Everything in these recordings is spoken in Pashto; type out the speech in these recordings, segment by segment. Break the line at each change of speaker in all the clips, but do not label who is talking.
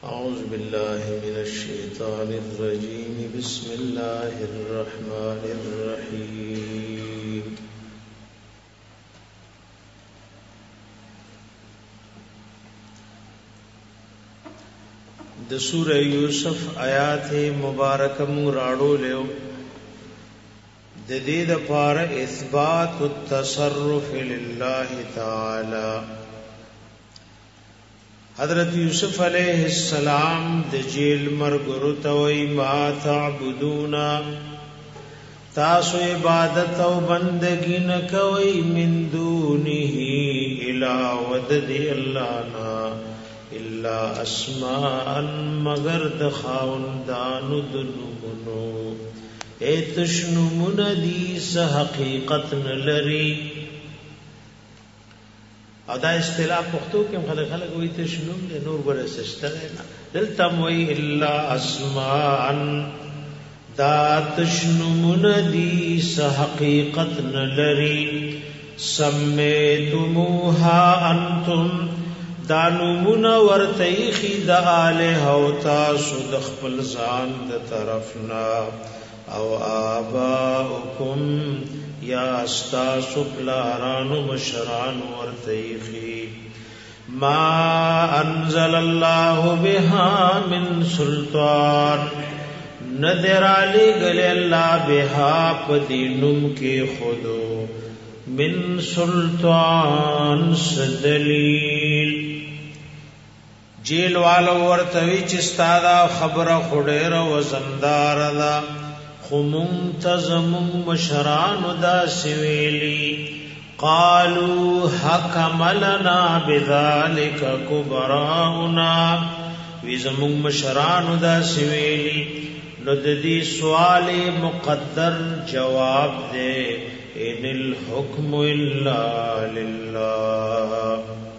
أعوذ بالله من الشيطان الرجيم بسم الله الرحمن الرحيم د سورہ یوسف آیات مبارکه مو راړو له د دې د پاره اثبات التصرف لله تعالی حضرت یوسف علیہ السلام د جیل مرګرو توي ما تعبدون تاسو عبادت او بندگی نه کوي من دونه الا ودد الله نا الا اسماء مگر د خاوندانو د نومونو ایتشنمون دیس حقیقت نلری او دا اصطلاح پښتو کې خلک وایي تشنم د نور ګره سشته نه دلته وایي الا اسماء دا تشنمون دیس حقیقت نلری سمیتموها انتم دانمون ورتیخی د آلہ او تاسو د خپل ځان د طرفنا او آباؤکم یا استاسو پلارانو مشران ورتیخی ما انزل الله بها من سلطان ندر علی گل اللہ بها پدینم کے خودو من سلطان سدلیل جیل والو ورتوی چستادا خبر خډیر و زندار دا خمنتظم مشران دا سویلی قالوا حکم لنا بذلك کبراؤنا وی زمون مشران دا سویلی نو د دې سوال مقدر جواب دے ان الحكم الا لله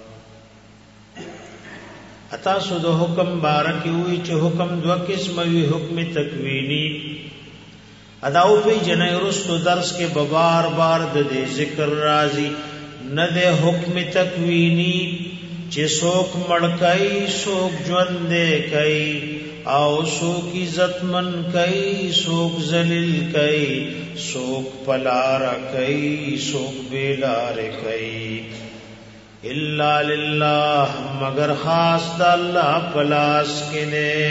اتا سو د حکم بارک وی چې حکم دو قسم وی حکم تکوینی اداو پی جنای رستو درس کے بار بار د ذکر راضی نه د حکم تکوینی چې سوک مړکای سوک ژوند کای او سوک عزت من کای سوک ذلیل کای سوک پلار کای سوک بیلار کای الا لله مگر خاص د الله پلاس کنے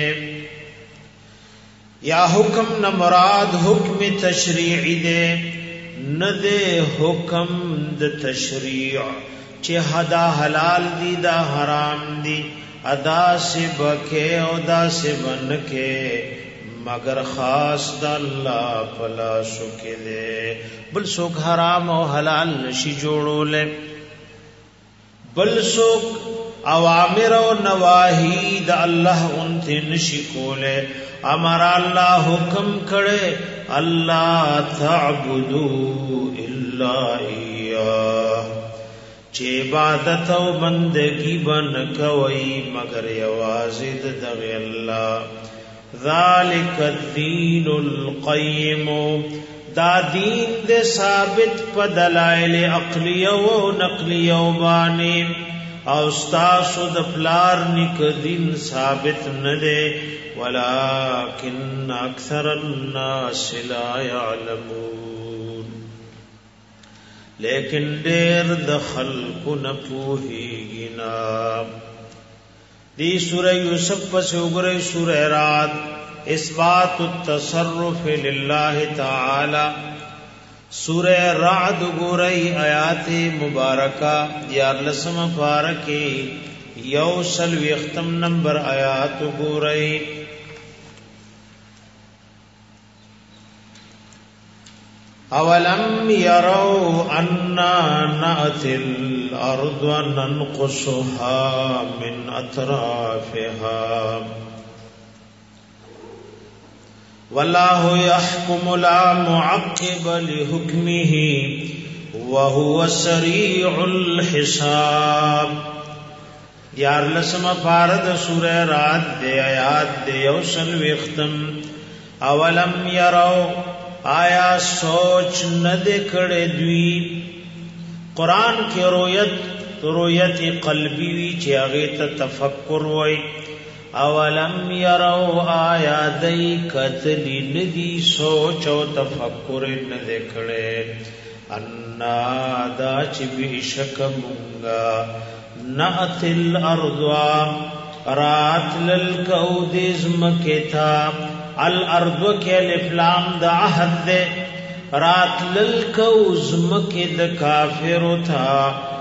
یا حکم نہ مراد حکم تشریعی دے نہ دے حکم د تشریع چې حدا حلال دی دا حرام دی ادا سے بکے او دا سے بنکے مگر خاص د الله پلا شکے دے بل سوک حرام او حلال نشی جوړولې بل سوک اوامر او نواهی د الله اونته نشی کوله امر الله حکم کړي الله تعبدوا الا اياه چې عبادت او بندگی بن کوي مگر یوازې د الله ذالک الدین القیم دا دین دے ثابت پا دلائل عقلیو و نقلیو بانی او استاسو د پلار نک دین ثابت ندے ولیکن اکثر الناس لا یعلمون لیکن دیر دخل کو نپوہیگنا دی سورہ یوسف پس اگرے سورہ رات اثبات التصرف للہ تعالی سورہ رعد گورئی آیات مبارکہ یا لسم پارکی یوسل ویختم نمبر آیات گورئی اولم یروا انا نأتی الارض ننقصها من اطرافها والله يحكم لا معقب لحكمه وهو سريع الحساب یار لسم فارد سورہ رات دے آیات دے یوسل وختم اولم یرو آیا سوچ نہ دکڑے دوی قرآن کی رویت قلبی وی چی اغیت تفکر وی اولم يروا آیا دی قتلی ندی سوچ و تفکر ندکڑے انا دا چی بیشک منگا نأتل ارضوا رات للکو دزمکتا الارض کے لفلام دا عہد دے رات للکو زمکد کافر تھا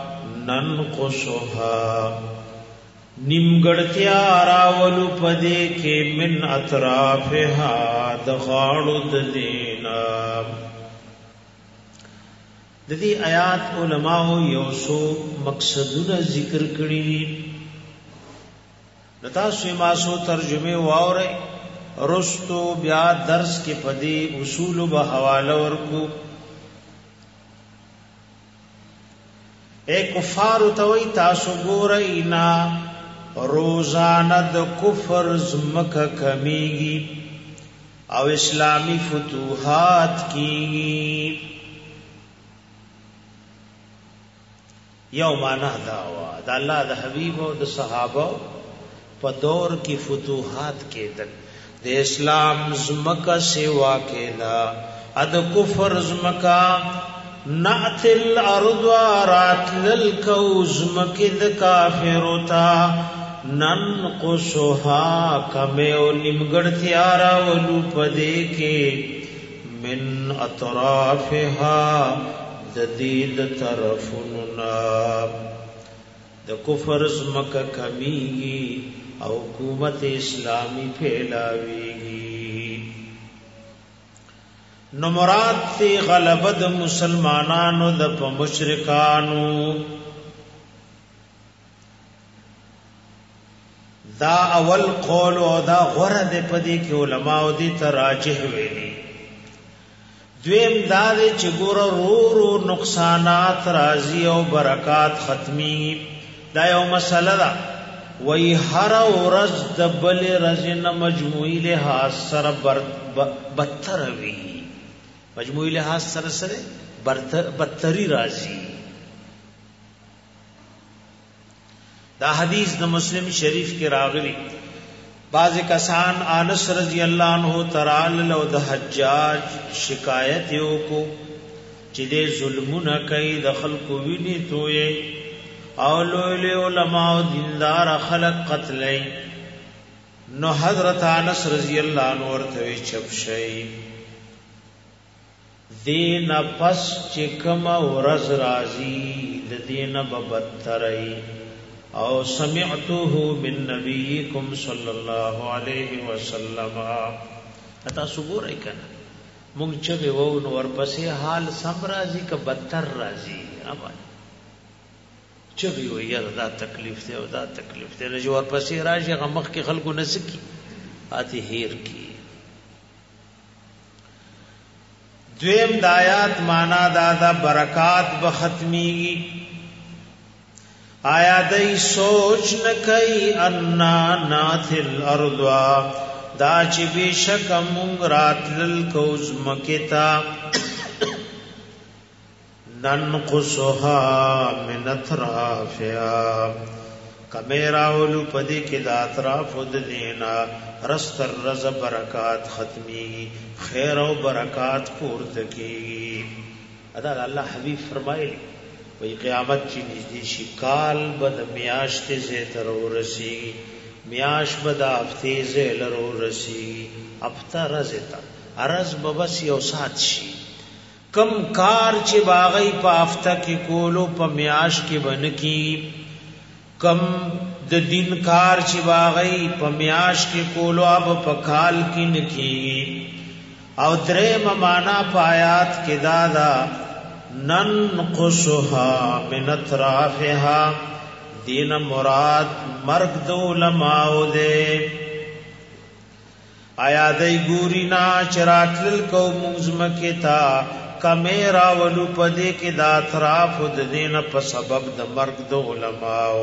ننقصها نیمګړتیا راولو پدې کې من اطرافها د غاړو د دینا د دې آیات علماء یو څو مقصدونه ذکر کړی دي نتا سیما سو ترجمه واوري رستو بیا درس کې پدې اصول به حواله ورکو اے کفار توي تاسو ګورئ روزانه د کفر زمکه کمیږي او اسلامی فتوحات کیږي یو معنا دا وا د الله د حبیب او د صحابه په دور کې فتوحات کېدل د اسلام زمکه سیوا کېدا اد کفر زمکه نعتل ارض رات للکوز مکد کافرتا ننقصها کمیو نمگڑتیارا ولو پدے کے من اطرافها ددید طرفنا د کفر زمکه کمیگی او حکومت اسلامی پھیلاویگی نو مراد تی غلبت مسلمانانو د مشرکانو دا اول قول او دا غره د پدی کې علما او دي تراجح ویلي دویم دا چې ګور رو نقصانات راضی او برکات ختمي دا یو مسله ده وی هر ورځ د بل رزنه مجموعي له سر بدتر وی مجموعی لحاظ سره بدتری راضی دا حدیث د مسلم شریف کې راغلی بعض کسان انس رضی الله عنه تعالی او د حجاج شکایت یو کو چې دې ظلمونه کوي د خلکو ویني توې او لوی علماء او دیندار خلق قتلای نو حضرت انس رضی الله عنه ورته چپ شي دین پس چکم ورز رازی دین ببترئی او سمعتوه من نبیکم صلی اللہ علیہ وسلم اتا سبور ای کنا مونگ چگه وون ورپسی حال سم رازی که بدتر رازی اما چگه وو یر دا تکلیف دے او دا تکلیف دے نجو ورپسی رازی غمخ کی خلقو نسکی آتی ہیر کی دویم دایات مانا دادا برکات بختمی آیا دی سوچ نکئی انا ناتل ارضا دا چی بیشک مونگ راتلل کوز مکتا ننقصها من اطرافیا کمیرا اولو پدی کی دا اطراف دینا رستر رز برکات ختمی خیر و برکات پورت کی ادا اللہ حبیب فرمائے وی قیامت چی نزدی شی کال بد میاشت زیتر و رسی میاش بد افتی زیلر و رسی افتا رزتا ارز ببس یو سات شی کم کار چی باغی پا افتا کی کولو پا میاش کی بنکی کم د دین کار چې باغی پمیاش کې کولو اب پکال کې نکی او درې معنا پایات کې دادا ننقصها من اطرافها دین مراد مرگ دو علماء دے آیا دی ګورینا چراتل کو مزمکه تا کمیرا ولو پدې کې دا اطراف د دین په سبب د مرګ د علماء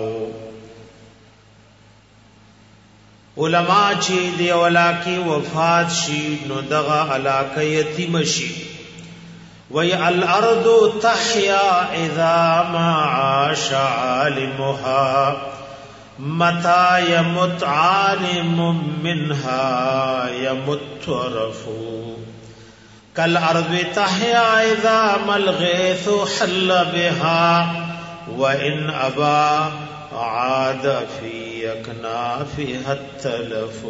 چې دی ولا کې وفات شي نو دغه علاقه یتیم شي وی الارض تحیا اذا ما عاش عالمها متى يمت عالم منها يمت ورفو كالأرض تحيا إذا ما الغيث حل بها وإن أبى عاد في أكنافها التلف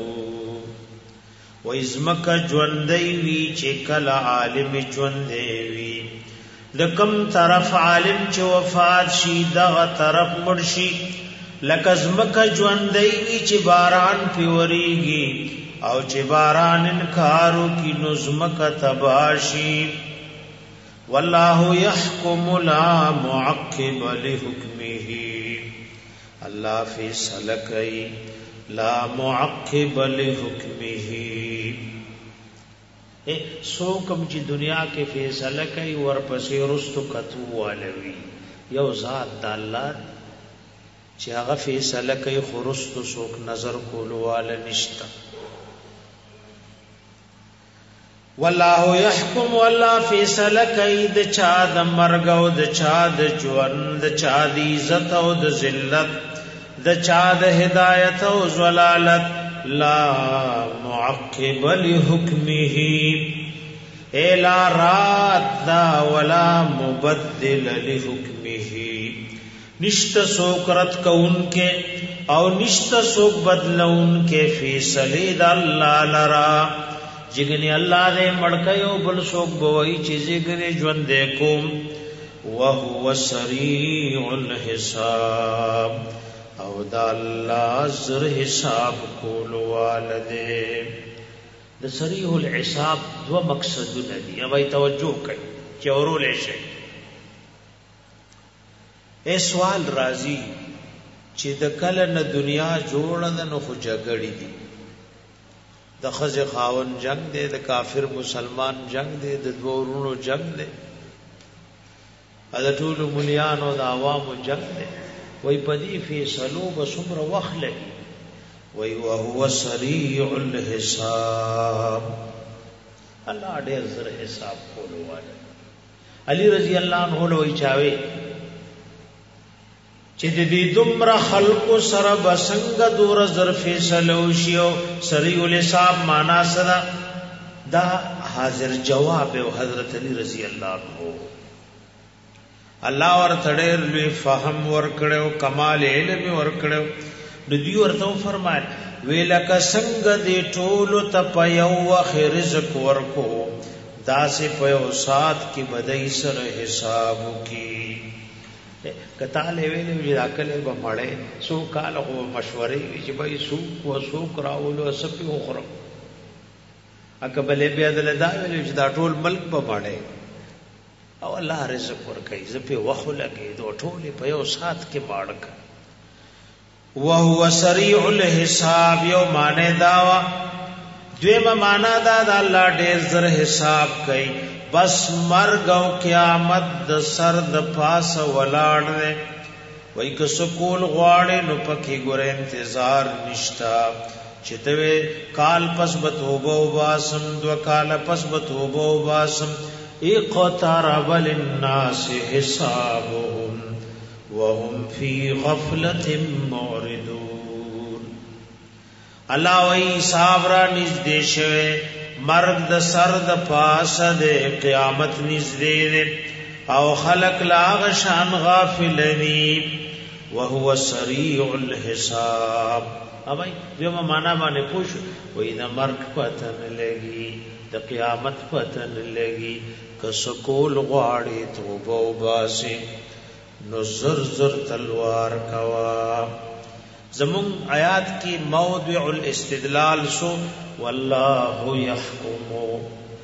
وإزمك جوندي وی چې کله عالم جوندي وی لکم طرف عالم چې وفات شي دغه طرف مرشي لکه زمکه ژوندۍ وي چې باران پې ورېږي او چې باران انکار وکړي نو زمکه تباه شي. والله يحكم لا معقب لحکمه، الله فیصله کوي لا معقب لحکمه. سو کم چې دنیا کې فیصله کوي ورپسې رستو کتو والوي یو ذات د الله چې هغه فیصله کوي خو رستو څوک نظر کولو والا نشته. والله يحكم، والله فیصله کوي د چا د مرګ او د چا د ژوند، د چا د عزت او د ذلت، د چا د هدایت او ضلالت. لا معقب لحکمه، لا راد ولا مبدل لحکمه. نشت سوک رد کون کے او نشت سوک بدلون کے فیصلے دا اللہ لرا. جگنی اللہ دے مڑکیو بل سوک بوئی چیزی گنی جون دے کوم. وہو سریع الحساب، او دا اللہ زر حساب کولو والدے. دا سریع الحساب دو مقصد ندی، اب ای توجہ کئی چورو لے شئی. اے سوال راضی چې د کله نه دنیا جوړه ده نو خو جګړې دي، د ښځې خاوند جنگ دی، د کافر مسلمان جنگ دی، د دوه ورونو جنگ دی، د ټولو ملیانو د عوامو جنگ دی. وای په دې فیصلو به څومره وخت لګي. وای وهو سریع الحساب، الله ډېر زر حساب کولو والا. علی رضی الله عنه له وی چاوي چې د دې دومره خلقو سره بسنګ دور زر فیصله وشيو. سریع الحساب معنا سره دا حاضر جواب او حضرت علی رضی الله عنه الله ورته ډېر لوی فهم ورکړو، کمال علم ورکړو. د دې ورته فرمایل ویلک څنګه دې ټول ته په یو وخت رزق ورکو، داسې په یو سات کې بدای سره حساب وکي. کته له ویلې چې راکلې به مړې سو کال خو مشورې چې به سو کو سو کراولو سپي وخرو اکبلې بیا دل دا ویلې چې دا ټول ملک به مړې او الله رزق ورکړي زپه وخت لګي دو ټول په یو سات کې ماړک. وهو سریع الحساب یو معنی داوا، دویمه معنا دا د الله ډېر زر حساب کوي. بس مرګ او قیامت د سر د پاس ولاړ دی. وای که سکول غواړي نو پکې ګوره انتظار نشتا چې ته کال پس به توبه وباسم، دو کال پس به توبه وباسم. اقترب للناس حسابهم وهم فی غفلة معرضون. الله وای حساب را نږدې شوه، مرگ د سر د پاس د قیامت نږدې او خلق لاغ شان غافل دي. وهو سریع الحساب. اوبای دیمه معنا باندې پوښ وای دا مرگ پته نه لګي، د قیامت پته نه لګي. کس کول غواړي توبه وباسي نو زر زر تلوار کوا. زمون آیات کی موضع الاستدلال سو والله يحكم،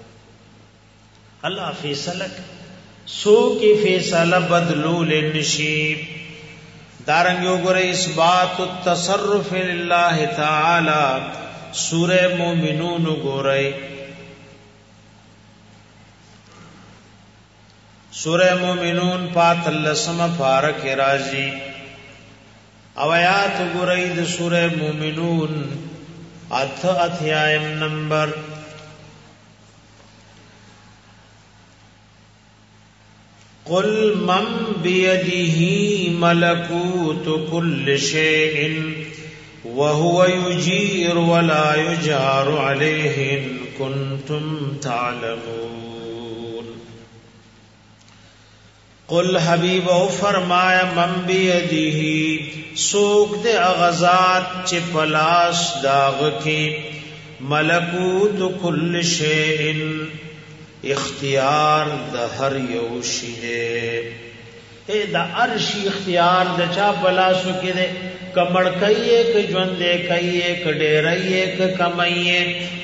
الله فیصلہ سو کی فیصلہ بدلول نشی. دارنګ یو ګره اثبات التصرف لله تعالی. سورہ مومنون ګورئ، سورہ مومنون پاتلسم پارک راضی او آیات ګورئ د سورہ مومنون اتھیایم نمبر. قل من بيده ملكوت كل شيء وهو يجير ولا يجار عليه إن كنتم تعلمون قل حبیب او فرمایا من بيده سوک دے اغزات چه پلاس داغ کی ملکوت کل شیء اختیار د هر یو شی دے د ارشی اختیار د چا پلاسو کې دے کمړ کایے ک ژوند کایے ک ډیرایے ک کمایے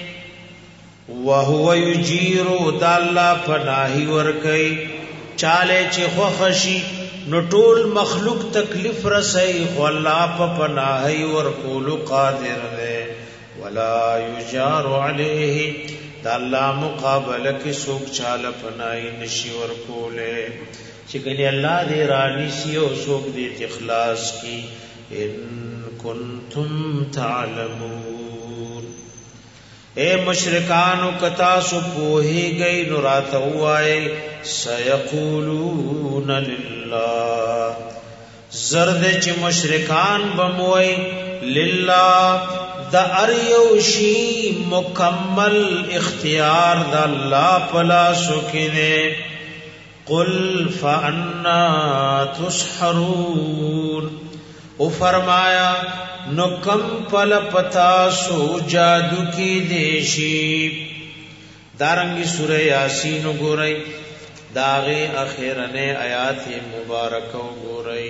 وهو یجیر د الله پناهی ور کوي چاله چې خو خشي نو ټول مخلوق تکلیف رسي خو الله په پناهی ور کول قادر دی ولا یجار علیه د الله مقابله کې څوک چاله پناهی نشي ور کوله چې کله الله دې رانی سی او څوک دې اخلاص کی ان کنتم تعلمون اے مشرکانو کتا سو پوہی گئی نرات ہوائے سیقولون للہ زرد چی مشرکان بموئی للہ دا اریوشی مکمل اختیار دا اللہ پلا سکنے قل فانا تسحرون او فرمایا نو کم پل پتا سو جادو کی دیشی دارنگی سورہ یاسین گو رئی داغی اخیرن آیات مبارکو گو رئی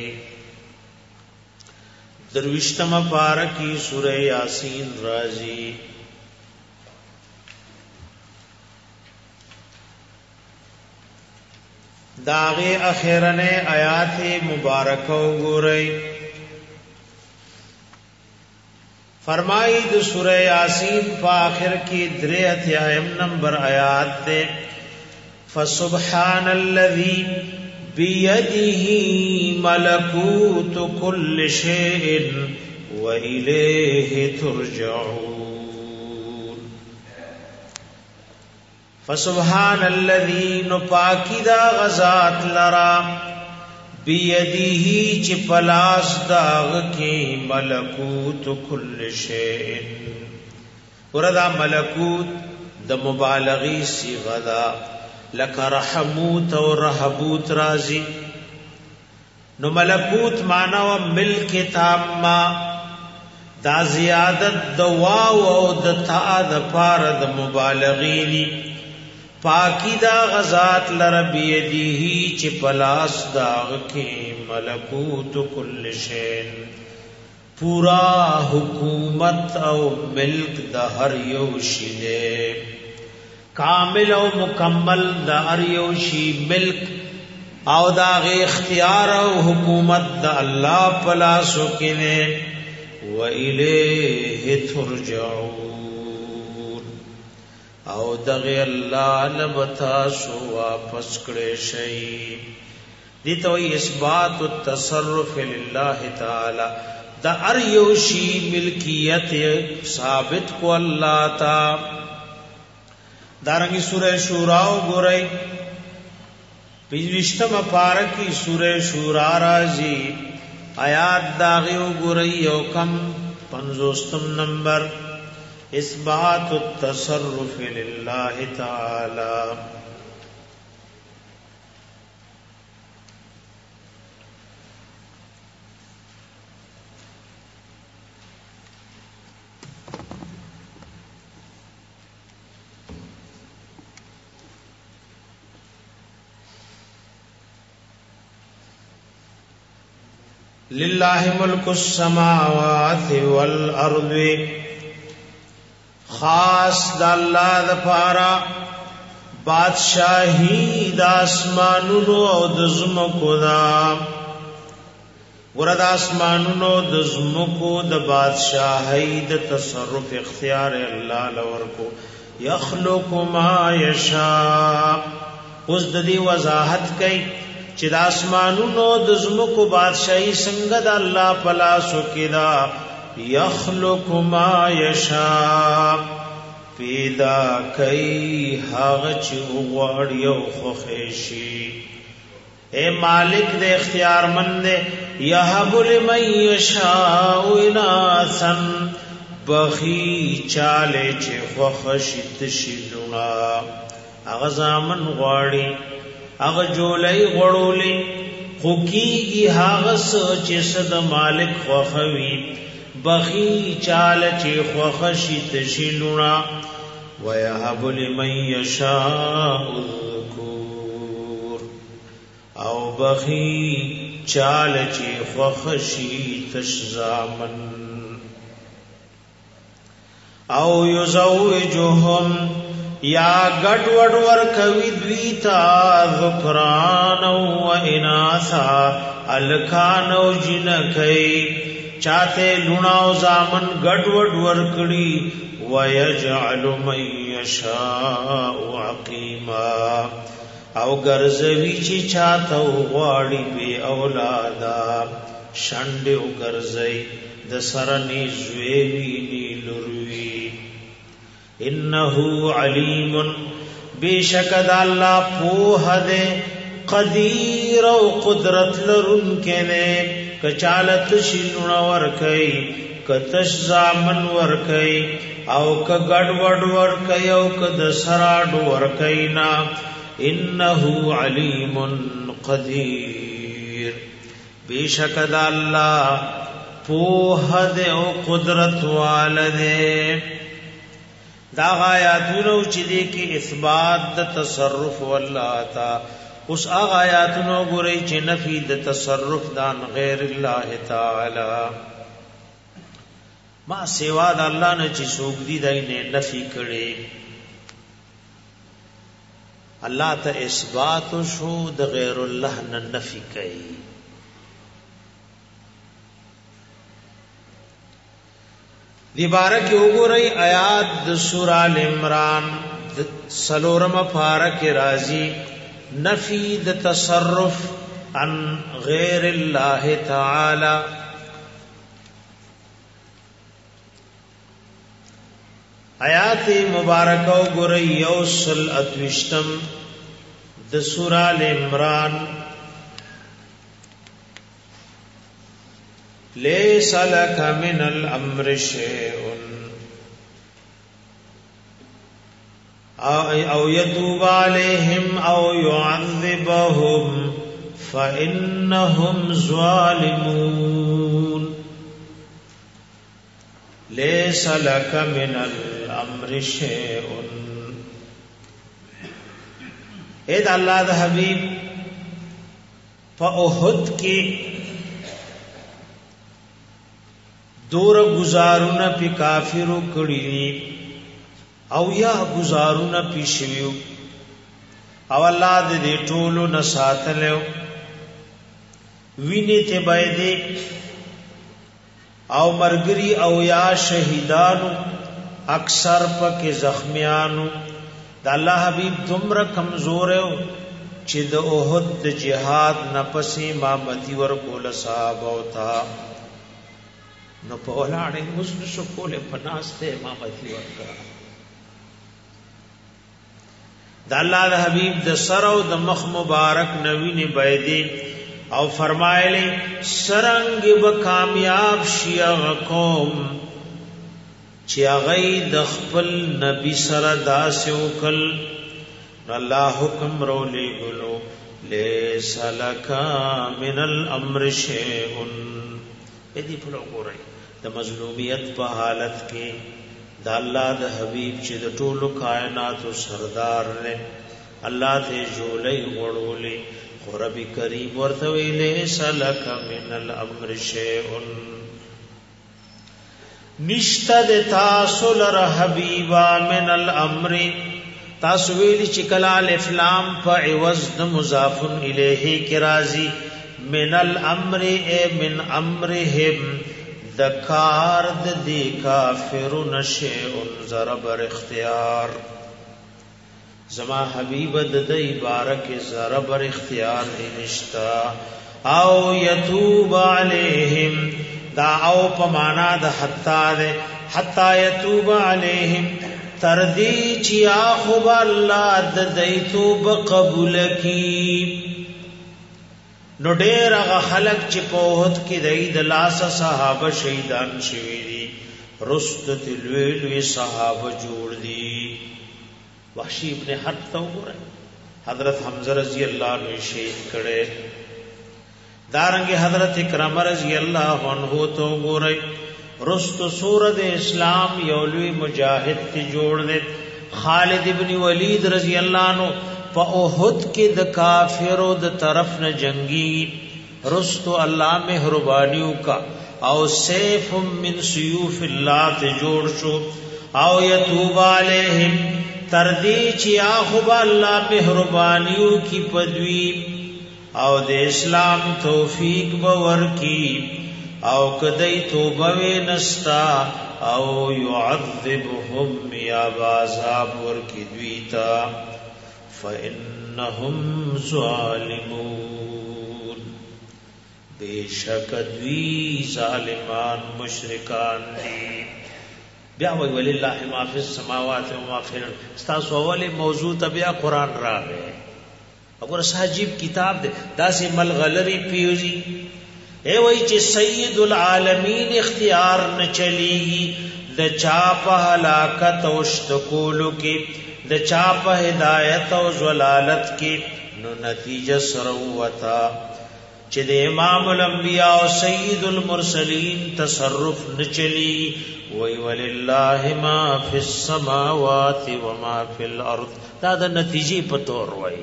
دروشتم پارکی سورہ یاسین رازی داغی اخیرن آیات مبارکو گو رئی فرمائی دو سورہ یاسین پا آخر کی دریت ایم نمبر آیات دے فسبحان الذی بیدہ ملکوت کل شیء وإلیہ ترجعون فسبحان الذی نپاکی دا غزات لرا بیدیہی چی پلاس داغ کی ملکوت کل شیء وردا ملکوت دا مبالغی صیغہ دا لکا رحموت و رحبوت رازی نو ملکوت مانا و ملک تاما دا زیادت دا واو و دا تا دا پار دا مبالغی پاکی دا غزات لربی یدیہی چی پلاس داغ کی ملکوت کل شین پورا حکومت او ملک دا ہر یوشی دے کامل او مکمل دا ہر یوشی ملک او دا غی اختیار او حکومت دا اللہ پلاسو کنے وَإِلَيْهِ تُرْجَعُونَ او دغه الله نبتا سو واپس کړي شي دي ته اثبات التصرف لله تعالی دا ار یو شی ملکیت ثابت کو الله تا دارنګي سوره شورا وګورئ پنځشتم پارکی سوره شورا راځي آیات داغه وګورئ یو کم 50 نمبر اثبات التصرف لله تعالی للہ ملک السماوات والارض خاص دا اللہ دا پارا بادشاہی دا اسمانونو او دا زمکو دا ورد اسمانونو دا زمکو دا بادشاہی دا تصرف اختیار اللہ لورکو یخلق ما یشاء اس دا دی وضاحت کئی چې د اسمانونو د زمکو بادشاہي څنګه د الله پلاسو کې دا یخلق ما یشاء پیدا کوي هغه چې وغواړي او خوښي شي اے مالک دے اختیار مند دے یہب لمن یشاء اناثا بخی چالے چه خوخشت شلونا اغا زامن غواړي اغا جولای غړولی خوکیږي هغه سوچ صد مالک خوخوي بخی چال چه خوخشت شلونا ویهب لمن یشاء الذکور او بخی چال چه خوخشت شزامن او یزوجهم یا گډ وډ ور کوي دویتا ذکران او اناسا الکان او جنکای چاته لونا او زامن گډ وډ ور کړي ويجعل من يشاء عقيما او ګرځوي چې چاته غواړي به اولادا شنډ او ګرځي د سرني زوی ني لروي انه علیم بیشکد الله په هده قدیر او قدرت لرون کله کچالت شینو ور کوي کتش زامن ور کوي او ک ګډ وډ ور کوي او ک د سراډ ور کوي نا انه علیم قدیر بیشکد الله په هده او قدرت والده دا آیاتونو چې دي کې اثبات د تصرف والله تا اوس هغه آیاتونو ګورئ چې نفي د تصرف دان غیر الله تعالی ما سوا د الله نه چې څوک دي دای نه نفي کړي الله ته اثبات شو د غیر الله نه نفي کوي دی بارک وګورئ آیات د سورہ ال عمران سلورم پارک رازی نفی د تصرف عن غیر الله تعالی آیات مبارکه وګورئ یوصل اتوشتم د سورہ ال عمران ليس لك من الامر شيء او يتوب عليهم او يعذبهم فانهم ظالمون ليس لك من الامر شيء اے اللہ دا حبیب فاحد کی دور گزارونه پی کافرو کړی او یا گزارونه پی شویو او الله دې ټولو نه ساتلو ویني ته بيدې او مرګري او یا شهیدانو اکثر پکې زخمیانو د الله حبيب تمره کمزور یو چې د احد د جهاد نفسي امامتي ور کول صاحب او تا نو په ولاړې مسل شو کوله پناسته امامتي ورکړه د الله د حبيب د سر او د مخ مبارک نوینه بيدې او فرمایلی سرنګ به کامیاب شي قوم چې هغه د خپل نبی سره داسې وکړ الله حکم رولې ګلو ليس لك من الامر شيء دې په وګورئ د مظلومیت په حالت کې د الله د حبيب چې د ټولو کائناتو سردار نه الله ته جوړې وړولې خو رب کریم ورته ویلې سلک من الامر شیء نشته د تاسو لره حبیبا من الامر تاسو ویلې چې کلا الف لام په عوض د مضاف الیه کی راضی من الامر ای من امرهم ذکار د دی کافرون شیء ضرب اختیار زما حبیب د دې بارک ضرب اختیار نشتا او یتوب علیہم دا او پمانا د حتا یتوب علیہم تردی چیا خوب اللہ د دې توبه قبول کی نو ډېر هغه خلق چې په وحد کې د لاس صحابه شهیدان شوي دي رست تلوی لوی صحابه جوړ دي. وحشی ابن حرب ته وګورئ حضرت حمزه رضی الله عنه شهید کړي. دارنګ حضرت اکرم رضی الله عنه ته وګورئ رست سورۃ اسلام یو لوی مجاهد ته جوړ دي. خالد ابن ولید رضی الله عنه په احد کې د کافرو د طرف نه جنگي رستو الله مهربانیو کا او سیف من سیوف الله ته جوړ شو او یتوب علیہم تر دې چې اخو الله مهربانیو کی پدوی او د اسلام توفیق باور کی او کدی توبه نستا او يعذبهم یا عذاب ور کی دویتا فإنهم ظالمون بیشک دوی ظالمان مشرکان دی. بیا وی ولله ما فی السماوات و ما فی الارض. استاسو اول موضوع ته بیا قران راغی. وګوره عجیب کتاب دی داسې ملغلری پیوزی اے وای چې سید العالمین اختیار نه چلیږي د چا په هلاکت او شتکولو کې د چا په هدایت او ضلالت کې نو نتیجه سره وتا چې د امام الانبیاء او سید المرسلین تصرف نه چلی وی ولله ما فی السماوات و ما فی الارض. دا د نتیجې په تور وای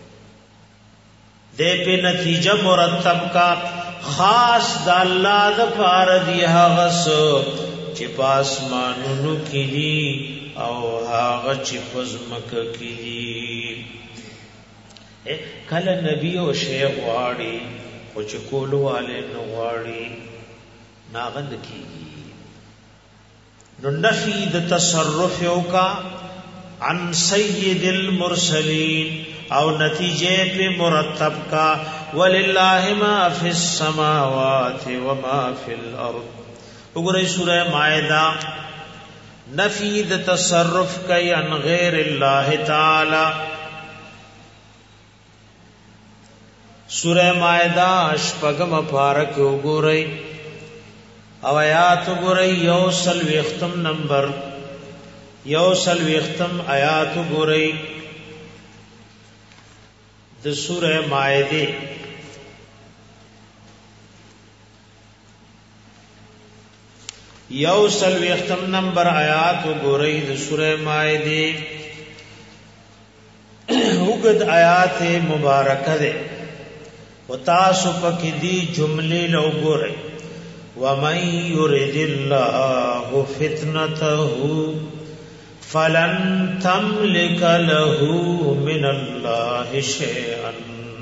دې په نتیجه مرتب کا خاص د الله د پار دی هغه چې پاسمانونو کې دي او هغه چې پزمک کې دي. کله نبی او شیخ واړي او چې کولو والے نو واړي ناغند کیږي. نو نفی د تصرف یو کا عن سید المرسلین او نتیجے پہ مرتب کا وللہ ما فی السماوات و ما فی الارض. وګورئ سورہ مائدہ نفی د تصرف کئی عن غیر اللہ تعالی. سورہ مائدہ اشپغم پارک وګورئ او آیات وګورئ یوصل وختم نمبر یوصل وختم آیات وګورئ د سورہ مائده یوصل وختم نمبر آیات وګورئ د سورہ مائده وګد آیات مبارکه ده وتاسو پکې دي جملې لو وګورئ وَمَن يُرِدِ اللَّهُ فِتْنَتَهُ فَلَن تَمْلِكَ لَهُ مِنَ اللَّهِ شَيْئًا.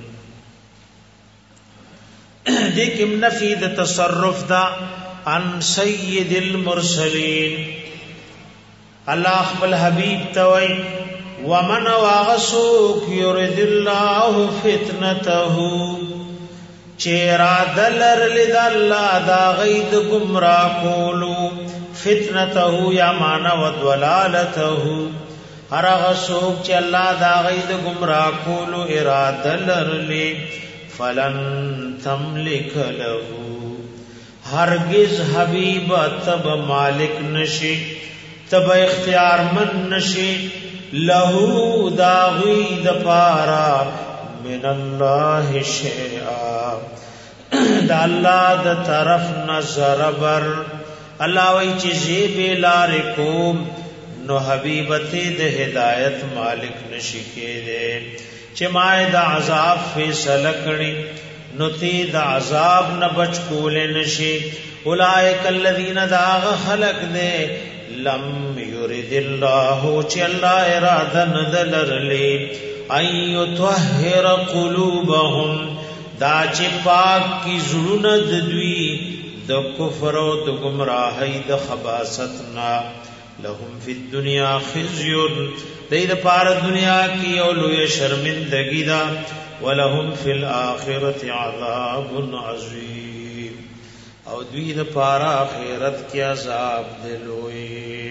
دیکھم نفی د تصرف دا عن سید المرسلین. اللہ خپل حبیب توئی ومن واغسوک يُرِدِ اللَّهُ فِتْنَتَهُ چیرا دلر لد اللہ دا غید گمراہ کولو فتنته یا مانا و دولالته ہر غسوک چی اللہ دا غید گمراہ کولو ارادہ لرلی فلن تملک لہو ہرگز حبیب تب مالک نشی تب اختیار من نشی لہو دا غید پارا من اللہ شیئا دا اللہ دا طرف نظر بر. اللہ وی چیزی بے لار کوم نو حبیبتی دا ہدایت مالک نشکے دے چی مائے دا عذاب فیصل کری نو تی دا عذاب نبچ کولے نشی. اولائک الذین دا آغا خلق دے لم یرد اللہ چی اللہ ارادہ ندلر لے ایو طهر قلوبهم دا چې پاک کی زړونه د دوی د کفر او د گمراهۍ د خباثت نا لهم فی الدنیا خزي دې د پار دنیا کې او لوی شرمندگی دا ولهم فی الاخرة عذاب عظیم او دوی د پار آخرت کې عذاب دی لوی.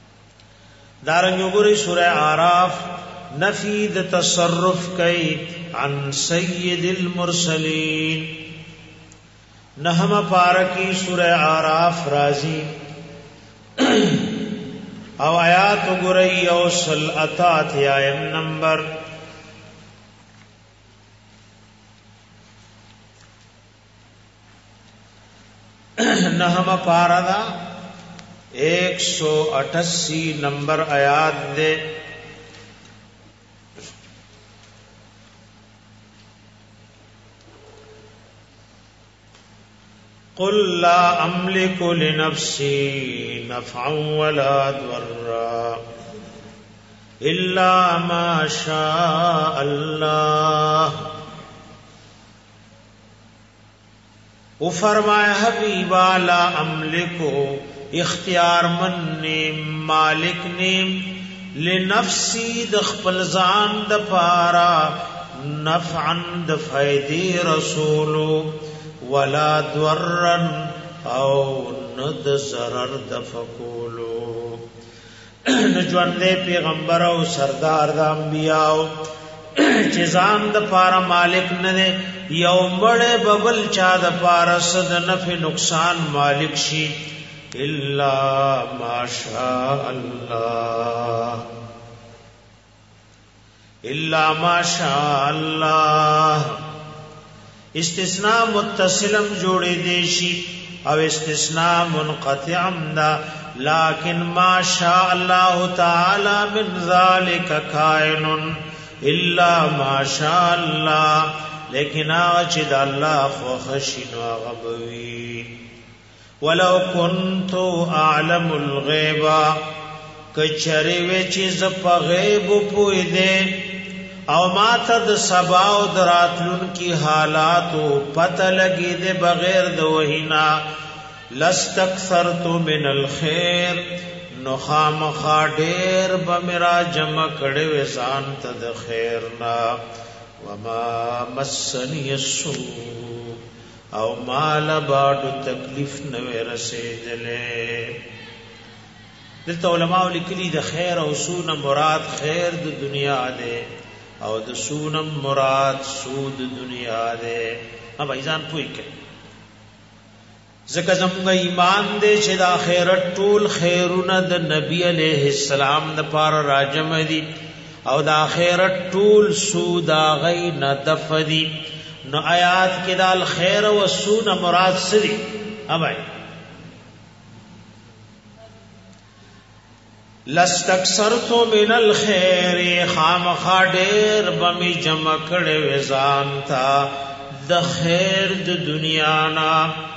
دارنګ وګورئ سورہ اعراف نفی د تصرف کئی عن سید المرسلین. نحم پارکی سورہ آراف رازی او آیات گرئی او سل اتات آیم نمبر نحم پاردا 188 نمبر آیات دے. قل لا املك لنفسي نفعا ولا ضرا الا ما شاء الله. او فرمایا حبیبا لا املکو اختیار من نیم مالک نیم لنفسی د خپل ځان د پارا نفعا د فائدې رسولو ولا ضررن او ند ضرر د فکولو. نجوندے پیغمبر او سردار د انبیاء چې ځان د پارا مالک نه دی یو مړ ببل چا د پارا صد نفع نقصان مالک شي الا ماشاء الله الا ماشاء الله. استثناء متصلم جوړې دي شي او استثناء منقطعم دا لیکن ما شاء الله تعالی من ذلك کائن الا ما شاء الله. لیکن هغه چې د الله خو خشنو هغه بوي. ولو كنت اعلم الغیب کچری و چې ز په غیب پوی دې او ما ته د سبا او دراتلون کی حالات پته لګې دې بغیر د وحینا لستكثرت من الخير نو خامخا ډېر به میرا جمع کړي وسان ته د خیر نا. وما مسنی السوء او مال باډو تکلیف نو رسیدلې. دلته علماء لیکلي د خیر او سود مراد خیر د دنیا ده او د سود مراد سود دنیا ده. اب ایزان پوي کې زکه زموږ ایمان دې چې د آخرت ټول خیرونه د نبی عليه السلام د پاره راجم دي او د آخرت ټول سود غي ندف دي. نو آیات کې د الخير او سود مراد سری اوبای لستكثرت من الخير خامخا ډېر بمی جمع کړي وزان تا د خیر د دنیا نا.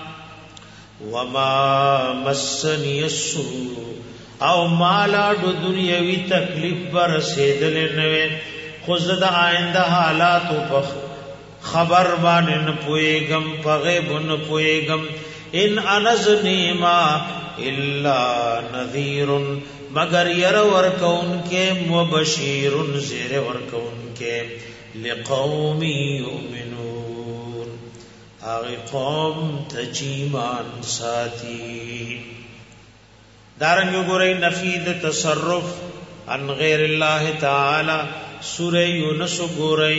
وما مسنی السوء او مالا دو دنیاوی تکلیف برسیدل نوے خود دا آئندہ حالاتو پخ خبر بانن پوئیگم پغیبن پوئیگم ان انز نیما الا نذیر مگر یر ورکون کے مبشیر زیر ورکون کے لقومی یؤمنون آغی قوم تجیمان ساتی. دارنگو گرئی نفید تصرف عن غیر اللہ تعالی سورہ یونس گرئی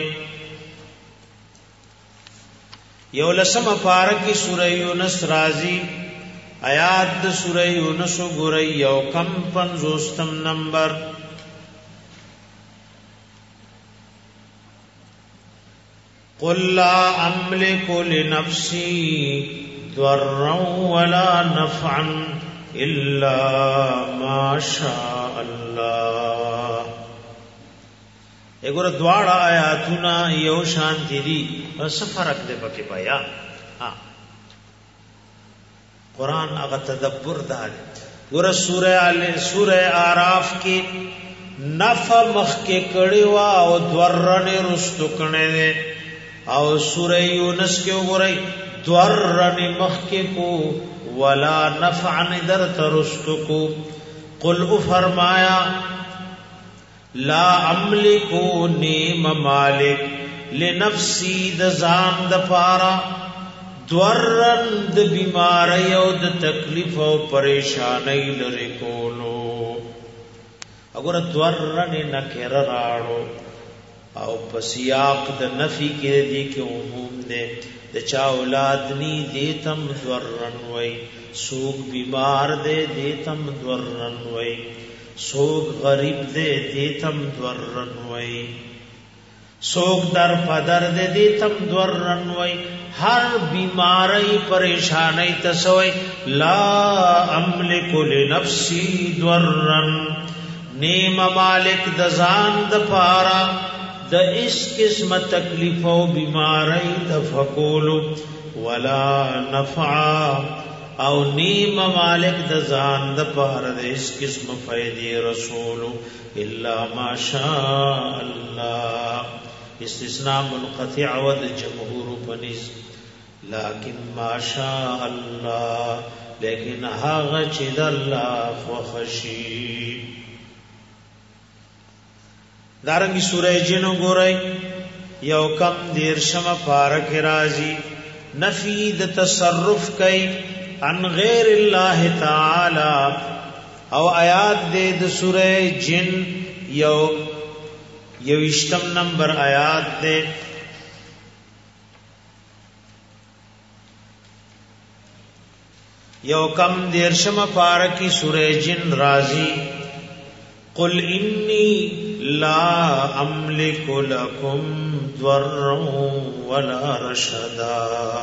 یولسم پارکی سورہ یونس رازی آیات سورہ یونس گرئی یو کم 50 نمبر. قل لا املك لنفسي ضرا ولا نفعا الا ما شاء الله. اګور دواړه آیاتونه یو شان دي بس فرق دی پکې بیا. قرآن هغه تدبر دار ګور سورہ آراف کې نفع مخ کې کړي وا او ضرر رستو کړي او سورہ یونس کے وګورئ ضرر مخ کے کو ولا نفع در ترست کو. قل فرمایا لا املکو نیم مالک لنفسی د ځان د پارا ضرر د بیماری او د تکلیف او پریشانی لری کولو. اگر ضرر نکر راړو او پسیاق د نفی کې دی کې عموم دی د چا اولاد نی دیتم ضررن وای سوق بیمار دے دیتم ضررن وای سوق غریب دے دیتم ضررن وای سوق در پدر دے دیتم ضررن وای ہر بیماری پریشانی تسوی لا املک لنفسی ضررن نیم مالک دزان دپارا د اس قسم تکلیف او بیماری دفقول ولا نفع او نیم مالک دزان دپارا د اس قسم فیدی رسول الا ما شاء الله استثناء منقطع ود جمهور پنیز لیکن ما شاء الله لیکن هاغه چې د الله خوښي دارنگی سورہ جنو گورئی یو کم دیرشم پارک رازی نفید تصرف کئی عن غیر اللہ تعالی او آیات دے د سورہ جن یو اشتم نمبر آیات دے یو کم دیرشم پارکی سورہ جن رازی قل انی لا املک لکم ضرا ولا رشدا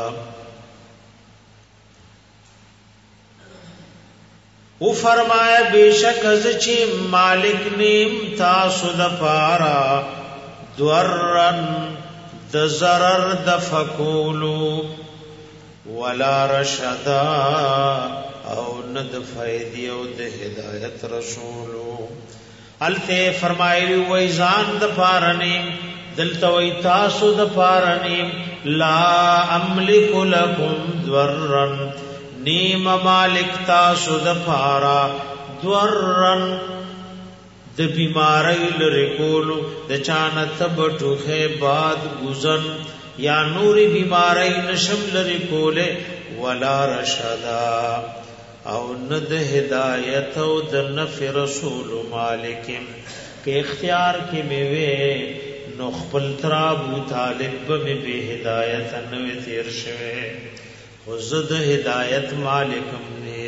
او فرمایا بیشک از چی مالک نیم تاسو د پارا ضررن د ضرر د فکولو ولا رشدا او ند فیدی او د هدایت رسولو التے فرمایلی وی ځان د پارنیم دلته وی تاسو د پارنیم لا املک لکم ضررن نیم مالک تاسو د پارا ضررن د بیماری لری کولو د چانت بټوخه باد گزن یا نوری بیماری نشم لری کوله ولا رشدا او ند ہدایت او د نفع رسول مالکم کہ اختیار کې میوه نو خپل تر ابو طالب به به هدایت نو تیر شوه او زد هدایت مالکم نه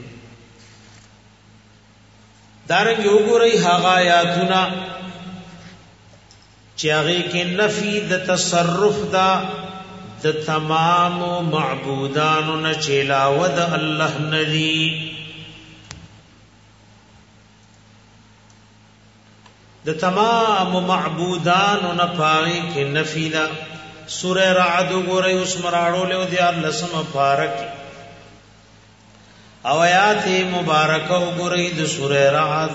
دارنګ وګورئ هغه آیاتونه چې هغه کې نفي د تصرف دا د تمام معبودانو نه چلاو د الله ندی د تمام معبودانو نه پای کې نفی دا سورہ رعد وګورئ اوس مراړو له دی لسم پارک او آیات مبارکه وګورئ د سورہ رعد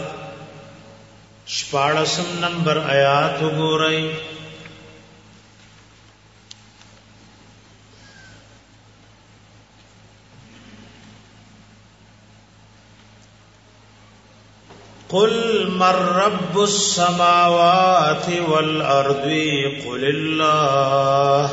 14 نمبر آیات وګورئ قل من رب السماوات والارض قل الله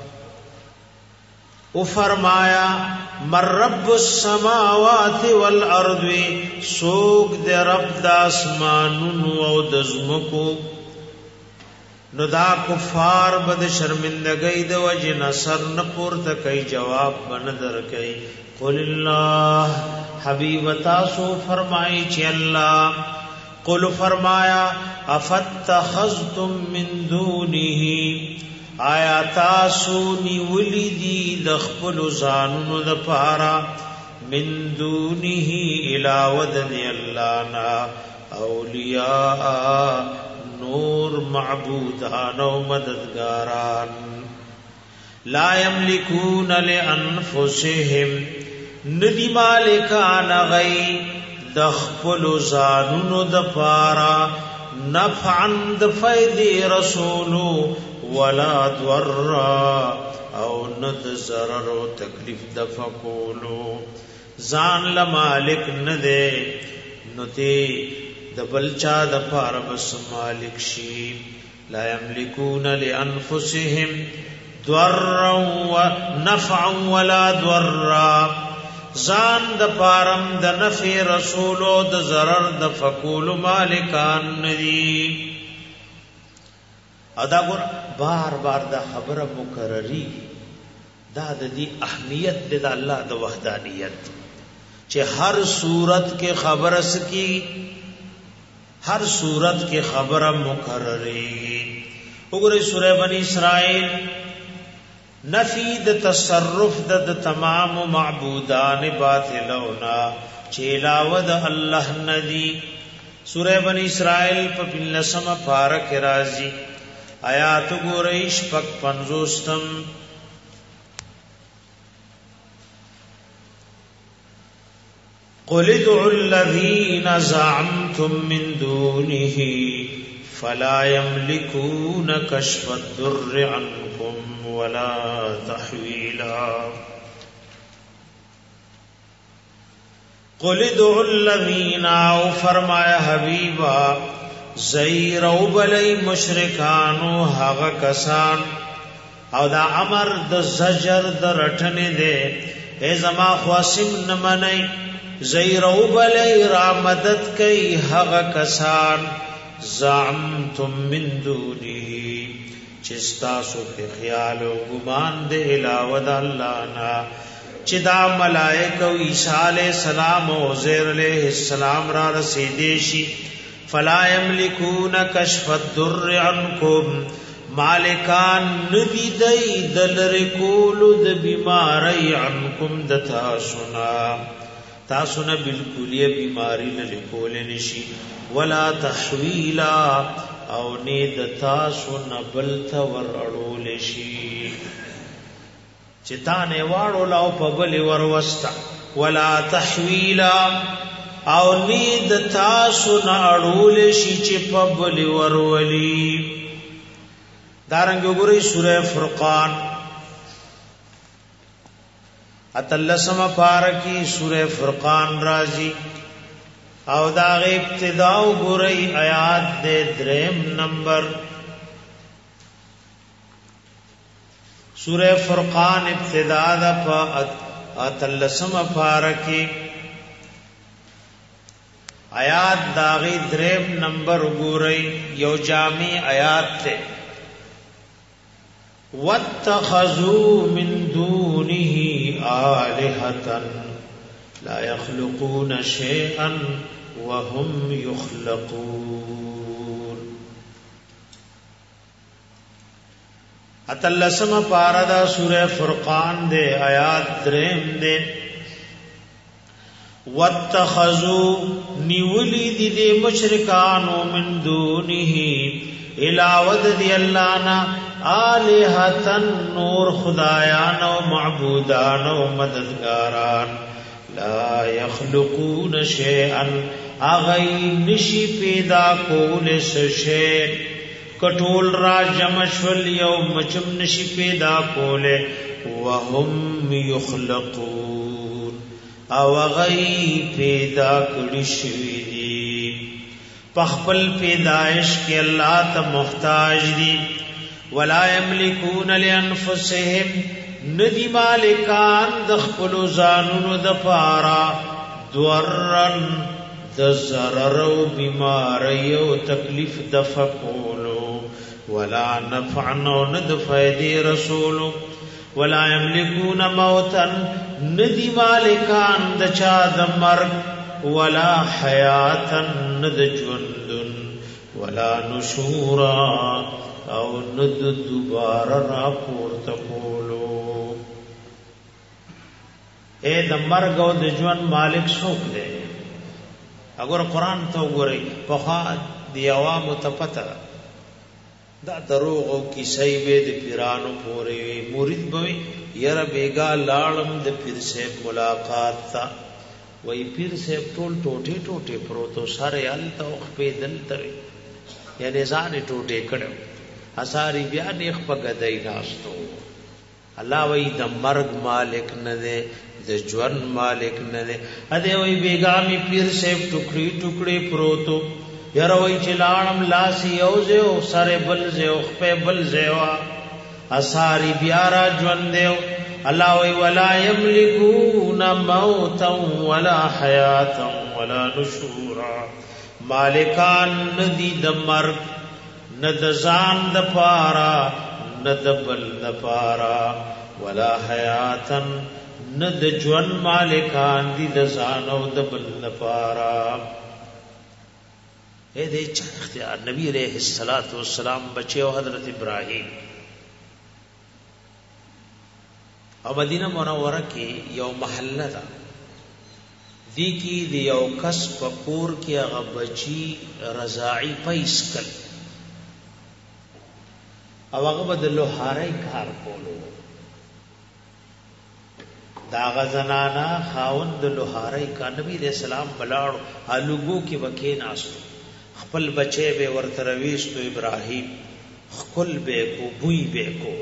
او فرمایا من رب السماوات والارض سوق دے رب د اسمانونو او د زمکو نو دا کفار بد شرمندگی د وجه نصر نه پورته کوي جواب بن در کوي قل الله حبیب تاسو فرمائی چی اللہ قل فرمایا افتخذتم من دونه آیا تاسو نیولی دی دخپل زانونو دپارا من دونه علاوه دی اللہ نا اولیاء نور معبودان و مددگاران لا یملکون لانفسهم ندی مالکان غی دخپل زانونو دپارا نفعن دفیدی رسولو ولا ضررا او ند ضرر و تکلیف دفقولو زان لمالک ندے نتی دبلچا دپارا بس مالک شی لا یملکون لانفسهم ضررا و نفعا ولا ضررا زان د پارم د نفع رسول او د ضرر د فقول مالکان ندی ادا ګور بار بار دا خبره مکرری دا د دې اهمیت د الله د وحدانیت چې هر صورت کې خبره سکی هر صورت کې خبره مکرری وګورئ سورہ بنی اسرائیل نفی د تصرف د تمام معبودان باطلونا چې علاوه د الله ندی سورہ بنی اسرائیل په 15 پارہ کې راځي آیات ګورئ شپږ 50 قل ادعوا الذين زعمتم من دونه فلا يملكون كشف الضر عنكم ولا تحويلا قل ادعوا الذين او فرمایا حبیبا زیر او بلی مشرکانو هغه کسان او دا امر د زجر د رټنې ده ای زما خواسم نمنای زیر او بلی را مدد کوي هغه کسان زعمتم من دونه چستا سو په خیال او ګمان د علاوه د الله نه چې دا ملائکه او عیسی علیہ السلام او عزیر علیہ السلام را رسیدې شي فلا یملکون کشف الضر عنکم مالکان ندی دی دلر کولو د بیماری عنکم دتا سنا تاسونا بالکلی بیماری لکول نشی ولا تحویلا او نید تاسونا بلتا ور اڑول شی چتانے واڑو لاو پبلی وروستا ولا تحویلا او نید تاسونا اڑول شی چی پبلی ورولی دارنگو گوری سورہ فرقان اتلسم پارکی سورہ فرقان رازی او داغ ابتداء گوری آیات دے درم نمبر سورہ فرقان ابتداء دا پا اتلسم پارکی آیات داغی درم نمبر گوری یو جامع آیات تے واتخذوا من دونه آلهة لا يخلقون شيئا وهم يخلقون اتلسم پاردا سورہ فرقان دے آیات درم دے واتخذوا نیولی دی مشرکانو من دونه علاوہ دی اللہ نا آلہتن نور خدایان و معبودان و مددگاران لا یخلقون شیئا آغی نشی پیدا کول سشے کٹول را جمشول یو مچم نشی پیدا کولے وهم یخلقون او آغی پیدا کڑی شوی دی پخپل پیدائش کے اللہ تا محتاج دی ولا یملکون لانفسهم ندی مالکان دخپلو زانونو دپارا دورن دزرر و بیماری و تکلیف دفقولو ولا نفعن و ندفیدی رسولو ولا یملکون موتا ندی مالکان دچا دمرگ ولا حیاتا ند جوندن ولا نشورا او ند دوبارہ راپورت کولو اے د مرګ او د ژوند مالک څوک دی اگر قران ته وګورئ په خوا دی عوامو ته پته دا دروغ او کیسې به د پیرانو پورې مرید بوي یره بیگا لاړم د پیر صاحب ملاقات تا وای پیر صاحب ټول ټوټه ټوټه پروتو سره ال ته خپې دلته یعنی ځان ټوټه کړو اساری بیا نیخ پا گدائی ناستو اللہ وی دا مرگ مالک ندے دا جون مالک ندے ادھے وی بیگامی پیر سیب ٹکڑی ٹکڑی پروتو یرا وی چلانم لاسی یوزیو سر بلزیو خپے بلزیو اساری بیارا جون دیو اللہ وی ولا یملکون موتا ولا حیاتا ولا نشورا مالکان ندی دا مرگ ند ځان د پارا ند بل د پارا ولا حیاتن ند جون مالکان دی د ځان او د بل د پارا اے دې چا اختیار نبی علیہ الصلوۃ والسلام بچو حضرت ابراہیم او مدینہ منوره کې یو محله ده دی کی دی یو کس پکور کی هغه بچی رضاعی پیسکل او هغه بدلو هارای کار کولو دا غزنانا خاوند د لوهارای کا نبی رسول الله بلاړ الوګو کې وکې ناسو خپل بچي به ورته رويستو ابراهيم خپل به کو بوئی به کو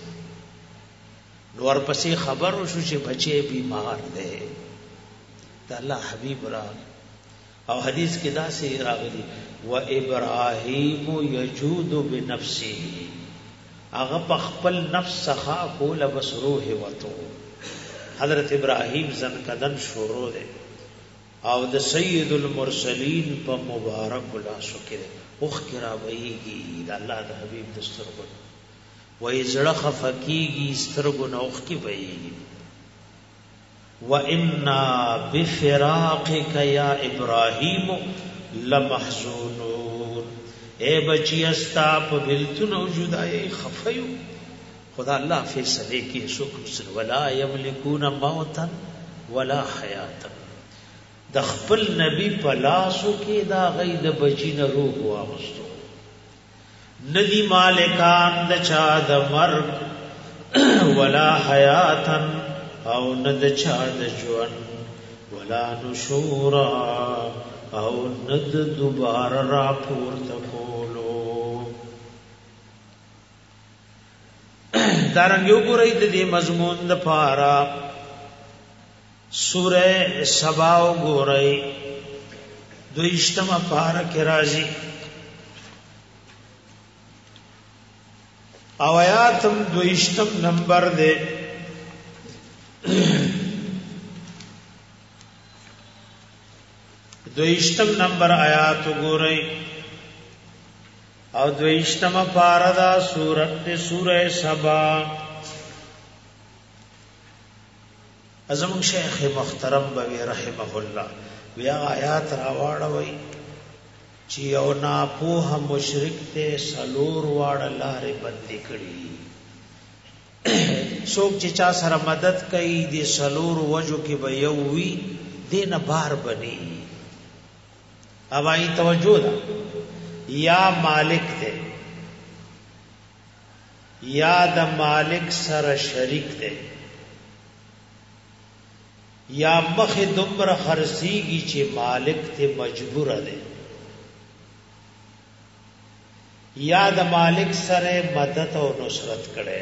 نور پسې خبر شو چې بچي بیمار دی دا الله حبيب را او حدیث کې دا سي راغلي و ابراهيم يجود بنفسه هغه په خپل نفس څخه کول بسروه وته حضرت ابراهيم زنکدن شروع ده او د سید المرسلین په مبارک لاسو کې اوخ کرا ویږي د الله د حبيب دسترګو وای زړه خفقيږي سترګو نوخ کې ویږي وَإِنَّا بِفِرَاقِكَ يَا إِبْرَاهِيمُ لَمَحْزُونُونَ اے بچی استا په بلتون او جدای خفیو خدا الله فیصله کی سکر ولا یملکون موتا ولا حیاتا د خپل نبی په لاسو کې دا غید بچی نه روح واغستو ندی مالکان د چا د مرګ ولا حیاتا او ند چا د ژوند ولا نشورا او ند دوباره را پورته کولو دارنګ یو ګورئ د دې مضمون د پارا سوره سبا وګورئ دویشتمه پارا کې راځي او آیاتم دویشتم نمبر دے دویشتم نمبر آیات گورئی او دویشتم پاردا سورت سورہ سبا ازم شیخ محترم بوی رحمه الله بیا آیات راواړوي چې او نا پوه مشرک ته سلور واړه لارې بندې کړي څوک چې چا سره مدد کوي د سلور وجو کې به یو وی دین بار بني اوای توجه ده یا مالک ته یا د مالک سره شریک ته یا مخ دمر خرسیږي چې مالک ته مجبور ده یا د مالک سره مدد او نصرت کړي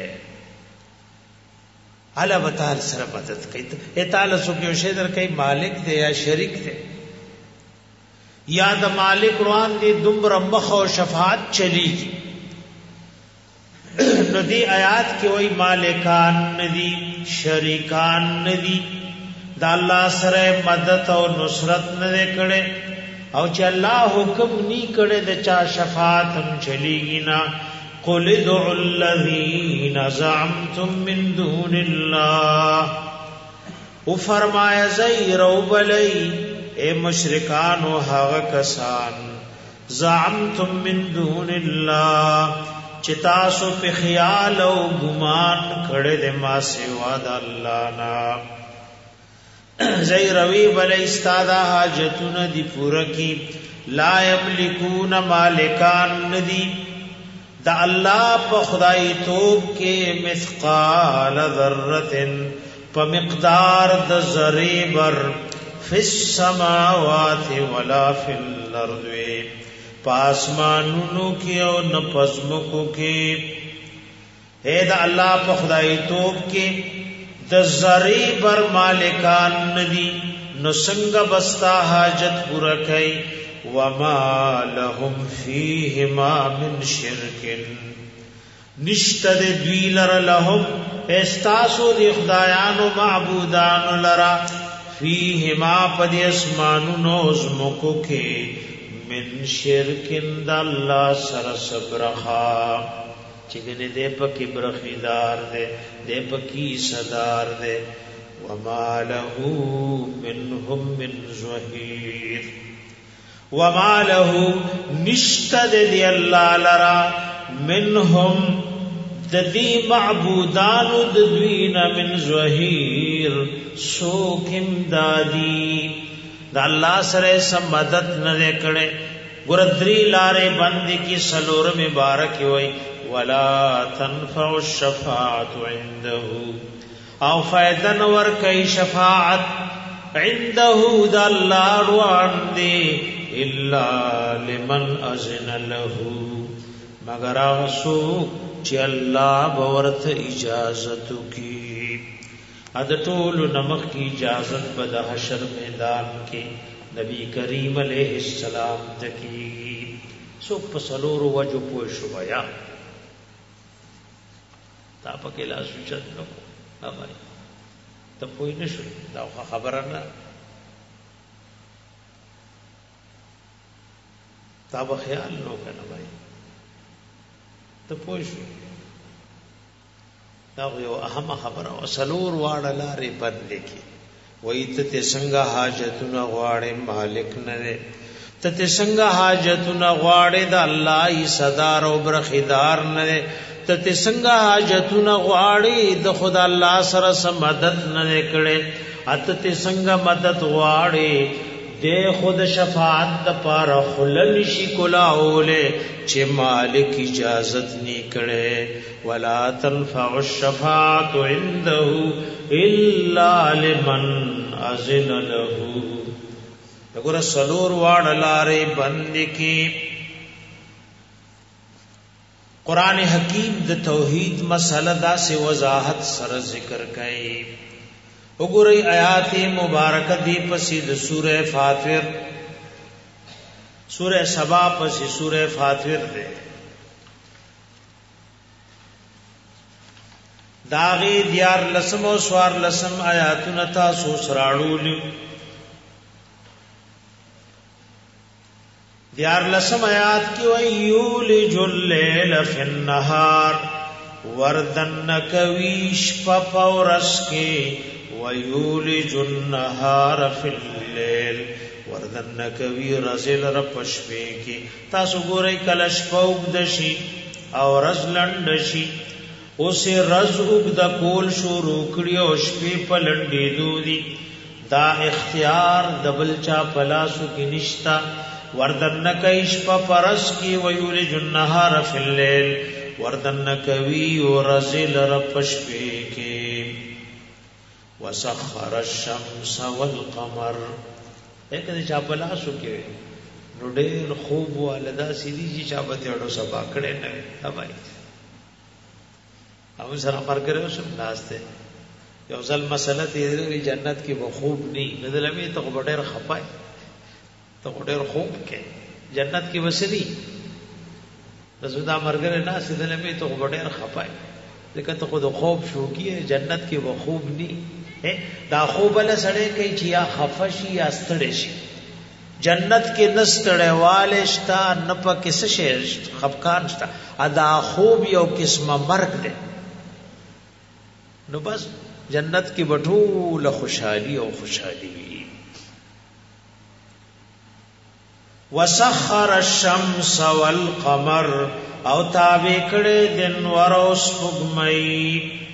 الا وتعال سره مدد کوي ته تعالی سو کې شه در کوي مالک دی یا شریک دی یا د مالک روان دی دمر مخ او شفاعت چلیږي نو دی آیات کې وای مالکان ندی شریکان ندی د الله سره مدد او نصرت نه کړي او چې الله حکم نی کړي د چا شفاعت هم چلیږي نا قل ادعوا الذين زعمتم من دون الله او فرمایا زیرو بلی اے مشرکان او هغه کسان زعمتم من دون الله چې تاسو په خیال او ګمان کړي د ما سوا د الله نه زیروی بلی استادا حاجتون دی پورا کی لا یملکون مالکان ندی دا اللہ پا خدای توب کے مثقال ذرتن پا مقدار دا ذریبر فی السماوات ولا فی الارض پا آسمانونو کی او نپزمکو کی اے دا اللہ پا خدای توب کے د زری بر مالکان ندی نو څنګه بستا حاجت پورا کوي وما لهم فیهما من شرک نشته دوی لره لهم استاسو دی خدایانو معبودان لرا فیهما پد اسمانونو زمکو کې من شرکن دا اللہ سر سبرخا چگنے دے پکی برخیدار دے دے پکی صدار دے وما له منهم من ظهیر وما له نشتد دی اللہ لرا منهم ددی معبودان ددوین من ظهیر سوکم دادی دا اللہ سرے سم مدد نہ کڑے گردری لارے بند کی سلور مبارک ہوئی ولا تنفع الشفاعت عنده او فائدن ور کئی شفاعت عنده دا اللہ روان دے الا لمن اذن له مگر آسو چی اللہ بورت اجازت کی اد ټول نمخ کی اجازت بد حشر میدان کے نبی کریم علیہ السلام تکی سو پسلور وجو پوش بیا تا پکې لا سوچت نو امای ته پوی نشو دا خبره نه تا به خیال نو کنه بھائی ته پوی شو دا یو اهم خبره او سلور واړه لارې بند کی وای ته څنګه حاجتونه غواړې مالک نه ته څنګه حاجتونه غواړې د الله ای صدر او برخیدار نه ته څنګه حاجتونه غواړې د خدا الله سره سم مدد نه کړي اته څنګه مدد غواړې د خود شفاعت د پاره خلل شي کولا اوله چې مالک اجازت ني کړي ولا تنفع الشفاعت عنده الا لمن اذن له وګوره سلور واړه لارې بند کی قران حکیم د توحید مسله دا سے وضاحت سره ذکر کړي وګورئ آیات مبارکه دی پسې د سوره فاطر سوره سبا پسې سوره فاطر ده داغي دیار لسم او سوار لسم آیاتونه تاسو سراړول دیار لسم آیات کی وی یولج اللیل فی النهار وردن کویش پپورس کے ویولج النهار فی اللیل وردن کوی رزل رپشپے کی تاسو گورئی کلش پوگ دشی او رز لندشی اسے رز اگد کول شروع کړي او شپې پلنډې دودي دا اختیار دبل چا پلاسو کې نشتا وردن کایش په پرس کې ویولج النهار فی الليل وردن کوي او رزل رپشپې کې وسخر الشمس والقمر اکه چا پلاسو کې نو ډېر خوب ولدا سیدی چې چا به تړو سبا کړي نه هاوای او سره مرګره وسم ناشته یو ځل مسله دې جنت کې به خوب نه ندلمه ته ډېر خپای ته ډېر خوب کې جنت کې وسني رسودا مرګره ناشته دلمه ته ډېر خپای ځکه ته خود خوب شو کې جنت کې به خوب نه دا خوب له سړی کوي چې یا خفشي یا ستړي شي جنت کې نستړی والشتا نه پکې څه شي خفقان شتا ادا خوب یو قسمه مرګ دی نو بس جنت کې بټول خوشحالي او خوشحالي وي وسخر الشمس والقمر او تابع کړه د نور او سپوږمۍ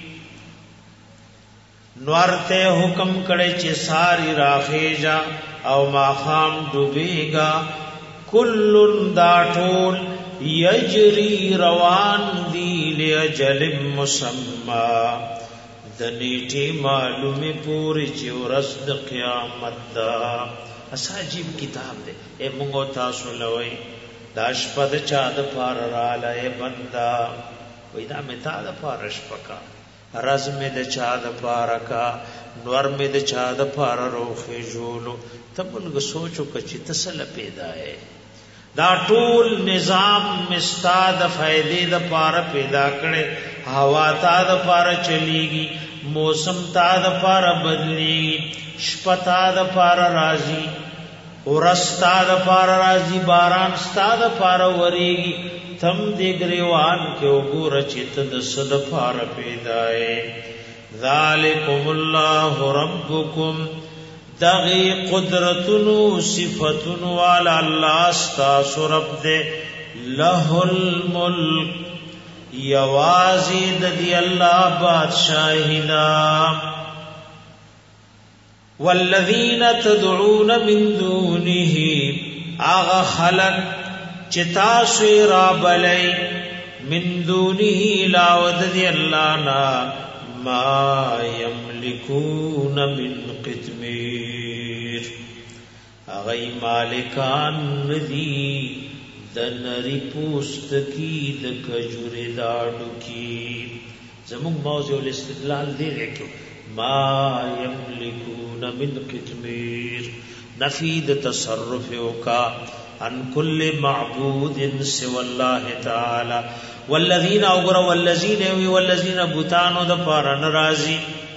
نور ته حکم کړه چې ساری راخېجا او ماخام ډوبېگا کلن دا ټول یجری روان دی لاجل مسمى د نیټه معلومه پوری چې ورځ د قیامت دا اساجیب کتاب دی اے موږ تاسو لوي داش پد چا د پار را لای بندا وې دا متا د پارش پکا رز میں د چا د پارکا نور میں د چا د پار روخه جوړو تبلګ سوچو کچ تسل پیدا ہے دا ټول نظام مستاد فائدې د پار پیدا کړي هوا تا د پار چلیږي موسم تا د پار بدلی شپتا د پار راضی ورستا د پار راځي باران ستا د پار وریږي تم دې ګریوان کې وګوره چې ته د صد پار پیدائے ذالکم الله ربکم دغی قدرتنو صفتنو والا اللہ استاسو رب دے لہ الملک یوازید دی اللہ بادشاہی دا والذین تدعون من دونه آغا خلق چتاسو رابلی من دونه لاود دی اللہ نا ما یملکون من قطمیر اغی مالکان ندی دنری پوست کی دکجور داڑو کی زمون موضوع الاستدلال دے رکھو ما یملکون من قطمیر نفید تصرف کا عن کل معبود سوى الله تعالی والذین اوغر والذین بوتانو د پار ناراضی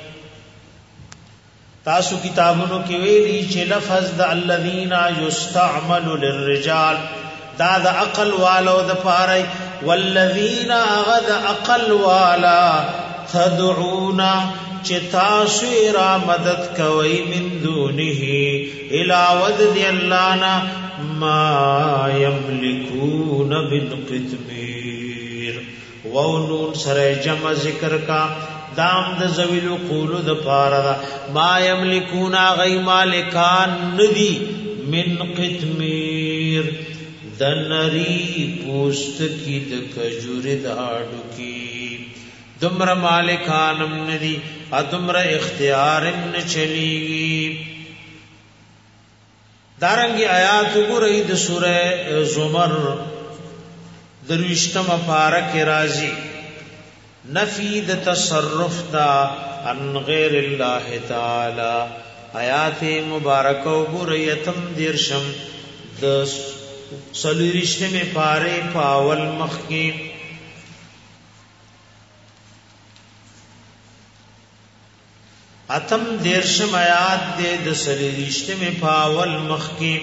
تاسو کتابونو کې ویلي چې لفظ د الذین یستعمل للرجال دا د عقل والو د پاره والذین غد عقل والا تدعونا چې تاسو را مدد کوي من دونه الی ود دی الله نا ما یملکون بالقطمیر وونون سره جمع ذکر کا دام د ذویل قول د پارا ما یملکون غی مالکان ندی من قطمیر دنری پوست کی د کجور داڑو کی دمر مالکانم ندی ادمر اختیارم نه چلیږي دارنګي آیات وګورئ د سوره زمر درویشتم پارک رازی نفی د تصرف دا عن غیر الله تعالی آیات مبارک وګورئ تم دیرشم د سلوریشتم پاره پاول مخکی اتم دیرشم آیات دے د سلیریشتم پاول مخکی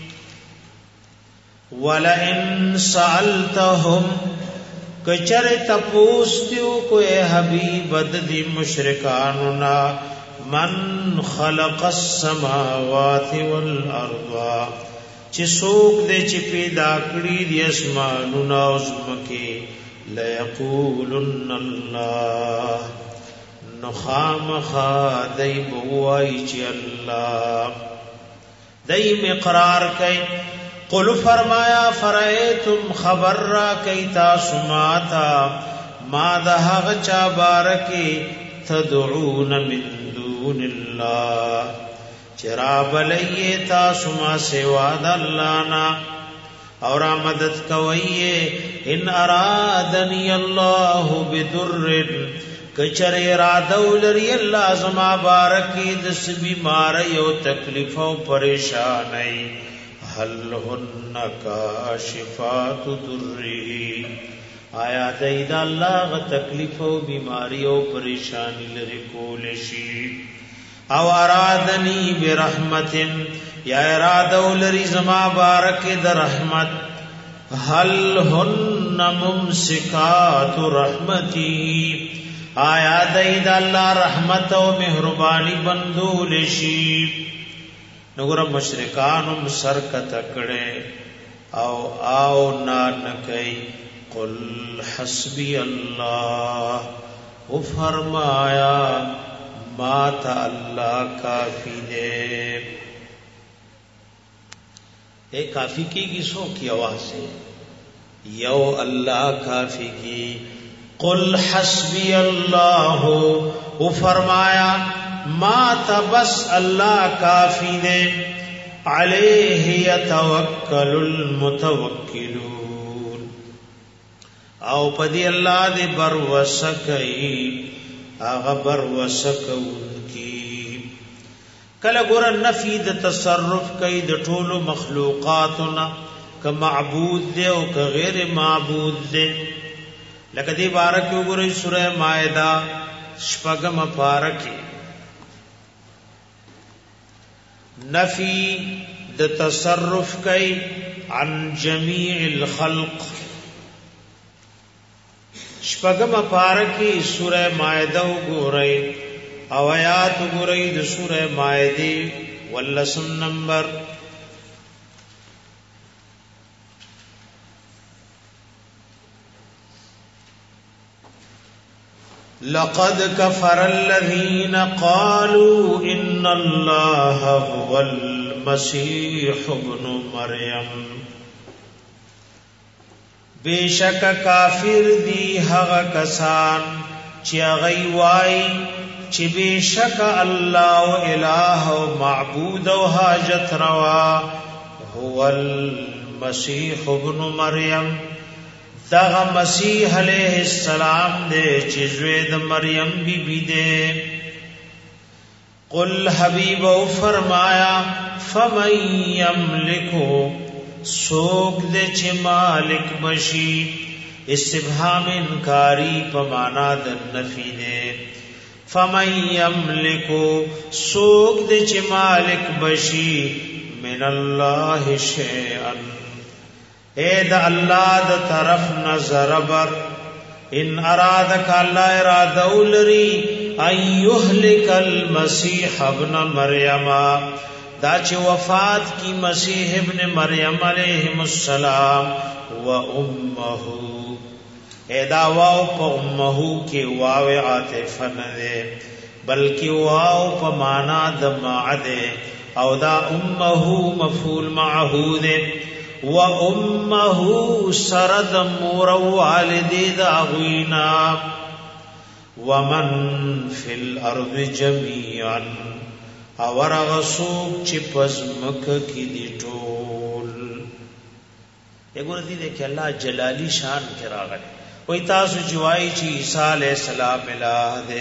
وَلَئِن سَأَلْتَهُمْ کچر تپوستیو کو اے حبیب دی مشرکاننا من خلق السماوات والارض چی سوک دے چی پیدا کری دی اسمانونا عظمکی لَيَقُولُنَّ اللَّهِ نخام خادی بوائی چی اللہ دیم اقرار کئی قل فرمایا فرائیتم خبر را کئی تاسماتا ما دہاغ چا بارکی تدعون من دون اللہ چراب لئیے تاسما سواد اللہنا اور مدد کوئیے ان ارادنی اللہ بدرن کچر ارادو لری اللہ زما بارکی دس بیماری و تکلیف و پریشانی حل ہن کاشفات دری آیا دیدا اللہ غ تکلیف و بیماری و پریشانی لری کولشی او ارادنی برحمت یا ارادو لری زما بارکی در رحمت حل ہن ممسکات رحمتی آیا دید اللہ رحمت و مہربانی بندول شیب نگر مشرکانم سرکت اکڑے او آو نانکی قل حسبی اللہ او فرمایا مات اللہ کافی دے اے کافی کی سو کی آواز سے یو اللہ کافی کی قل حسبی اللہ او فرمایا ما تبس اللہ کافی دے علیہ یتوکل المتوکلون او پدی اللہ دے بروسکی آغا بروسکون کی کل گورا نفی دا تصرف کئی دا طول مخلوقاتنا کا معبود دے او کا غیر معبود دے لکه دی بارک وګورئ سورہ مائدہ شپږم پارکی نفی د تصرف کوي عن جميع الخلق. شپږم پارکی سورہ مائده وګورئ او آیات وګورئ د سورہ مائده ولسم نمبر. لقد كفر الذين قالوا إن الله هو المسيح ابن مريم. بیشک کافر دی هغه کسان چې غي وای چې بیشک الله او الہ او معبود او حاجت روا هو المسيح ابن مريم. دغه مسیح علیہ السلام دے چې زوی د مریم بی بی دے. قل حبیب او فرمایا فمن یملکو سوک دے چې مالک بشی. استفهام انکاری په معنا د نفی دے. فمن یملکو سوک دے چې مالک بشی من الله شیئا اے دا اللہ دا طرف نظر بر. ان ارادک اللہ ارادہ لری ان یهلک المسیح ابن مریم دا چې وفات کی مسیح ابن مریم علیہ السلام و امه. اے دا واو پا امه کی واو عاطفہ ندے بلکہ واو پا مانا دا معدے او دا امه مفعول معه دے. و امه سرد مور والدی دا غوینا ومن فی الارض جمیعا اور غصوب چی پزمک کی دی ټول. اگو ردی دے کہ اللہ جلالی شان کرا گئے وی تاسو جوائی چی عیسیٰ علیہ السلام الہ دے.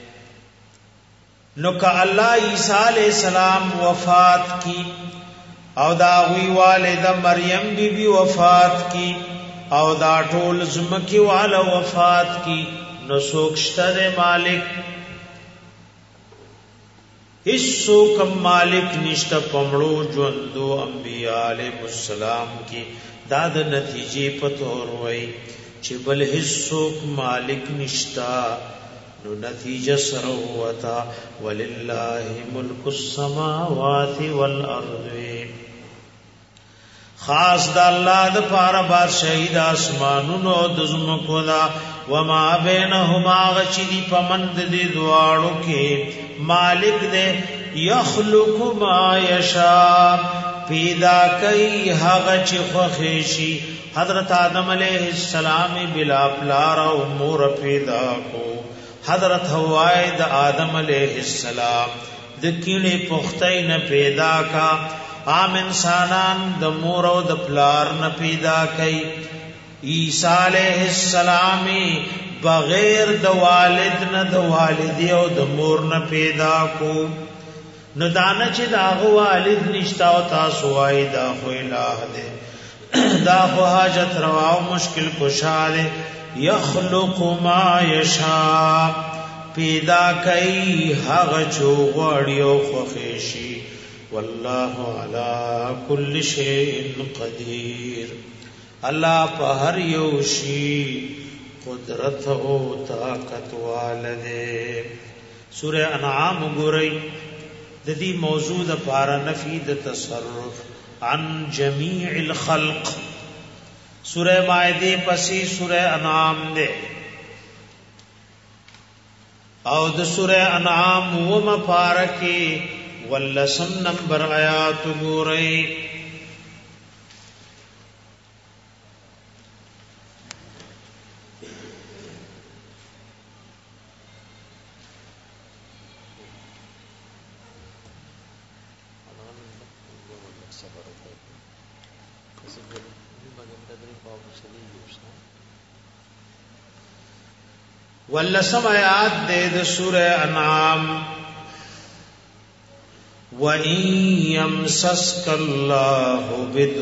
نو کہ اللہ عیسیٰ علیہ السلام وفات کی او دا غوی والدہ مریم بی بی وفات کی او دا ټول زمکی والا وفات کی نو سوکشتا دے مالک. اس سوکم مالک نشتا پمڑو جوندو انبیاء علیہ السلام کی داد نتیجے پتور ہوئی چی بل اس سوک مالک نشتا نو نتیجہ سروتا وللہ ملک السماوات والارض. خاص دا اللہ دا پارا بادشاہی دا اسمانونو د زمکو دا وما بینهما غچی دی پمند دی دوارو کے مالک دے. یخلق ما یشا پیدا کئی حغچ خوخیشی. حضرت آدم علیہ السلام بلا پلارا امور پیدا کو. حضرت حوائے دا آدم علیہ السلام دکیڑے پختائی نہ پیدا کا. عام انسانان د مور او د پلار نه پیدا کئ. عیسی علیہ السلام بغیر د والد نه د والدی او د مور نه پیدا کو. نو دانه چې دا والد نشتا او تاسو وای دا خو الہ دے دا خو حاجت روا او مشکل کشا دے. یخلق ما یشاء پیدا کئ هغه چو غړی او خوښی. والله على كل شيء قدير. اللہ په هر یو شی قدرت او طاقت والده. سورہ انعام ګورئ د دې موضوع د پارا نفی د تصرف عن جميع الخلق. سورہ مائده پسې سورہ انعام ده او د سورہ انعام و مبارکه واللسم نمبر آیات گورئی. واللسم آیات دے د سورہ انعام. وَإِن يَمْسَسْكَ اللَّهُ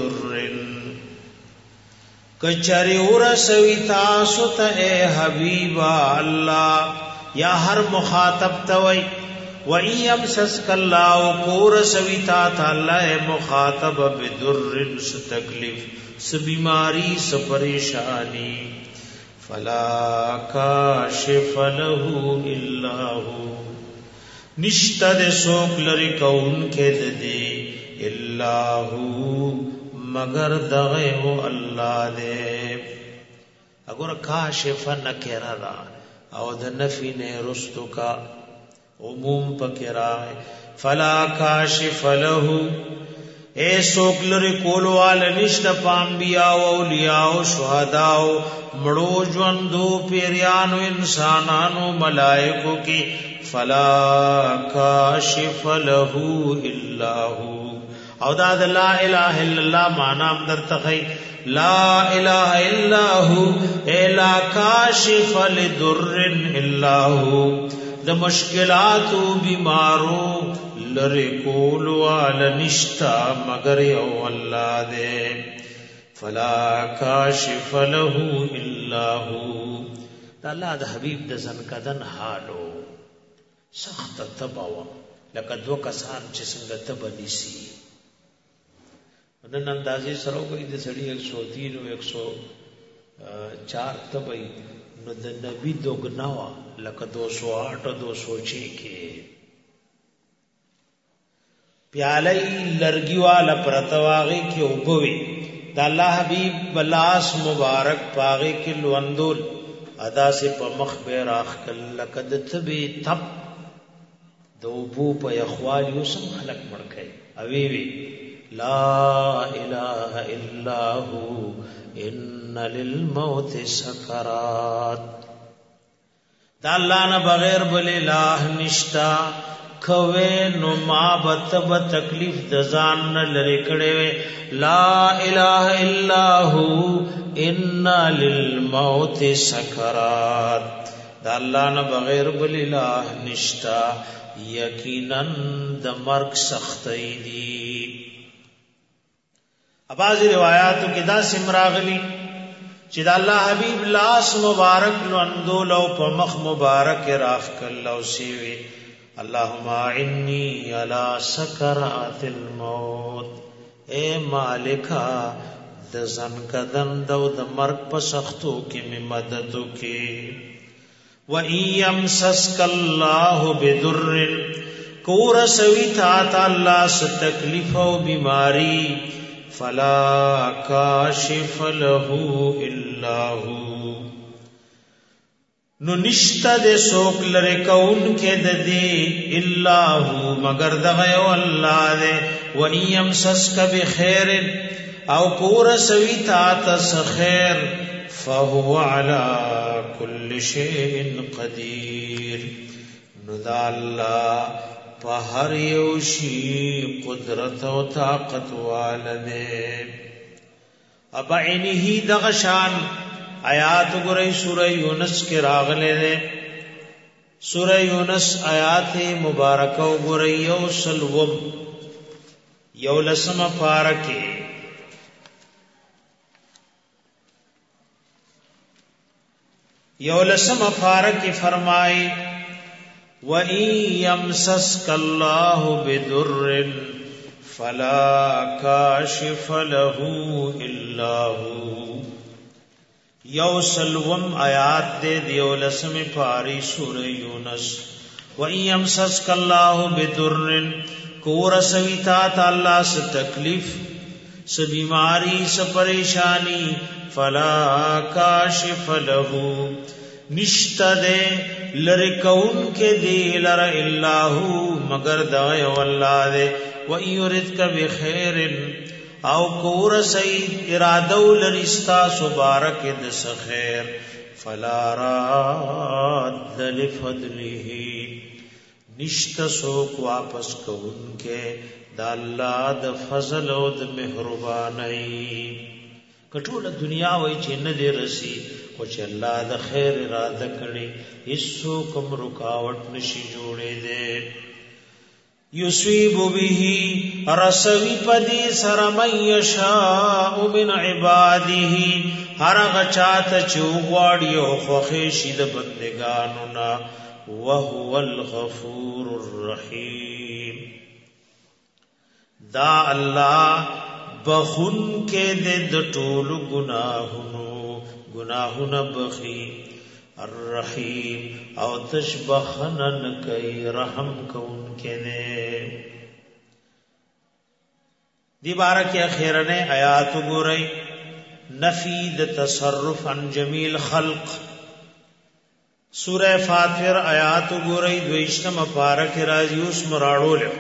بِضُرٍّ کچری ورسوی تاسو ته اے حبیبا اللہ یا ہر مخاطب توئی وَإِن يَمْسَسْكَ اللَّهُ قُورَ سَوِتَا تَعَلَّهِ مُخَاطَبَ بِدُرٍّ سَتَكْلِفْ سَبِمَارِي سَپَرِشَانِي فَلَا كَاشِفَ لَهُ إِلَّا هُوَ نشتا دے سوک لری کون کے دے الا ہو مگر دغه هو الله دے اگر کاشف نکرا دا او د نفی نه رستو کا عموم پکرا فلا کاشف له اے سوک لری کولو وال نشتا پانبیا او اولیاء او شہداء مړو ژوندو پیریانو انسانانو ملائکو کی فلا کاشف له الا هو او دا لا اله الا الله معنی در تخی لا اله الا هو الا کاشف لضر الا هو د مشکلات و بیمارو لری کول وال نشتا مگر یو الله دے فلا کاشف له الا هو الله د حبیب د زنکدن حالو سخت تباوا لکه دو کسان چې څنګه تبا نیسی نن اندازې سره وګړي د سړی 103 او 104 تبای نو د نبی دوګناوا لکه 208 او 206 کې پیالای لرګي والا پرتواغي کې وبوي د الله حبیب بلاس مبارک پاغي کې لوندول ادا سے په مخ به راخ کله کد تبي تب دوبو په اخوال یوسم خلق مړکای اوی وی لا اله الا هو ان للموت سکرات دا الله نه بغیر بل اله نشتا کوي نو ما بتب تکلیف د ځان نه لری کړي لا اله الا هو ان للموت سکرات دا الله نه بغیر بل اله نشتا یقینا د مرګ سختي دي اباظ روایاتو کې دا سمراغلی چې د الله حبیب لاس مبارک لوندول او په مخ مبارک راف کله او سیوی اللهم اعني على سکرات الموت اے مالکا د زنکدن دو د مرګ په سختو کې می مدد وکي وَإِن يَمْسَسْكَ اللَّهُ بِضُرٍّ کور سوی تا اللہ سے تکلیف و بیماری فلا کاشف له الا هو نو نشتا دے سوک لرے کون کے دے الا هو مگر دغه الله دے وَإِن يَمْسَسْكَ بِخَيْرٍ او کور سوی تا خیر فهو على كل شيء قدير ندا الله په هر یو شی قدرت او طاقت والده ابا عینه دغشان آیات ګورئ سورہ یونس کې راغله ده سورہ یونس آیات مبارکه ګورئ یو سلوم یو لسمه پارکه یولسم فارق فرمائی وَإِن يَمْسَسْكَ اللَّهُ بِضُرٍّ فَلَا كَاشِفَ لَهُ إِلَّا هُوَ یوسلوم آیات دے دیولسم پاری سورہ یونس وَإِن يَمْسَسْكَ اللَّهُ بِضُرٍّ کور سویتا تا اللہ سے تکلیف سے بیماری سے پریشانی فلا کاشف له نشتا دے لرکون کے دی لر اللہ مگر دغی واللہ دے وَإِن يُرِدْكَ بِخَيْرٍ او کور سید ارادو لرستا سبارک دس خیر فلا راد لفضلہ نشتا سوک واپس کون کے دا اللہ دا فضل او دا مہربانی کټوله دنیا وای چې نه دې رسی او چې الله د خیر اراده کړي هیڅ کوم رکاوټ نشي جوړې دې یصيب به رسوي پدی سر من یشاء من عباده هر غچات چې وغواړي او خوښي شي د بندگانو نا وهو الغفور الرحیم. دا الله بخون کې د ټولو گناهونو بخي، الرحیم او تشبخنن کوي، رحم کون کې نه. دی بارک اخیرنے آیات گورئی نفی د تصرف عن جمیل خلق. سورہ فاطر آیات گورئی دویشتم پارک راجیوس مراڑو لے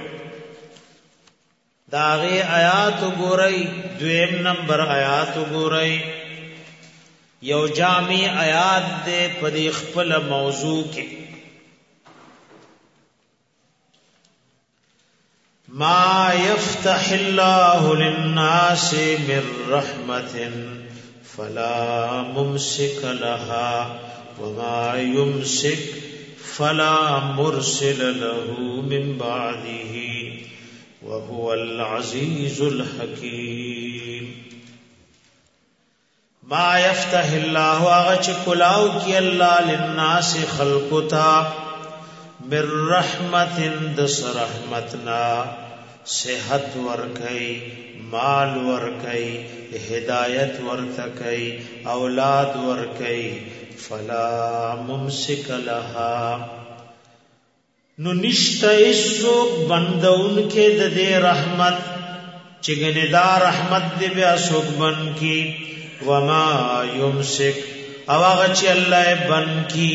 داغی آیات گورئی دویم نمبر آیات گورئی یو جامع آیات دے پدی خپل موضوع کے. ما يفتح الله للناس من رحمة فلا ممسك لها وما يمسك فلا مرسل له من بعده وهو العزيز الحكيم. ما يفتح الله اغچ کلاو کی اللہ للناس خلقتا من رحمت دس رحمتنا صحت ورکئی، مال ورکئی، ہدایت ورتکئی، اولاد ورکئی، فلا ممسک لها نو نشتا اسوک بندون کے دے رحمت چگن دا رحمت دے بیا سوک بن کی. وما یمسک اواغچ اللہ بن کی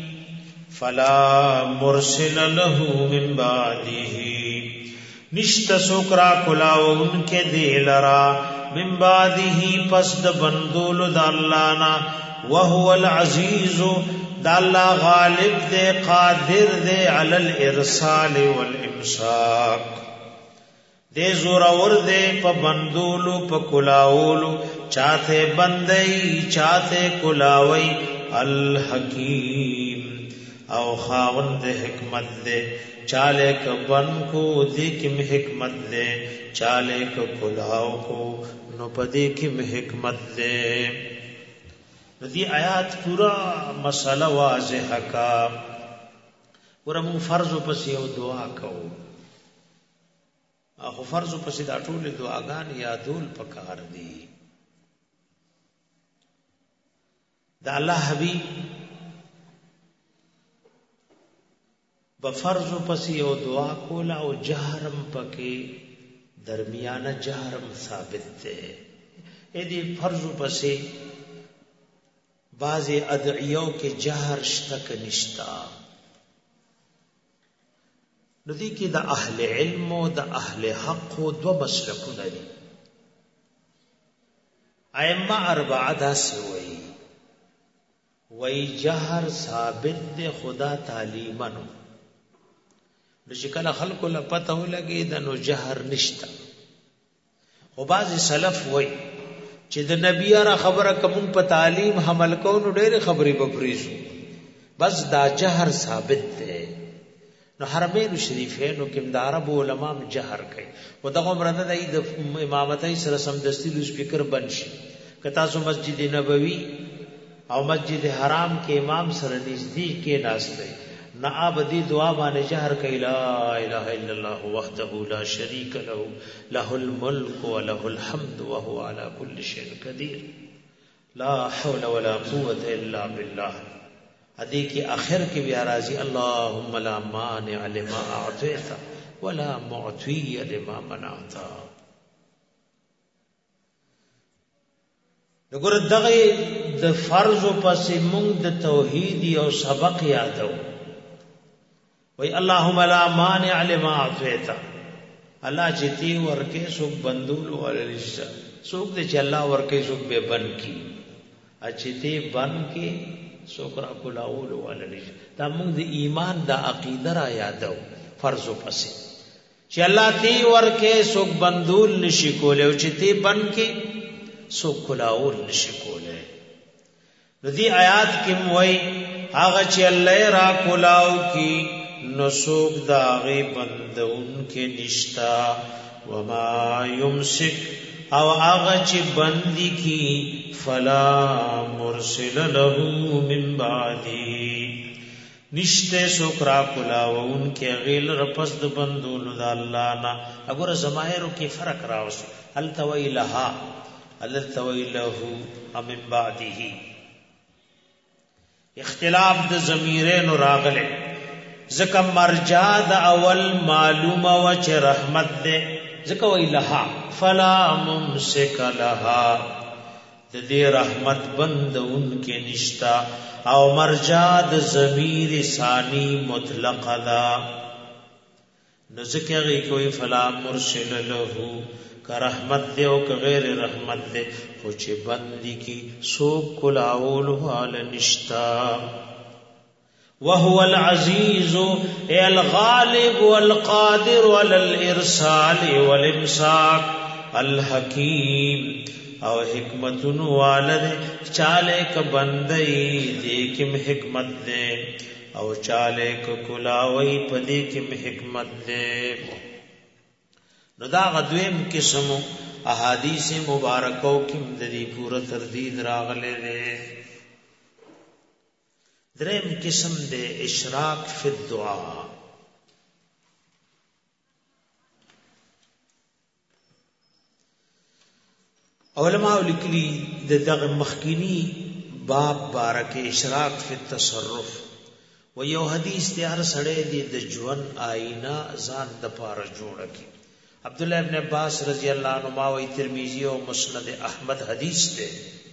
فلا مرسل له من بعده نشت سکرا کلاون کے دے لرا من بعده پس د بندول د اللہ نا. وهو العزیز د اللہ غالب دے قادر دے علی الارسال والامساک دے زورور دے پا بندولو پا کلاولو چاہتے بندئی چاہتے کلاوئی. الحکیم او خاوند حکمت دے چالے کا بن کو دیکم حکمت دے چالے کا کلاو کو نو پدیکم حکمت دے. دی آیات پورا مسئلہ واضح کا پورا مون فرض پسی او دعا کو اخو فرض پسی دا ټول دعاګان یادول پکار دی. دا الله حبیب بفرض پسی او دعا کولا او جہرم پکے درمیانہ جہرم ثابت تے. ایدی فرض پسی بعض ادعیوں کے جہر شتک نشتا. ندی کی دا اہل علم و دا اہل حق و دو مسلکو ندی ائمہ اربعہ دا سوئی وی جہر ثابت دے خدا تعلیمنو نشکل خلق لپتہ لگی دا نو جہر نشتا. و بعض سلف وی چې د نبی را خبره کوم په تعلیم حمل کوو ډېر خبرې بپریزو بس دا جهر ثابت ده. نو حرمین شریفینو کې د عرب علماء جهر کوي او دغه مرنه د امامتای سره سم دستی لو سپیکر بنشي. کتا سو مسجد نبوی او مسجد حرام کې امام سره نږدې کې ناشته نہ ابدی دعا باندې جهر کوي لا اله الا الله وحده لا شريك له له الملك وله الحمد وهو على كل شيء قدير لا حول ولا قوه الا بالله. ادي کی اخر کې بیا راضي اللهم لا مانع لما اعطيت ولا معطي لما منعت. وګوره دغه د فرض پسې موږ د توحید او سبق یادو وی اللهم لا مانع لما اعطيت. الله چې تی ورکه سو بندول وللش سوک دې چې الله ورکه سو به بن کی اچتی بن کی سوکرا کولاول وللش. دا موږ د ایمان د عقیده را یادو فرض پسې چې الله تی ورکه سو بندول نشي کوله او چې تی بن کی سو کولاول نشي کوله. نو دی آیات کې موي هغه چې الله را کولاو کی نسوک داغی بندون کے نشتا. وما یمسک او آغا چی بندی کی فلا مرسل له من بعدی نشته سوکرا کلا و انکه غیل رپس د بندولو د الله نه. اگر زمایرو کې فرق راوس هل توي لها هل توي له من بعده اختلاف د ضمیرین راغله. زکه مرجع د اول معلومه و چې رحمت ده، زکه وی لها فلا ممسک لها د دې رحمت بند انکه نشتا، او مرجع د ضمیر ثانی مطلق دا نو ذکر کوئی فلا مرسل له کا رحمت دے او کا غیر رحمت دے خو چې بندی کی سوک کلاول حال نشتا. وهو العزیز ای الغالب والقادر على الارسال والامساک الحکیم او حکمتن والد چالے ک بندئی دے کم حکمت دے او چالے ک کلاوی پدی کم حکمت دے. نو دا غدویم قسمو احادیث مبارکو کم ددی پورا تردید راغلے دے. دریم قسم دے اشراک فی الدعا. علماء لکلی دغه مخکینی باب بارک اشراک فی التصرف و یو حدیث ته هر سړی دی د ژوند آئینه ځان د پاره جوړه کی. عبد الله ابن عباس رضی الله عنهما و ترمذی او مسند احمد حدیث ته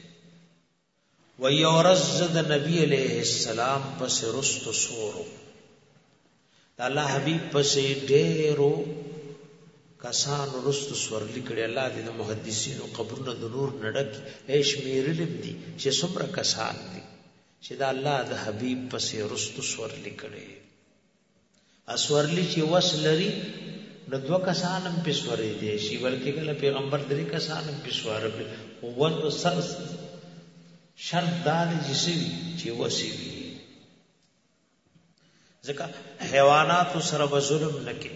و یورز د نبی علیہ السلام پس رست سورو د الله حبیب پس ډیرو کسان رست سورلی کړي. الله دې د محدثینو قبرونه د نور نډک ایش میرلم دي چې څومره کسان دي چې د الله د حبیب پسې رست سورلی کړي. اسورلی چې وسلري نو دو کسان هم په سوري دي شي بلکې کله پیغمبر درې کسان هم په سورل او سر شرط دار چې وسوي ځکه حیوانات سره ظلم نکي.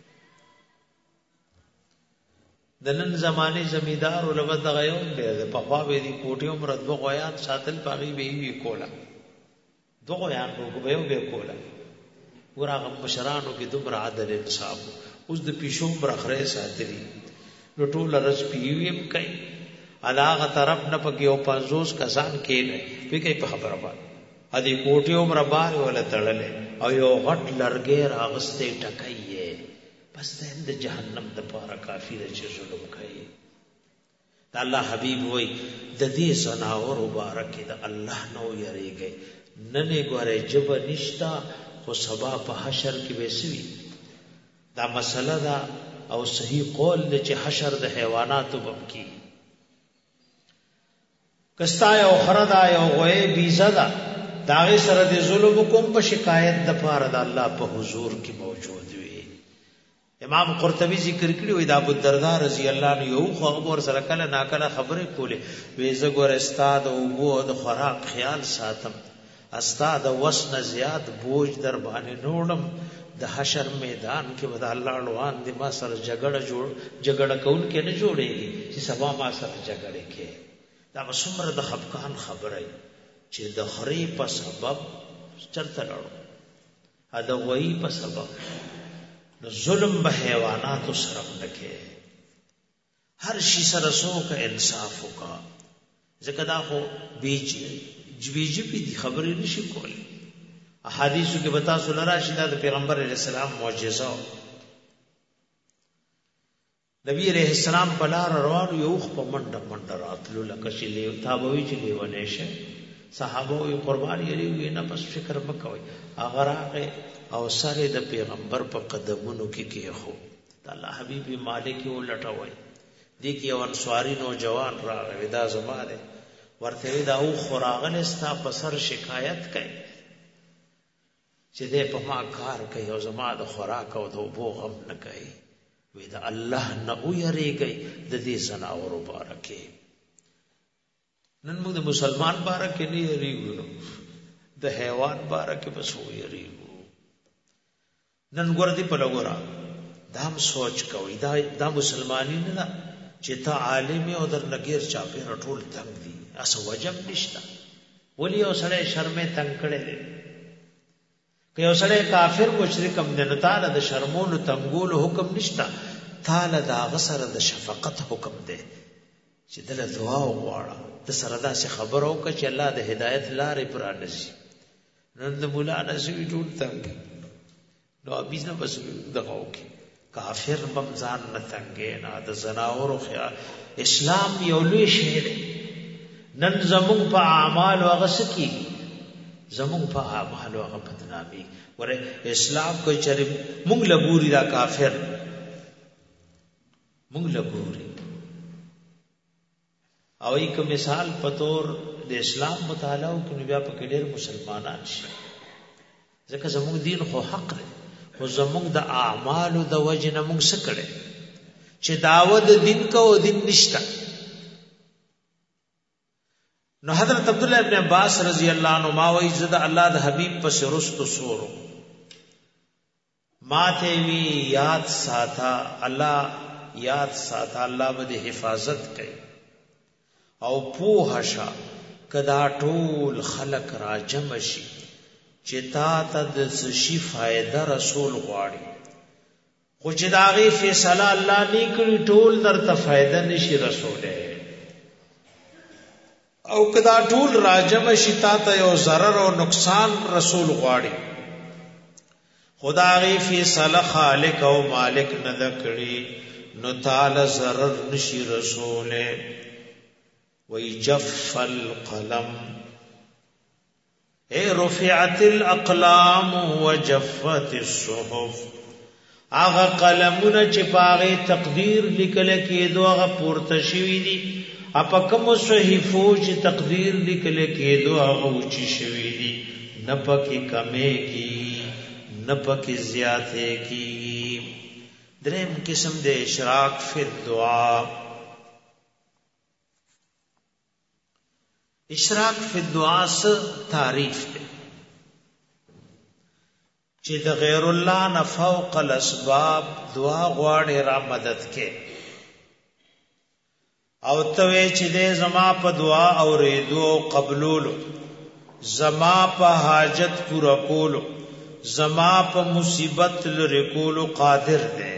د نن زمانه زمیدار او لغت غيوم به په خوا به دي کوټیو مرد دو غیان ساتل پاغي به وی کولا دو غیان به کولا ورغه مشرانو کې دومره عدل انصاف اوس د پیشو برخره ساتري نو ټول رس پیویم کوي علاغه طرف نه پکې او 50 کسان کې نه په کې په خبره باندې ادي کوټیو مربار ولا تړلې او یو غټ لرګي راغسته ټکایې بس د جهنم د پاره کافی د چې ظلم کوي. د الله حبیب وای د دې زناور مبارک د الله نو یریږي نن ګوره جب نشتا خو سبا په حشر کې وسوي. دا مسله دا او صحیح قول د چې حشر د حیواناتو بمکی کستا یو خردا یو غوی بیزدا داغه سره د ظلم کوم په شکایت د پاره د الله په حضور کې موجود وي. امام قرطبی ذکر کړی وای د ابو الدرداء رضی الله عنه یو خبر سره کله ناکله خبره کوله وې زګور استاد او بو د خوراک خیال ساتم استاد وسن زیات بوج در باندې نوړم د حشر میدان کې ودا الله اړوان دي ما سره جګړه کول کې نه جوړېږي چې سبا ما سره جګړه کې دا مسمره د خفقان خبره چې د خری په سبب چرته لړو ا د وای په سبب نو ظلم به حیوانات سره نکې هر شي سره سوک انصاف وکا ځکه دا خو بیجی په دي خبرې نشي کولی. احادیثو کې بتا سول راشي دا د پیغمبر علیه السلام معجزه. نبی علیہ السلام په لار روان یو خ په منډه راتلو لکه چې له تابوي چې لیونه شه صحابه وي قربان یې وي نه بس فکر وکوي هغه راغه او سره د پیغمبر په قدمونو کې کېخو د الله حبیب مالک یو لټوي دي کې یو انصاری نوجوان راغی دا زماره ورته دا او خوراغل استا په سر شکایت کوي چې دې په ما کار کوي او زما د خوراک او د وبو غم نه کوي وې دا الله نه او یریږي د دې زناور مبارکه. نن موږ د مسلمان مبارکه نه یریږو د حیوان مبارکه بس و یریږو. نن ګور دي په لګورا دا هم سوچ کوي دا مسلمانی نه چې ته عالم او در لګیر چا په ټول تنگ دي اس وجب نشتا ولی او سره شرمې تنگ کړي که یو سړی کافر مشرک هم دی نو تعالی د شرمولو تنګولو حکم نشته، تعالی د هغه سره د شفقت حکم دی چې دله دعا وغواړه، د سره داسې خبره وکړه چې الله د هدایت لارې پرانیزي. نن د مولا نسوي ټول تنګ نو ابیز نه بس دغه وکړي، کافر بم ځان نه تنګې نه د زناورو خیال. اسلام یو لوی شی دی. نن زمونږ په اعمالو هغه څه کېږي، زمونږ په اعمالو هغه بدنامي. ورې اسلام کوئی چرې مونږ له ګوري دا کافر، مونږ له ګوري او یک مثال په تور د اسلام مطالعه وکړو بیا په کې ډېر مسلمانان شي، ځکه زمونږ دین خو حق دی، خو زمونږ د اعمالو د وجې نه مونږ څه کړی چې دعوت دین کو دین نشته. نو حضرت عبداللہ ابن عباس رضی اللہ عنہ ما وی زد اللہ د حبیب پس رستو سورو ما ته وی یاد ساتا الله، یاد ساتا الله به حفاظت کوي او پوه شا کدا ټول خلق را جمع شي چې تا ته د شي فائدہ رسول غواړي، خو چې داغي فیصله الله نه کړی ټول درته فائدہ نشي رسوله، او کدا ټول راجم شتا ته یو ضرر او نقصان رسول غواړي، خدای فیصله خالق او مالک نه کړی نو تعالی ضرر نشي رسوله. وی جف القلم اے رفعت الاقلام وجفت الصحف، هغه قلمونه چې پاغه تقدیر لیکل کېدو هغه پورته شوی دي، اپا کوم صحیفو چې تقدیر لیکل کېدو هغه اوچی شوی دي، نه پکې کمې کی نه پکې زیاتې کی. دریم قسم د اشراق فی الدعاء. اشراق فی الدعاء سے تعریف ہے چې د غیر الله نه فوق الاسباب دعا غواړي را مدد کې، او ته چې دې زما په دعا اورېدو قبولولو، زما په حاجت پورا کولو، زما په مصیبت لری کولو قادر دی.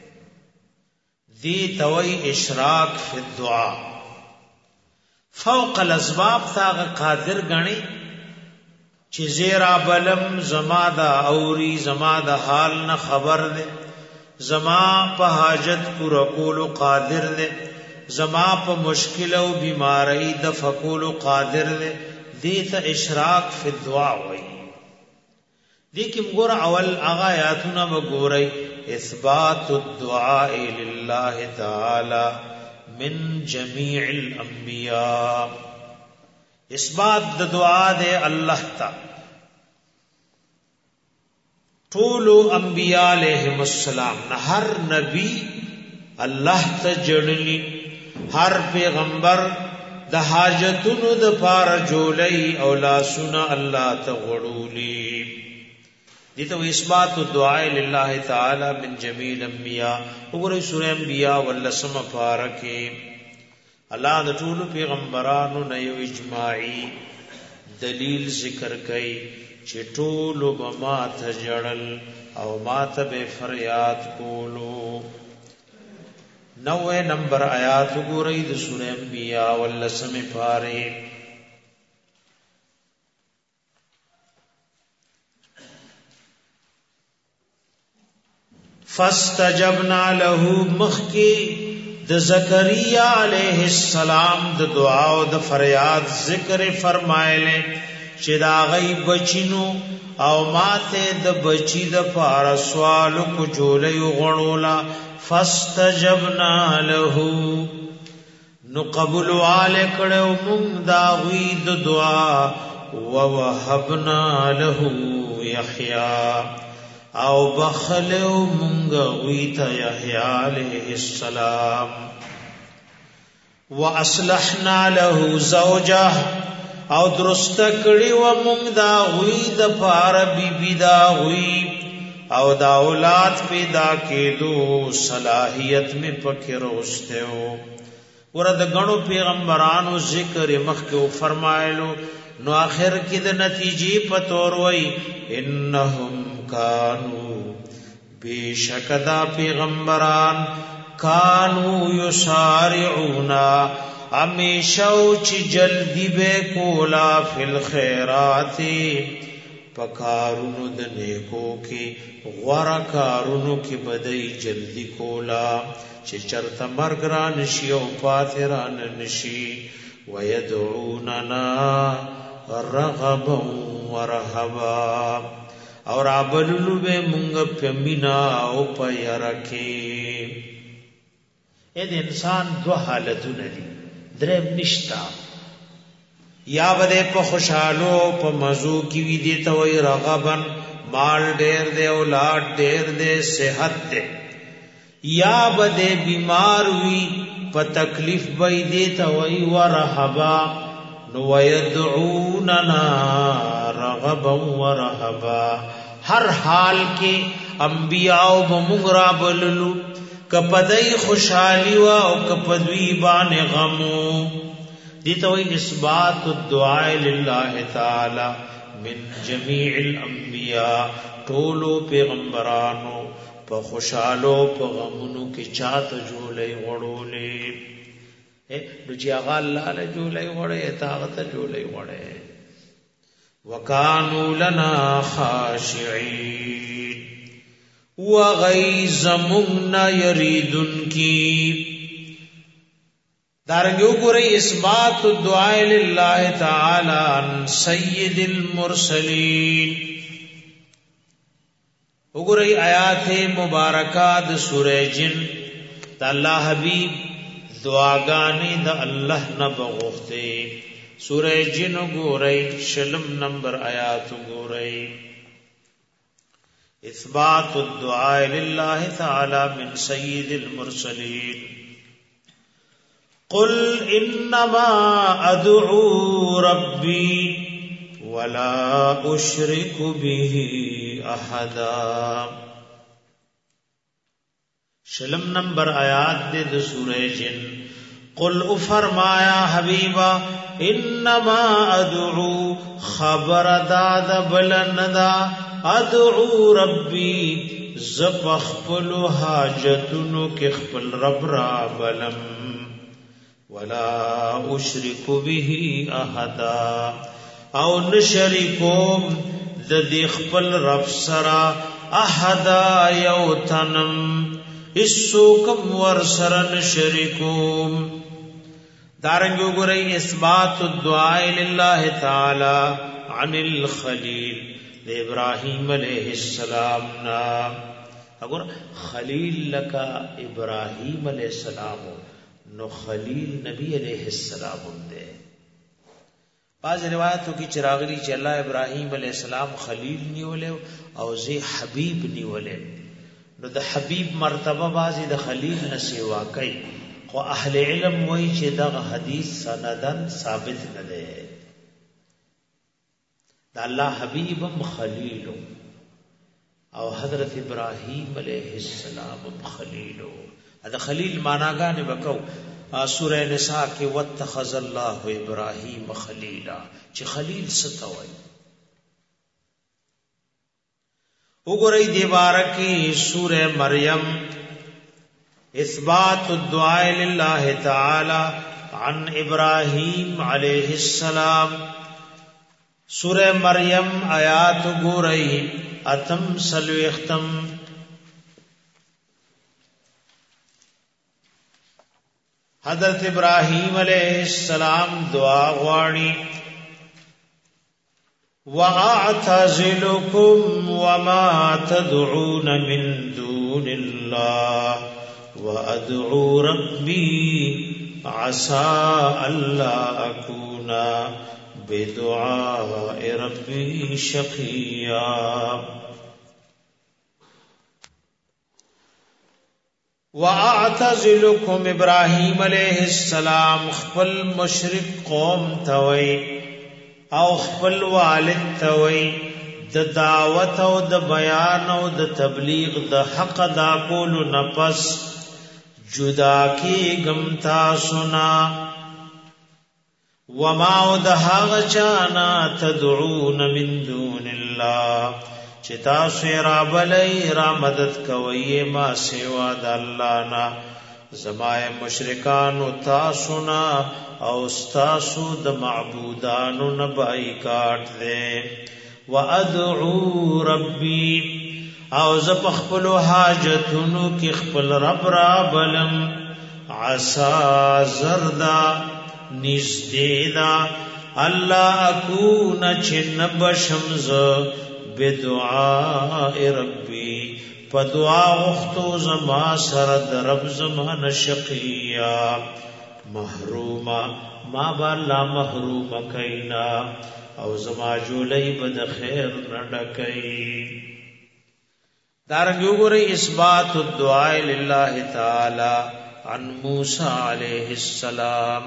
دی توي اشراق فی الدعاء. فوق الاسباب تاغه قادر غني چې زیرا بلم زما دا اوري، زما دا حال نه خبر ده، زما په حاجت پورا کولو قادر ده، زما په مشکل او بیماری د فقول قادر ده. دې ته اشراق فی الدعاء وایي. دې کې موږ اول هغه آیاتونه وګورئ. اثبات الدعاء لله تعالی من جميع الانبیاء، اثبات د دعا دے اللہ تا ټول انبیاء علیہم السلام نہ ہر نبی اللہ ته جړلی، ہر پیغمبر د حاجتونو د پار جوړی او لاسونه الله ته غړولی. دي ته اثبات الدعاء لله تعالی من جميع الانبیاء. وګورئ سورہ انبیاء ولسم پارکه الله د ټول پیغمبرانو نه یو اجماعي دلیل ذکر کړي چې ټول به ما ته جړل او ما ته به فریاد کولو. 9 نمبر آیات وګورئ د سورہ انبیاء ولسم پاره. فاستجبنا له مخکی د زکریا علیہ السلام د دعا او د فریاد ذکر فرمایله چې دا غي بچینو او ماته د بچی د پار سوال کو جولې غړولا. فاستجبنا له نو قبول والے کړه مونږ دا غي د دعا او وهبنا له یحیی او بخلو مونږ ویته یحیی علیہ السلام. واصلحنا له زوجه او درست کړي و مونږ دا وی د پار بیبی دا وی او دا اولاد پیدا کېدو صلاحیت می پکې روسته. ورته غنو پیغمبرانو ذکر مخکې فرمایلو نو آخر کې د نتیجې په تور وای انهم کانو بشکدا پیغمبران کانو یسارعونا امیشو چی جلدی بے کولا فی الخیرات پکارونو د نیکو کی غورا کارونو کی بدئی جلدی کولا چی چرت مرگران شی او پاتران نشی ویدعوننا رغبا ورهبا اور آبللو بے منگ پیمینا او پیرکی اید انسان دو حالتو ندی درم نشتا یا بده په خوشحالو په مزو کی وی دیتا وی رغبن مال ډیر دے اولاد ډیر دے صحت دے یا بده بیمار وی په تکلیف وی دیتا وی ورهبا نو یدعوننا رغبا ورهبا ہر حال کے انبیاء و بمغرا بللو کپدای خوشحالی وا او کپدوی بان غمو دیتوی اثبات الدعاء لله تعالی من جميع الانبیاء ټولو پیغمبرانو په خوشحالو په غمونو کې چاته جوړې وړولې نو چې هغه الله له جوړې وړې تاغته جوړې وړې وکانو لنا خاشعين وغیظمنا یریدن کی دارنگو گرئی اثبات الدعاء للہ تعالی عن سید المرسلین وګورئ آیات مبارکات سورہ جن د الله حبیب دعاګانې د الله نه بغوښتې سورہ جن وګورئ شلم نمبر آیات وګورئ اثبات الدعاء لله تعالی من سید المرسلین قل انما ادعو ربی ولا اشرک به احدا شلم نمبر آیات دے د سورہ جن قل فرمایا حبیبا انما ادعو خبر داد بلندا ادعو ربی زب خپل حاجتونو کې خپل رب را بلم ولا اشرک به احدا او نشریکوم د دې خپل رب سرا احدا یو تنم اسوکم ور سره نشریکوم دارنګ وګورئ اثبات الدعاء لله تعالی عن الخلیل د ابراهیم علیہ السلام نا اگر خلیل لکا ابراهیم علیہ السلام نو خلیل نبی علیہ السلام دے بعض روایتوں کی چراغلی چې الله ابراهیم علیہ السلام خلیل نیولے او زی حبیب نیولے نو د حبیب مرتبه بعضی د خلیل نه سیوا کوي خو اهل علم وایي چې دا حدیث سندن ثابت نه ده دا الله حبیبم خلیلو او حضرت ابراهیم علیہ السلام خلیلو دا خلیل معناګانې وکاو سورہ نساء کې واتخذ الله ابراهیم خلیلا چې خلیل څه وایي وګورئ دی بارکی سورہ مریم اثبات الدعاء لله تعالی عن ابراہیم علیہ السلام سورہ مریم آیات گورئی اتم سلوختم حضرت ابراہیم علیہ السلام دعا غواړي وَأَعْتَزِلُكُمْ وَمَا تَدْعُونَ مِن دُونِ اللَّهِ وَأَدْعُو رَبِّي عَسَىٰ أَلَّا أَكُونَ بِدُعَاءِ رَبِّي شَقِيًّا وَأَعْتَزِلُكُمْ ابراہیم علیہ السلام خپل مشرک قوم توئی او خپل والد توئی د دعوت او د بیان او د تبلیغ د حق دا کول نفس جدا کی گمتا سنا وما ودهاغ چانا تدعون من دون الله چتا سویرا بلی را مدد کوئی ما سوا د الله نا زمای مشرکان او تاسونا او استاسو د معبودانو نبای کاټ دے وادعو ربی او ز پخپلو حاجتونو کی خپل رب را بلم عسى زردا نزدیدا الله اكون چن بشمز بدعاء ربی فدعا غختو زما سرد رب زمان شقیا محروما ما بالا محروم کینا او زما جولی بد خیر نڈکئی دارنگو گرئی اثبات الدعاء للہ تعالی عن موسیٰ علیہ السلام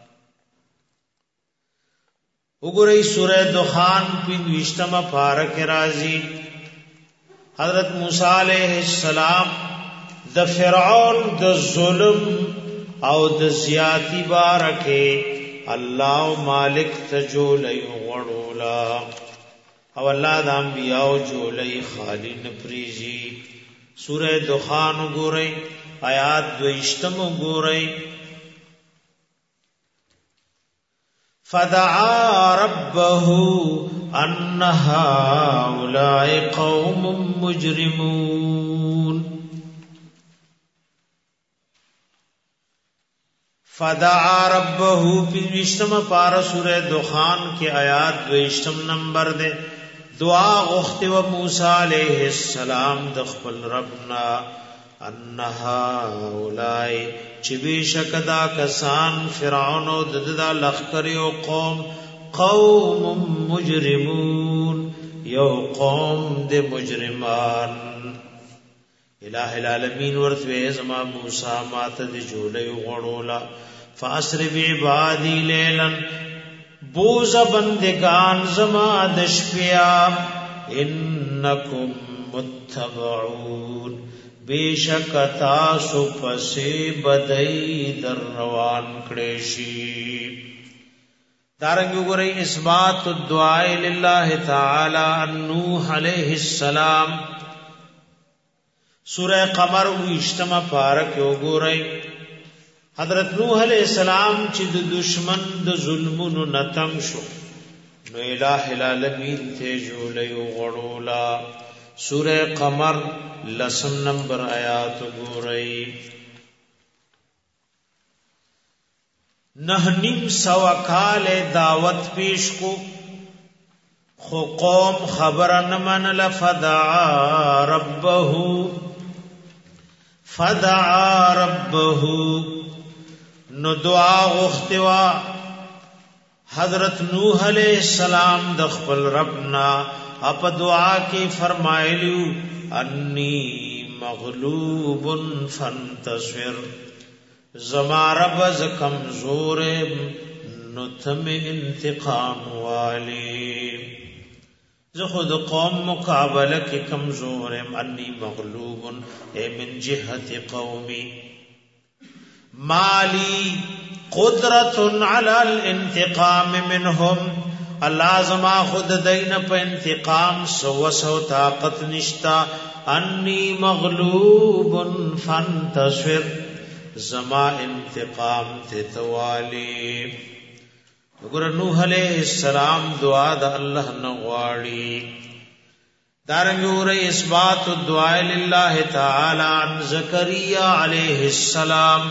وګورئ سورہ دخان 25 پارہ رازی حضرت موسی علیہ السلام د فرعون د ظلم او د زیاتی بارکه الله مالک تجولای غړولا او الله د انبیاء جولای خالی نپریزی سورہ دخان وګورئ آیات 20 وګورئ فدعا ربه ان هؤلاء قوم مجرمون فدعا ربه پنځم پارا سورہ دخان کے آیات 20 نمبر دے دعا غخت و موسی علیہ السلام د خپل ربنا ان هؤلاء چبی شکدا کسان فرعون او ددا لخر یو قوم مجرمون یو قوم د مجرمان الہ العالمین ورثه زما موسی مات د جولې غړولا فاسر بعبادی لیلن بوز بندگان زما د شپیا انکم متبعون بیشک تاسو پسې بدای در روان کړي شي دارنګ وګورئ اثبات الدعاء لله تعالی ان نوح علیہ السلام سورہ قمر 20 پارہ وګورئ حضرت نوح علیہ السلام چې د دشمن د ظلمونو نتم شو نو الہ العالمین ته جوړي غړولا سورہ قمر 10 نمبر آیات وګورئ نیم سوا کال دعوت پیش کو خو قوم خبر نه منل فدعا ربه نو دعا غختوا حضرت نوح علیہ السلام د خپل ربنا اپ دعا کې فرمایلیو انی مغلوب فانتصر زما رب ز کمزور نو تم انتقام والی ز خود قوم مقابله کې کمزور انی مغلوب اے من جهت قومی مالی قدرت علی الانتقام منهم اللہ زما خود دین پا انتقام سو طاقت نشتا انی مغلوب فانتصر زما انتقام تتوالی اگر نوح علیہ السلام دعا دا اللہ نغواڑی دارنگور اثبات الدعاء للہ تعالی عن زکریہ علیہ السلام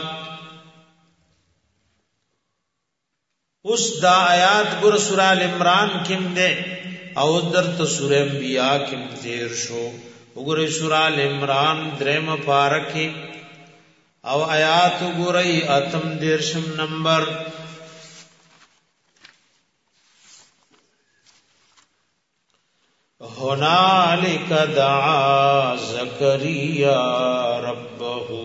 اس دا آیات گر سورہ العمران کم دے او درت سورہ انبیاء کم تیر شو اگر سورہ العمران درم پارکی او آیات گرئی اتم دیرشم نمبر ہنالک دعا زکریہ ربہ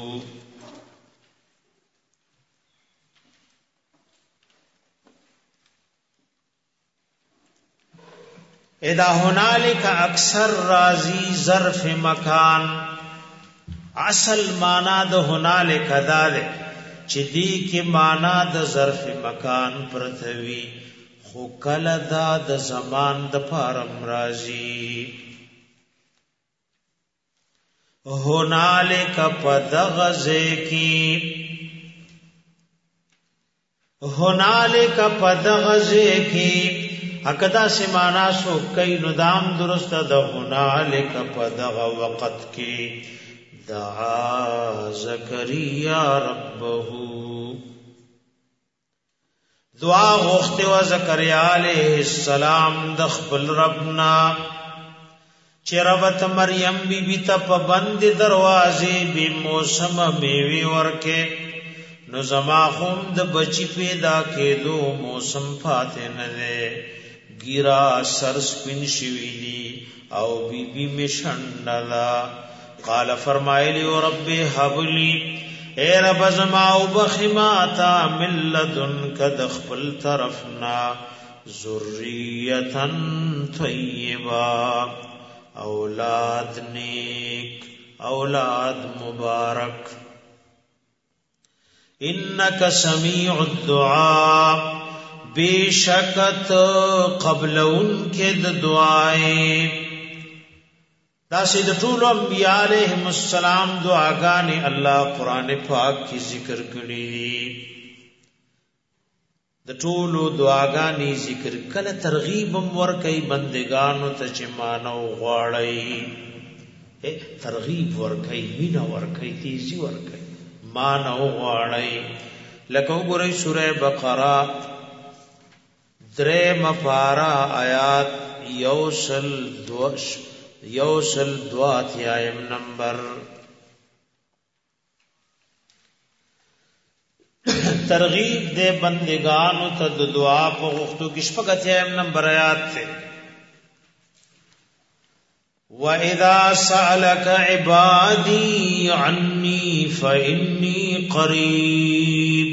اذا هنالک اکثر راضی ظرف مکان اصل معنی د هنالک داله چې دې کې معنا د ظرف مکان پرتوي خو کله دا د زمان د پارم راځي هنالک پدغزه کی هنالک پدغزه کی اکدا سمانا سو کئی ندام درست د هنالک پدغ وقت کی دعا زکریا ربه دعا غوخت و زکریا علیہ السلام د خپل ربنا چربت مریم بی بی تا پبند دروازے بی موسم میوی ورکے نو زما خوم د بچی پیدا کے دو موسم پاتے ندے گیرا سر سپن شویلی او بی بی میں شندلا قال فرمائلی و رب حبلی اے رب زماؤ بخماتا من لدن کدخپل طرفنا ذریتا طیبا اولاد نیک اولاد مبارک انک سمیع الدعاء بے شکت قبل ان کے دعائیں دا سید طول انبیاء علیہم السلام دعاگانی اللہ قرآن پاک کی ذکر کری د ټولو دعاګانې ذکر کله ترغیب ور کوي بندگانو ته چې مانو غواړي ترغیب ور کوي مینا ور کوي تیزی ور کوي مانو غواړي لکه وګورئ سوره بقره درې مپارا آیات یوسل دواتیایم نمبر ترغیب دے بندگانو ته د دعا په غوښتو کې شپږم نمبر آیات ته واذا سالك عبادي عني فاني قريب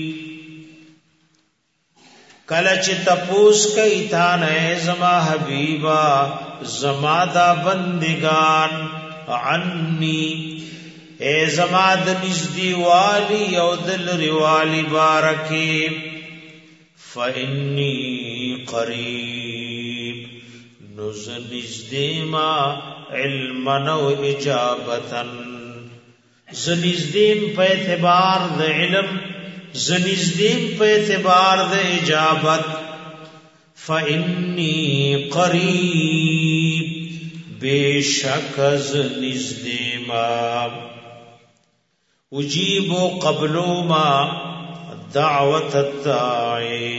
کله چې تپوس کوي تا نه زما حبیبا زما دا بندگان عني اے زما د نږدې والی او دل ریوالی بارکی فإني قریب نز نږدې ما علما او اجابتا زنږدې په اعتبار د علم زنږدې په اعتبار د اجابت فإني قریب بیشک زنږدې ما اجیب قبل ما دعوت الداعی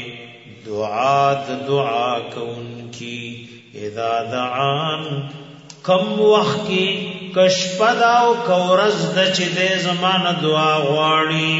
دعا کون کی اذا دعان کم وقت کی کشپدا او کورز د چې د زمان دعا غواړي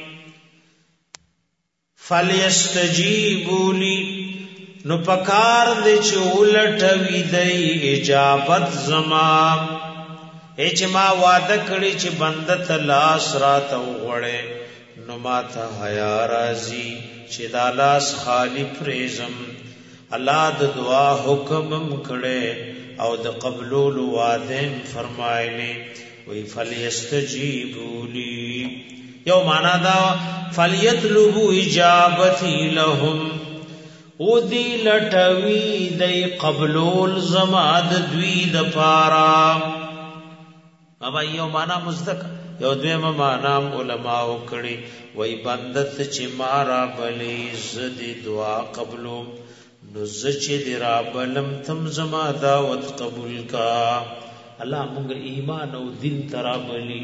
فلیستجیبوا لی نو پکار دې چې ولټوي د اجابت زما چې ما وعده کړی چې بنده ته لاس راته وغوړې نو ما ته حیا راځي چې دا لاس خالی پریزم الله د دعا حکم کړي او د قبول وعده فرمایلی وی فلیستجیبوا لی یو معنا دا فلیطلبوا اجابتی لهم او دی لټوي د قبول زماد دوی د پارا بابا یو معنا مصدق یو دویمه معنا علماء کړي وای بندت چې مارا بلی زدي دعا قبلو نو زچ دی را بلم تم زما دعوت قبول کا الله موږ ایمان او دین ترا بلی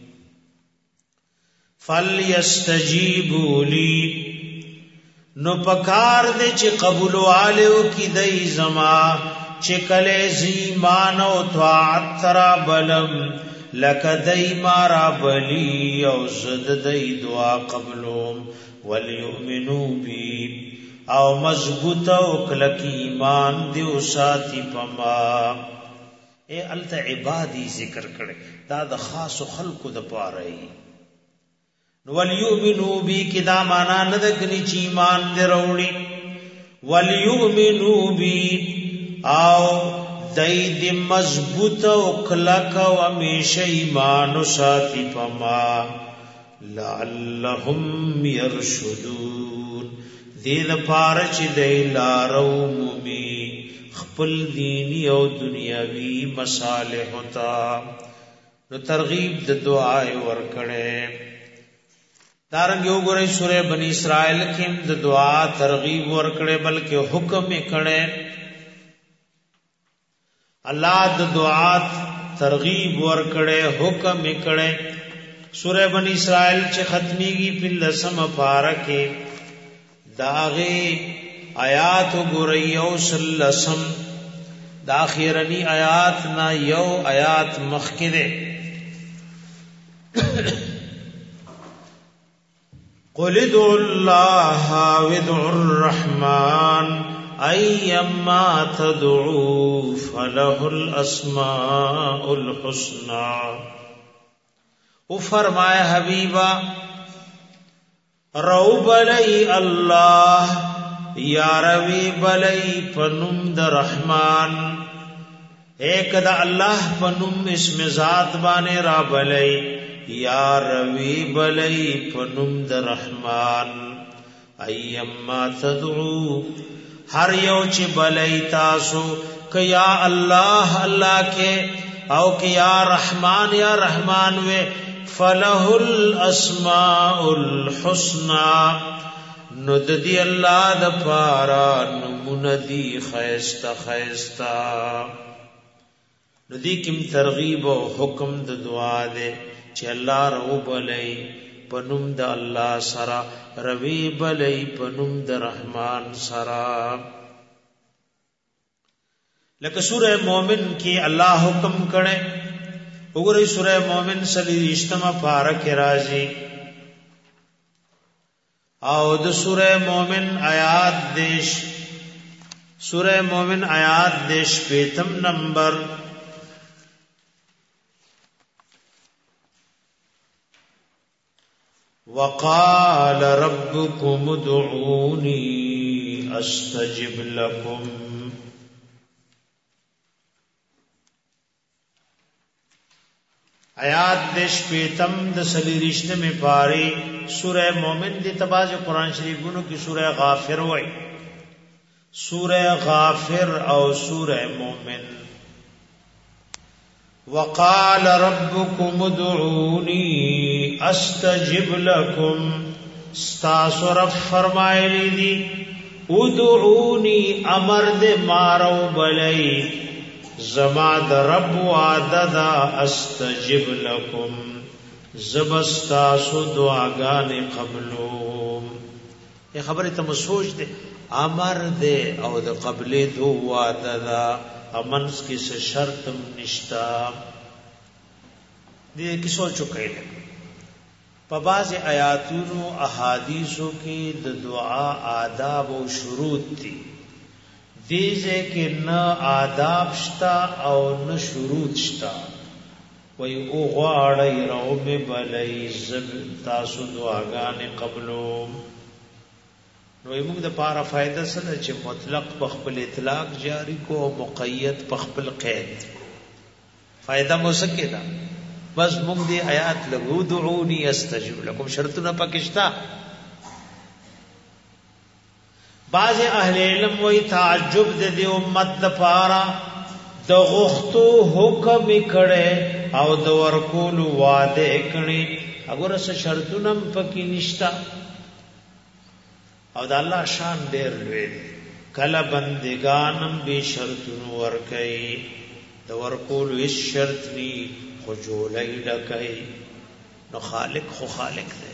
فلیستجیبوا لی نو پکار دې چې قبول والو کی دای زما چې کله ایمان او طاعت ترا بلم لک دای مارا بلی او زد دای دعا قبلوم وليؤمنوا بی او مضبوط او کلک ایمان دی او ساتي پما اے الت عبادی ذکر کړي دا د خاص خلقو د پاره وليؤمنوا بی کدا معنا نه د کني چې ایمان دی وروړي وليؤمنوا بی او دای دی مضبوط او کلک او همیشه ایمان ساتي پما لعلهم يرشدون دې لپاره چې دی لارو مومي خپل دینی او دنیاوی مصالح ته نو ترغیب د دعا ورکړي دارنګ یو ګورې سورې بنی اسرائیل کې د دعا ترغیب ورکړي بلکې حکم یې کړي الله د دعا ترغیب ورکړي حکم یې کړي سورہ بنی اسرائیل چې ختمیږي په لسم پارکه داغه آیات ګورئ او سلسم د اخیرنی آیات نا یو آیات مخکده قل ادعوا الله وادعوا الرحمن ايما تدعوا فله الاسماء الحسنى او فرمائے حبیبا رو بلی اللہ یا روی بلی پنم د رحمان ایک دا اللہ پنم اسم ذات بانے را بلی یا روی بلی پنم د رحمان ایما تدعو ہر یو چی بلی تاسو کہ یا اللہ اللہ کے او کہ یا رحمان وے فله الاسماء الحسنى نددی اللہ د پارا نمندی خیستا ندی کم ترغیب و حکم د دعا دے چی اللہ رو بلی پنم د اللہ سرا روی بلی پنم د رحمان سرا لکه سورہ مومن کی اللہ حکم کڑے وګورئ سورہ مومن سلی اجتماع پارک راضی او د سورہ مومن آیات دیش سورہ مومن آیات دیش پیتم نمبر وقال ربكم ادعوني استجب لكم آیات دیش پیتم د سلیریشته میں پاری سورہ مومن دی تباز قرآن شریفونو کی سورہ غافر وئی سورہ غافر او سورہ مومن وقال ربكم ادعوني استجب لكم استاسو رب فرمائلی دی ادعوني امر دے مارو بلی زما د رب وعددا استجب لكم زبستاسو دعاګانې قبلوم یہ خبره ته سوچ دے امر دے او د قبلې دو وعددا امنس کی سے شرطم نشتا دې کی سوچو کړه په باز آیاتونو احادیثو کې د دعا آداب او شروط دي دیزه کې نه آداب شتا او نه شروط شتا وای او غواړی رو به بلای زب تاسو دعاګانې قبلو نو موږ د پاره فائدہ سره چې مطلق په خپل اطلاق جاری کو او مقید په خپل قید فائدہ مو سکیدا بس موږ دی آیات لګو دعونی استجب لكم شرطونه پکشتا بعض اہل علم وی تعجب دے امت د پارا د غختو حکم کړي او د ورکول وعده کړي وګوره څه شرطونه پکې نشتا او د الله شان ډېر لوی کله بندگانم به شرطونه ورکړي د ورکول هیڅ شرط ني خو جوړای لکای نو خالق خو خالق دی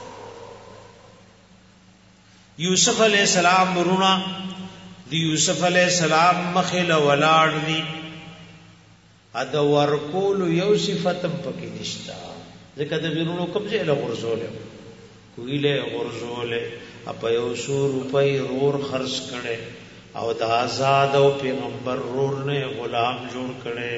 یوسف علیہ السلام رونا دی یوسف علیہ السلام مخل ولاړ دی اد ورکول یو صفتم پکې نشتا ځکه د بیرونو قبضه له غرزول کویله غرزول اپ یو سو روپۍ رور خرج کړي او د آزاد او پیغمبر رور نه غلام جوړ کړي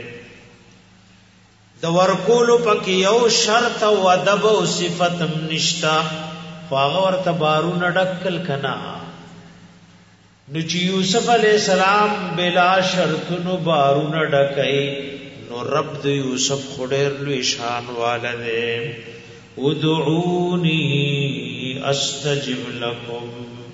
د ورکول پکې یو شرط او ادب او صفتم نشتا فاغ ورته بارونه ډکل کنا نو چې یوسف علی السلام بلا شرطونو بارونه ډکای نو رب د یوسف خډیر لوی شان والده ادعوني استجب لكم.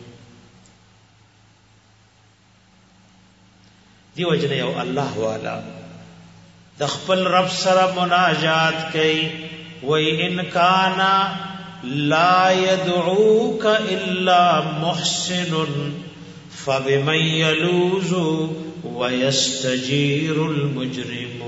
دی وجنه یو الله والا د خپل رب سره مناجات کوي وای ان کان لا يدعوك الا محسن فبمن يلوذ ويستجير المجرم.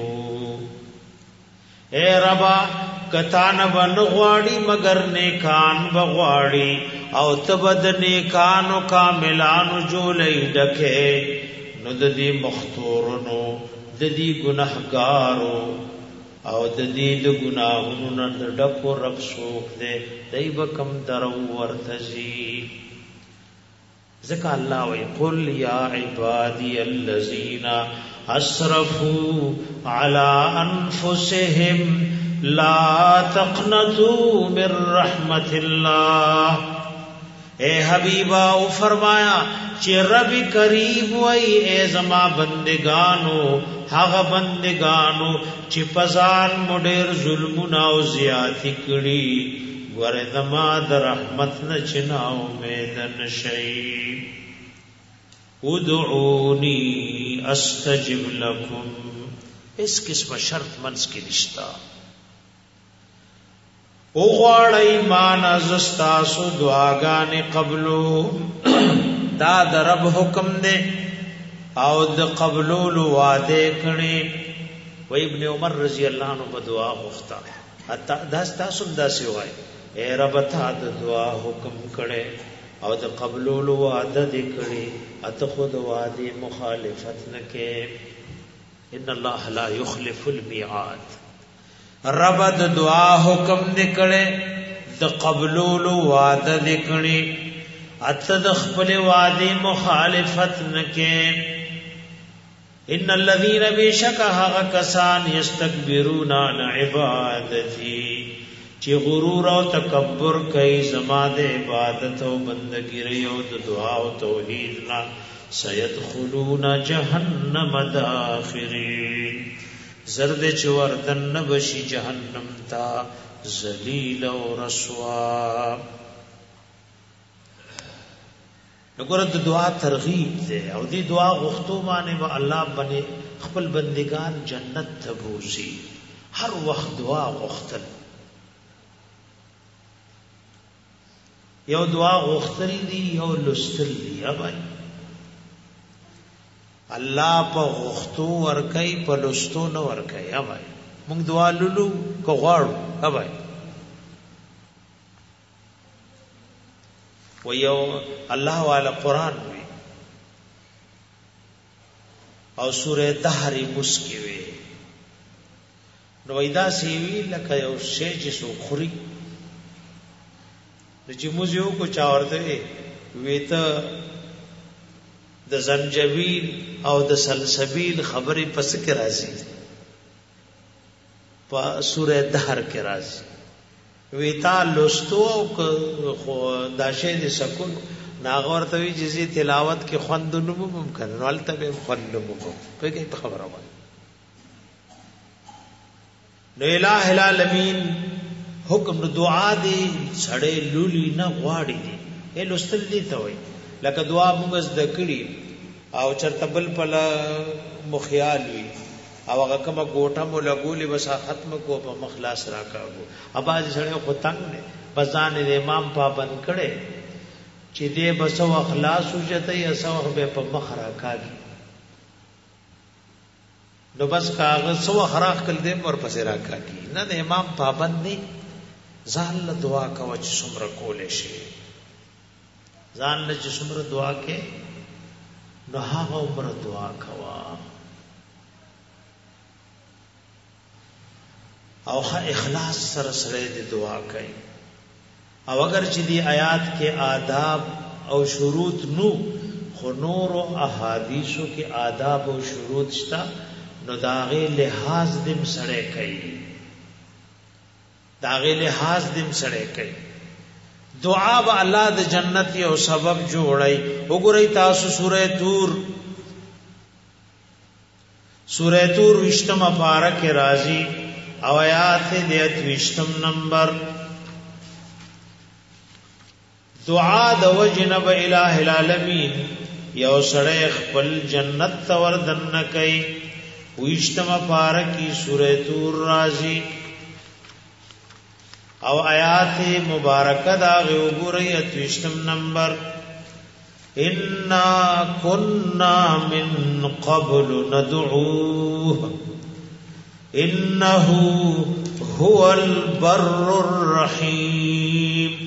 اے ربا کتان بنغواړي مگر نیکان بغواړي او تبد نیکانو کاملانو جولې ډکه نو د دې مختورونو د دې ګناهګارو او د دې د ګناهونو نه ډکو رب څوک دی دای به کم درو ورتزي. ذکا الله وی قل یا عبادی الذین اسرفوا على انفسهم لا تقنطوا من رحمت الله. اے حبیبا او فرمایا چې رب کریم وای اے زما بندگانو هغه بندگانو چې پزان مډیر ظلمونه او زیاتی کړي ګوره زما د رحمت نه چنا امید نشي. ادعوني استجب لكم. اس قسم شرط منس کې نشتا. او غواړی مان زستاسو دعاګانې قبلو دا د رب حکم دی او د قبولولو وعده کړي. و ابن عمر رضی الله عنه په دعا غوښتا حتی دا تاسو داسې وای اے رب ته د دعا حکم کړي او د قبولولو وعده دې کړي اته خود وعده مخالفت نه کې. ان الله لا يخلف الميعاد. رب د دعا حکم دې کړي د قبولولو وعده دې کړي اته د خپل وعده مخالفت نه کې. ان الذين بشكها کسان یستكبرون عن عبادتي چې غرور او تکبر کوي زما د عبادت او بندګۍ او د دعا او توحید نه سيدخلون جهنم داخرين. زرد چوردن بشي جهنم تا ذلیل او رسوا. وګوره د دعا ترغیب ده او دی دعا غوښتو باندې به الله باندې خپل بندگان جنت ته بوزي. هر وخت دعا غوښتل یو دعا غوښتل دي یو لستل دي. اوبای الله په غوښتو ورکای په لستو نه ورکای. اوبای موږ دعا لولو کو غواړو. اوبای و یو الله والا قرآن وی او سوره دهر مسکی وی نو ویدا سی وی لکه یو شی چې سو خوري چې موږ یو کو چا ورته وی ته د زنجبیل او د سلسبیل خبرې پس کې راځي په سوره دهر کې راځي. ویتا لستو خو داشه دې سکون ناغور توی جزي تلاوت کې خوند نو ممکن ولته به خوند نو ممکن په کې خبره وایي. نو الہ العالمین حکم دعا دې سړې لولي نه غواړي دي اے لستل دي ته وایي لکه دعا موږ زده کړی او چرته بل پلا مخیال وي او هغه کومه ګوټه مو لګولې بس ختم کو په مخلاص راکاغو. اباځ سره خو تنگ نه بزان امام پابند کړي چې دې بسو اخلاص وجته یا سو به په مخ راکاږي. نو بس کاغذ سو خراخ کل دې ور پسې راکاږي. نه د امام پابند نه ځان له دعا کوي چې څومره کولې شي. ځان له چې څومره دعا کې نو هغه عمر دعا کوا او اخلاص سره سره دې دعا کوي. او اگر چې دی آیات کې آداب او شروط نو خو نور او احادیثو کې آداب او شروط شتا نو داغه لحاظ دم سره کوي. داغه لحاظ دم سره کوي. دعا به الله د جنت یو سبب جوړي. وګورئ تاسو سورۃ تور وشتمه پارا کې راځي او آیات دې 28 نمبر دعا د وجنب الہ العالمین یو سړی خپل جنت تور دن کوي ویشتم پارکی سورہ تور رازی او آیات مبارکہ دا غوری اتوشتم نمبر انا کننا من قبل ندعوه انه هو البر الرحیم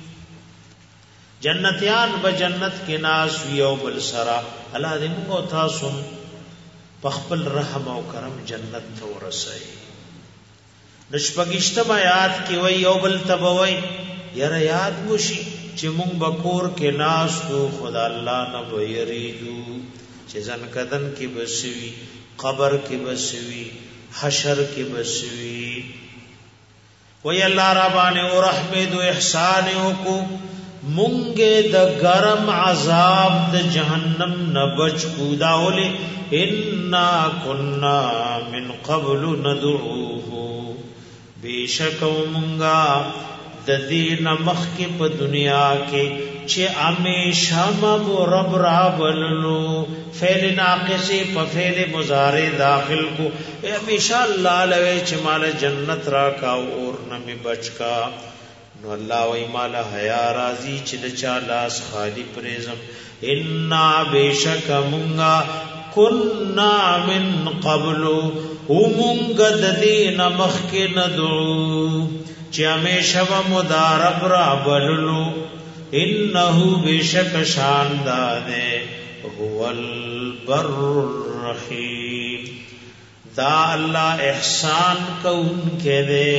جنتیان بجنت کے ناس ویو بل سرا اللہ دې موږ تاسو پخپل رحم او کرم جنت ته ورسئ نشپګشتم آیات کې وی یو بل تبوي یره یاد وشي چې موږ بکور کې ناس تو خدا الله نه ویریدو چې ځن کدن کې بسوي قبر کې بسوي حشر کې بسوي وی الله ربانه او رحمت او احسان وکړو مونږه د گرم عذاب د جهنم نه بچ کو داوله ان كنا من قبل ندعوه بیشک مونږه د دین مخ کې په دنیا کې چې همیشه مو رب را بللو فعل ناقص په فعل مضارع داخل کو همیشه الله لوي چې مال جنت را کا اور نه می بچ کا نو الله وی مال حیا راضی چې د چا لاس خالی پریزم ان بیشک مونږه کنا من قبل ومونږ د دین مخ کې ندعو چې همیشه مدارب را بللو انه بیشک شاندار هو البر الرحیم دا الله احسان کون کې دے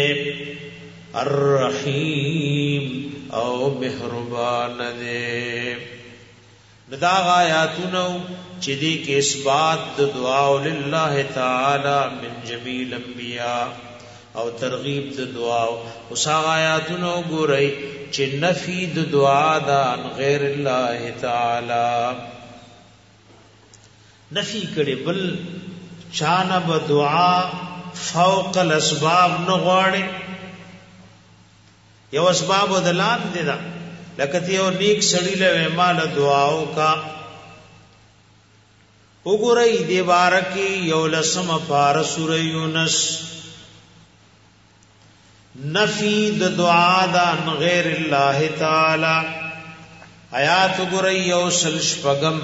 الرحیم او مہربان دے دا آیاتونو چې دې کې اثبات د دعا لله تعالی من جمیع الانبیاء او ترغیب د دعا او آیاتونو ګورئ چې نفی د دعا د غیر الله تعالی نفی کړي بل چانه به دعا فوق الاسباب نه غواړي یو اسباب دلان دي دا لکه یو نیک سړی له مال دعاو کا وګورئ دی بارکی یو لسم پار سورہ یونس نفی د دعا دا غیر الله تعالی آیات وګورئ یو سلش پغم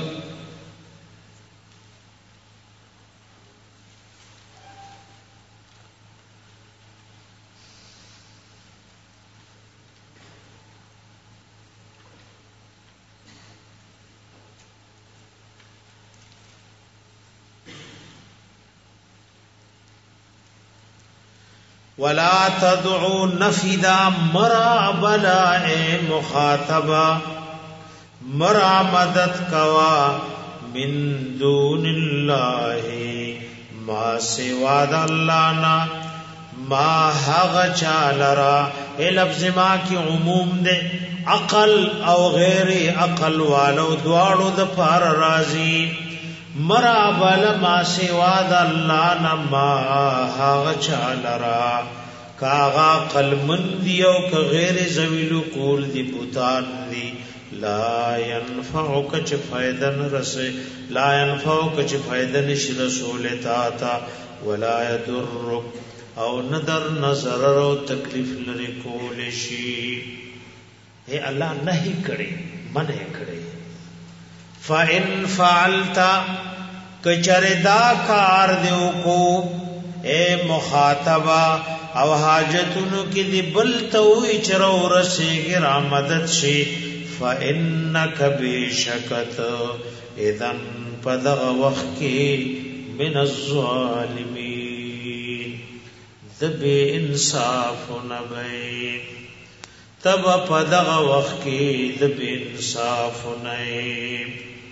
ولا تدعو نفدا مرا بلا مخاطبا مرا مدد کوا من دون الله ما سوا د الله نا ما هغ چالرا لفظ ما کی عموم دے عقل او غیر عقل والو دواړو د پار راضی مرا بل ما سوا د الله نما هغه چالرا کاغا قلمن دیو ک غیر ذویل قول دی بوتان دی لا ينفعک چ فائدن رس لا ينفعک چ فائدن ش رسول تا ولا يضرک او ندر نظر او تکلیف لري کول شي اے الله نہیں کړي منع کړي فَإِن فَعَلْتَ کچردا کار دیو کو اے مخاطبہ او حاجتونو کی دی بلتوی چرو رسیگی را مدد شی فَإِنَّكَ بِشَكَتْ اذن پدغ وقت کی من الظالمین دب انصاف نبی تب پدغ وقت کی دب انصاف نئی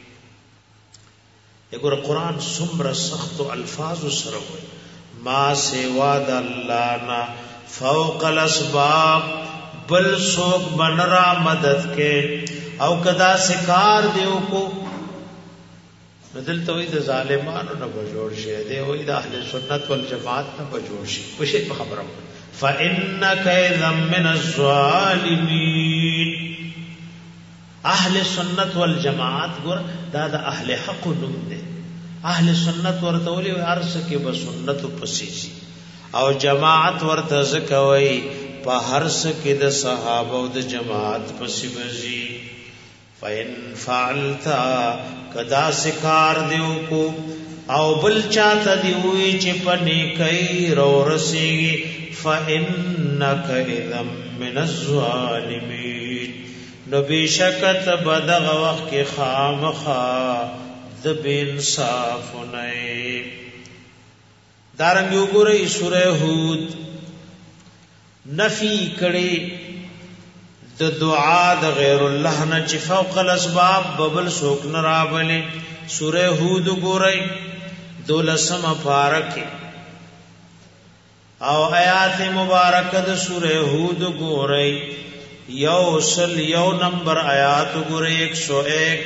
اگر قرآن سمر سخت الفاظ سره وي ما سوا د الله نا فوق الاسباب بل سوک بنرا مدد کے او کدا سکار دیو کو بدل تو د ظالمانو نه بجوړ شه دی وې د اهل سنت والجماعت نه بجوړ شي وشي خبره فانك اذا من الظالمين اهل سنت والجماعت ګور دا د اهل حق نوم دی. اهل سنت ورته ولي ارس کې به سنت پسیږي او جماعت ورته زکوي په هرڅ کې د صحابه او د جماعت پسې بزي. فإن فعلت کدا سکار دیو کو او بل چاته دی وی چې پني کوي رو رسیږي فإنك إذا من الظالمين نو بشکت بدغ وخت کې خامخا د بے انصاف نه. دارنګ وګورئ سورہ ہود نفی کړي د دعا د غیر الله نه چې فوق الاسباب ببل سوک نه راولي. سورہ ہود وګورئ 12 پارکه او آیات مبارکه د سورہ ہود وګورئ یو نمبر آیات وګورئ 101.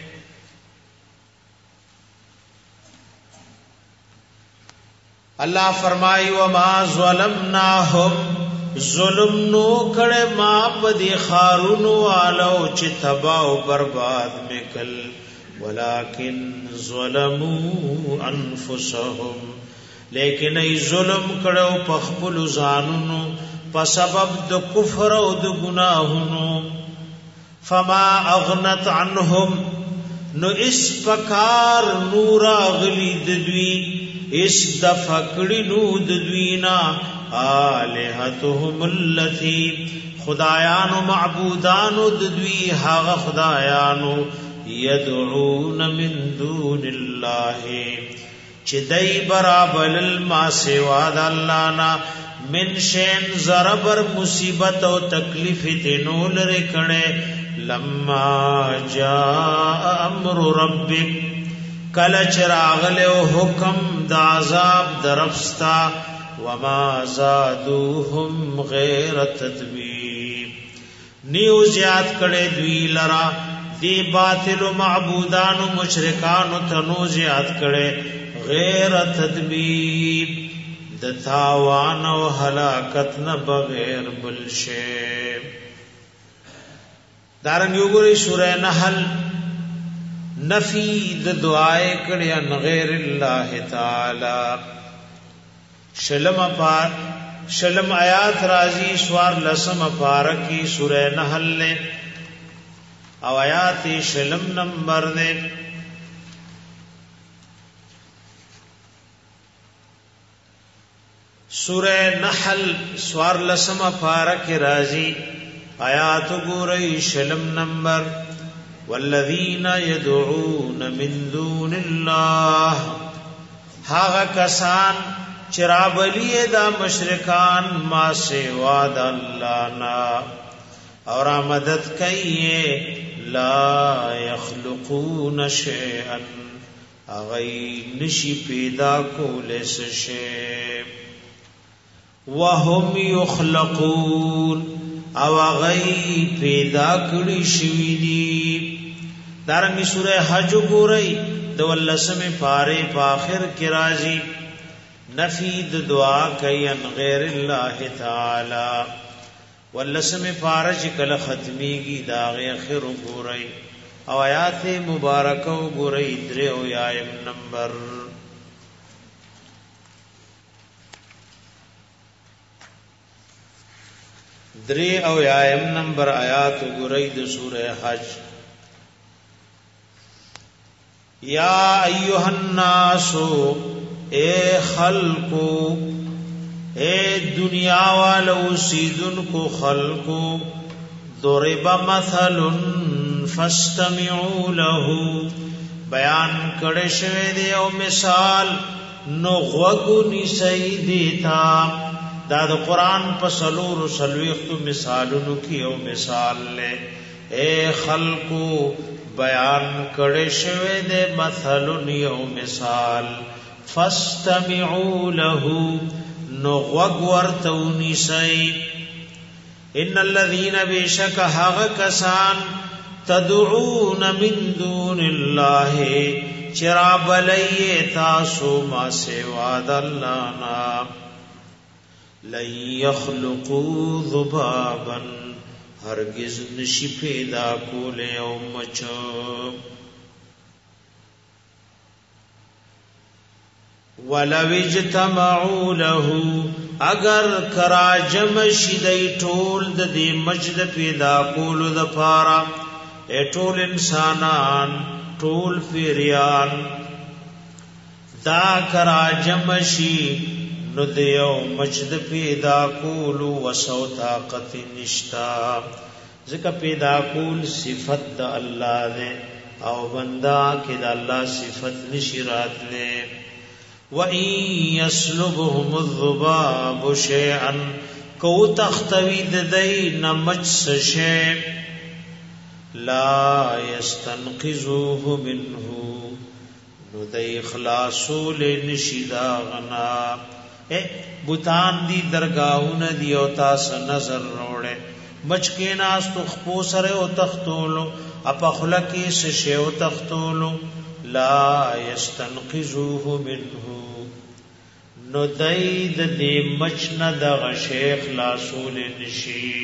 اللہ فرمائی وما ظلمناهم ظلم نو کڑے ما پدی خارون والو چی تباہ و برباد مکل ولیکن ظلمو انفسهم لیکن ای ظلم کڑو پخبل زانونو پا سبب د کفر و د گناہونو. فما اغنت عنهم نو اس پکار نورا غلی ددوی اس دفکڑی نو ددوینا آلہتهم اللتی خدایانو معبودانو ددوی حاغ خدایانو یدعون من دون اللہ چی دی برابل الما سواد اللہنا من شین زربر مصیبت و تکلیف تنول رکھنے لما جاء امر ربک کلچ راغل و حکم دا عذاب درفستا وما زادوهم غیر تدبیب نیو زیاد کڑے دوی لرا دی باطل و معبودان و مشرکان و تنو زیاد کڑے غیر تدبیب دتاوان و حلاکتن بغیر بلشے. دارنگی گوری سورہ نحل نفی د دعائے کڑی ان غیر اللہ تعالی شلم آیات رازی سوار لسم پارکی سورہ نحل نے او آیات شلم نمبر نے. سورہ نحل سوار لسم پارک رازی آیات گورئی شلم نمبر والذین یدعون من دون اللہ ہاغا کسان چرابلی دا مشرکان ما سوا دا اللہ نا اور مدد کئیے لا یخلقون شیئا اغی نشی پیدا کولے سشے وهم یخلقون او غی پیدا کړي شوی دي. دارنګ سورہ حج ګورئ د ولسم پاره په اخر کې راځي نفی د دعا کوي ان غیر الله تعالی. ولسم پاره چې کله ختميږي دا غي اخر ګورئ او آیات مبارکه ګورئ 3 نمبر. دری او یایم نمبر آیات گرئی د سورہ حج. یا ایها الناس اے خلقو اے دنیا والو سیدن کو خلقو ضرب مثل فاستمعوا له بیان کړه شوی دی او مثال نو غوږ نیسئ دیتا. دا د قرآن په سلور سلویختو مثالونو کی او مثال لے. اے خلقو بیان کړه شوی دے مثلون یو مثال فاستمعوا له نو غوږ ورته ونیسئ. ان الذین بشک هغه کسان تدعون من دون الله چرابلی تاسو ما سوا د الله نا لن يخلقوا ذبابا هرگز نشی پیدا کولے او مچ ولو اجتمعوا له اگر کراجم شیدای ټول د دې مجد پیدا کولو د پارا ټول انسانان ټول پیریان دا کراجم شی نو دیو مجد پیدا کولو وسو طاقت نشتا ځکه پیدا کول صفت د الله ده او بندا کې د الله صفت نشی راتله وَإِن يَسْلُبْهُمُ الذُّبَابُ شَيْئًا کو تختوی ددی نمچ شے لا يستنقذوه منه نو دی خلاصو لنشدا غنا بوتان دی درگاہون دی او تاس نظر روڑے مچ کے ناس تو خپو سرے او تختولو اپا خلقی سشے او تختولو لا يستنقذوه منه نو دید دی مچن دغ شیخ لاسول نشی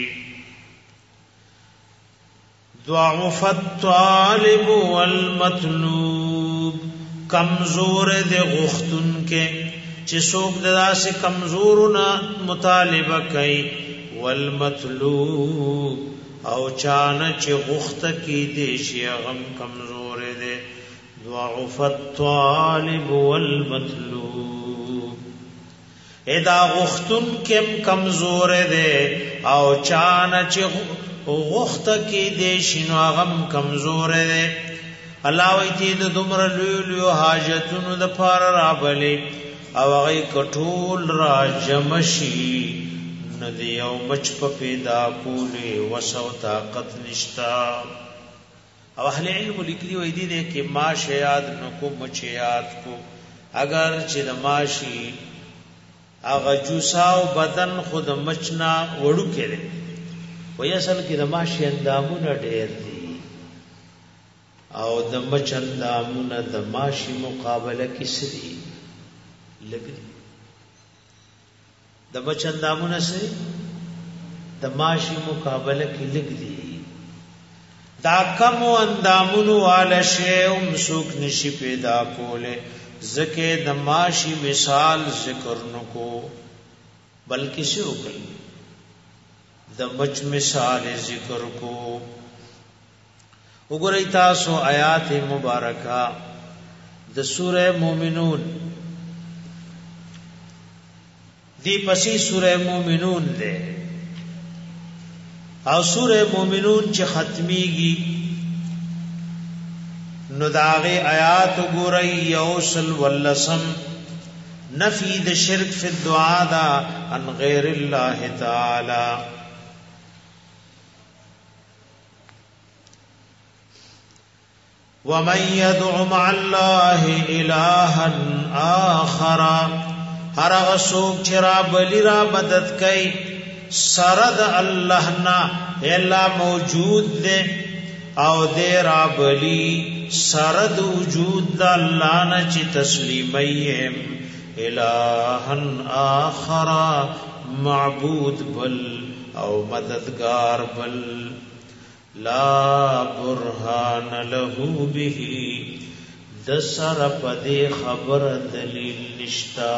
ضعف الطالب والمطلوب کمزور دی غختن کے چی سوک دا سے کمزورنا مطالبہ کئی والمطلوب او چانا چی غخت کی دیشی غم کمزور دے ضعف الطالب والمطلوب ادا غختن کم کمزور دے او چانا چی غخت کی دیشی نو غم کمزور دے اللہ ویتی دا دمر لیو حاجتون دا پار رابلی او غی کټول را جمشی ندی او مچ په پیدا کولی وسو طاقت نشتا او اهل علم لیکلی وای دی کې ماش یاد نکو مچ یاد کو اگر چې د ماشی اغه جوساو بدن خود مچنا وړو کړي وای اصل کې د ماشی اندامونه ډېر دي او د مچ اندامونه د ماشی مقابله کې سری لګري د بچندامونه سره د ماشي مقابله کې لګري دا کم اندامونو والا شی سوک نشي پیدا کوله زکه د ماشي مثال ذکر نکو بلکې څه وکړي د بچ مثال ذکر کو وګورئ تاسو آیات مبارکه د سوره مومنون دی پسی سورہ مومنون دے او سورہ مومنون چه ختمی گی نداغی آیات گوری یوصل واللسم نفی د شرک فی الدعا دا عن غیر اللہ تعالی ومن يدع مع الله الها آخر ہر غسوک چرا بلی را مدد کئی سرد اللہ نا اللہ موجود دے او دے را بلی سرد وجود دا اللہ نا چی تسلیمیم الہن آخر معبود بل او مددگار بل لا برهان له به دسر پدی خبر دلیل نشتا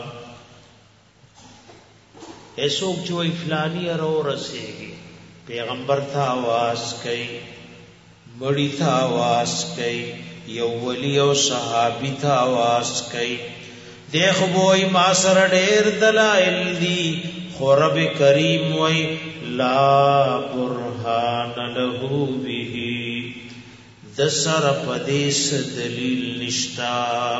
ایسوک جو فلانی رو رسیگی پیغمبر تھا آواز کئی بڑی تھا آواز کئی یو ولی او صحابی تھا آواز کئی دیکھ بوئی ما سر ډیر دلائل دی خورب کریم وی لا برهان له به دسر پدیس دلیل نشتا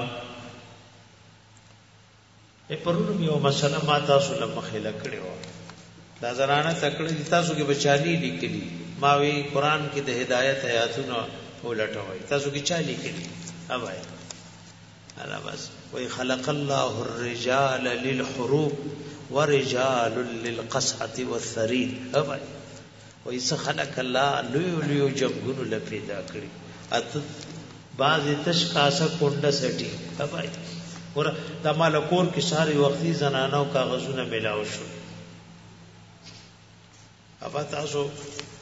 پرونو یو مسله ما تاسو لمخه لکړې و دا زرانه تکړه دي تاسو کې بچالي لیکلي ما وی قران کې د هدایت آیاتونه ولټوي تاسو کې چا لیکلي اوبای الا بس وی خلق الله الرجال للحروب ورجال للقصعه والثريد اوبای وی خلق الله لوی جمګونو لپیدا کړی ات باز تشکاسه کونډه سټي اوبای ور د مالکور کې ساري وختي زنانو کاغذونه ملاو شو ابا تاسو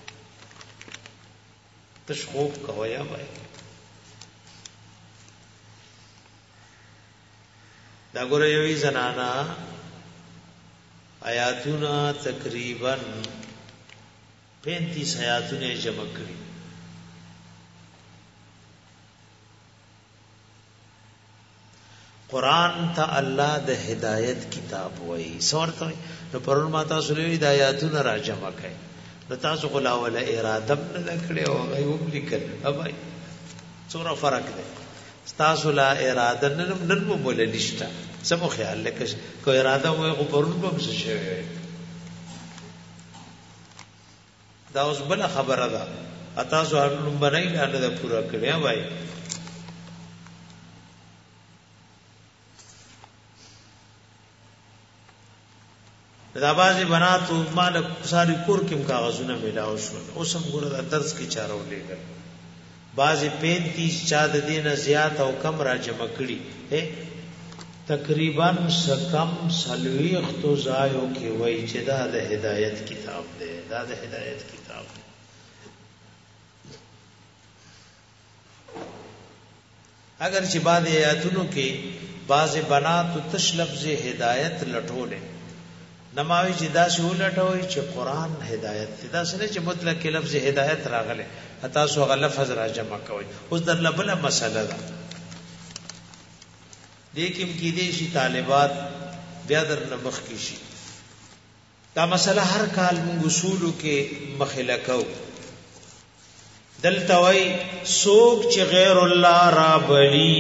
تش خوب کویا وای دا ګوره یوې زنانا آیاتونه تقریبا 35 آیاتونه جمع کړي قرآن ته الله د هدایت کتاب وایي سورته نو پرون ما تاسو له هدایتونو را جمع کړي نو تاسو غلا ولا اراده نه کړي او غيوب لیکل اوبای څوره فرق دی تاسو لا اراده نن مو بوله نشته سمو خیال لکه کو اراده مو کو پرون په څه شي دا اوس بل خبره ده تاسو هرلم بنای نه پورا کړی وای دا بازي بناتو مالک ساری کور کې کاغذونه میلاو شو اوس هم ګوره د درس کې چارو لګل بازي 35 چا د دینه زیات او کم را جمع کړي تقریبا سکم سلويختو زایو کې وای چې دا د هدایت کتاب دی دا د هدایت کتاب دی اگر چې بعد آیاتونو کې بعض بنات تش لفظ هدایت لټولې نماوی چې دا شو لټوي چې قران هدایت دا سره چې مطلق لفظ هدایت راغله حتی سو غ لفظ را جمع کوي اوس در لبله مسله ده لیکن کې دې شي طالبات بیا در نمخ کې شي دا مسله هر کال موږ اصولو کې مخله کو دلته وای سوق چې غیر الله را بلی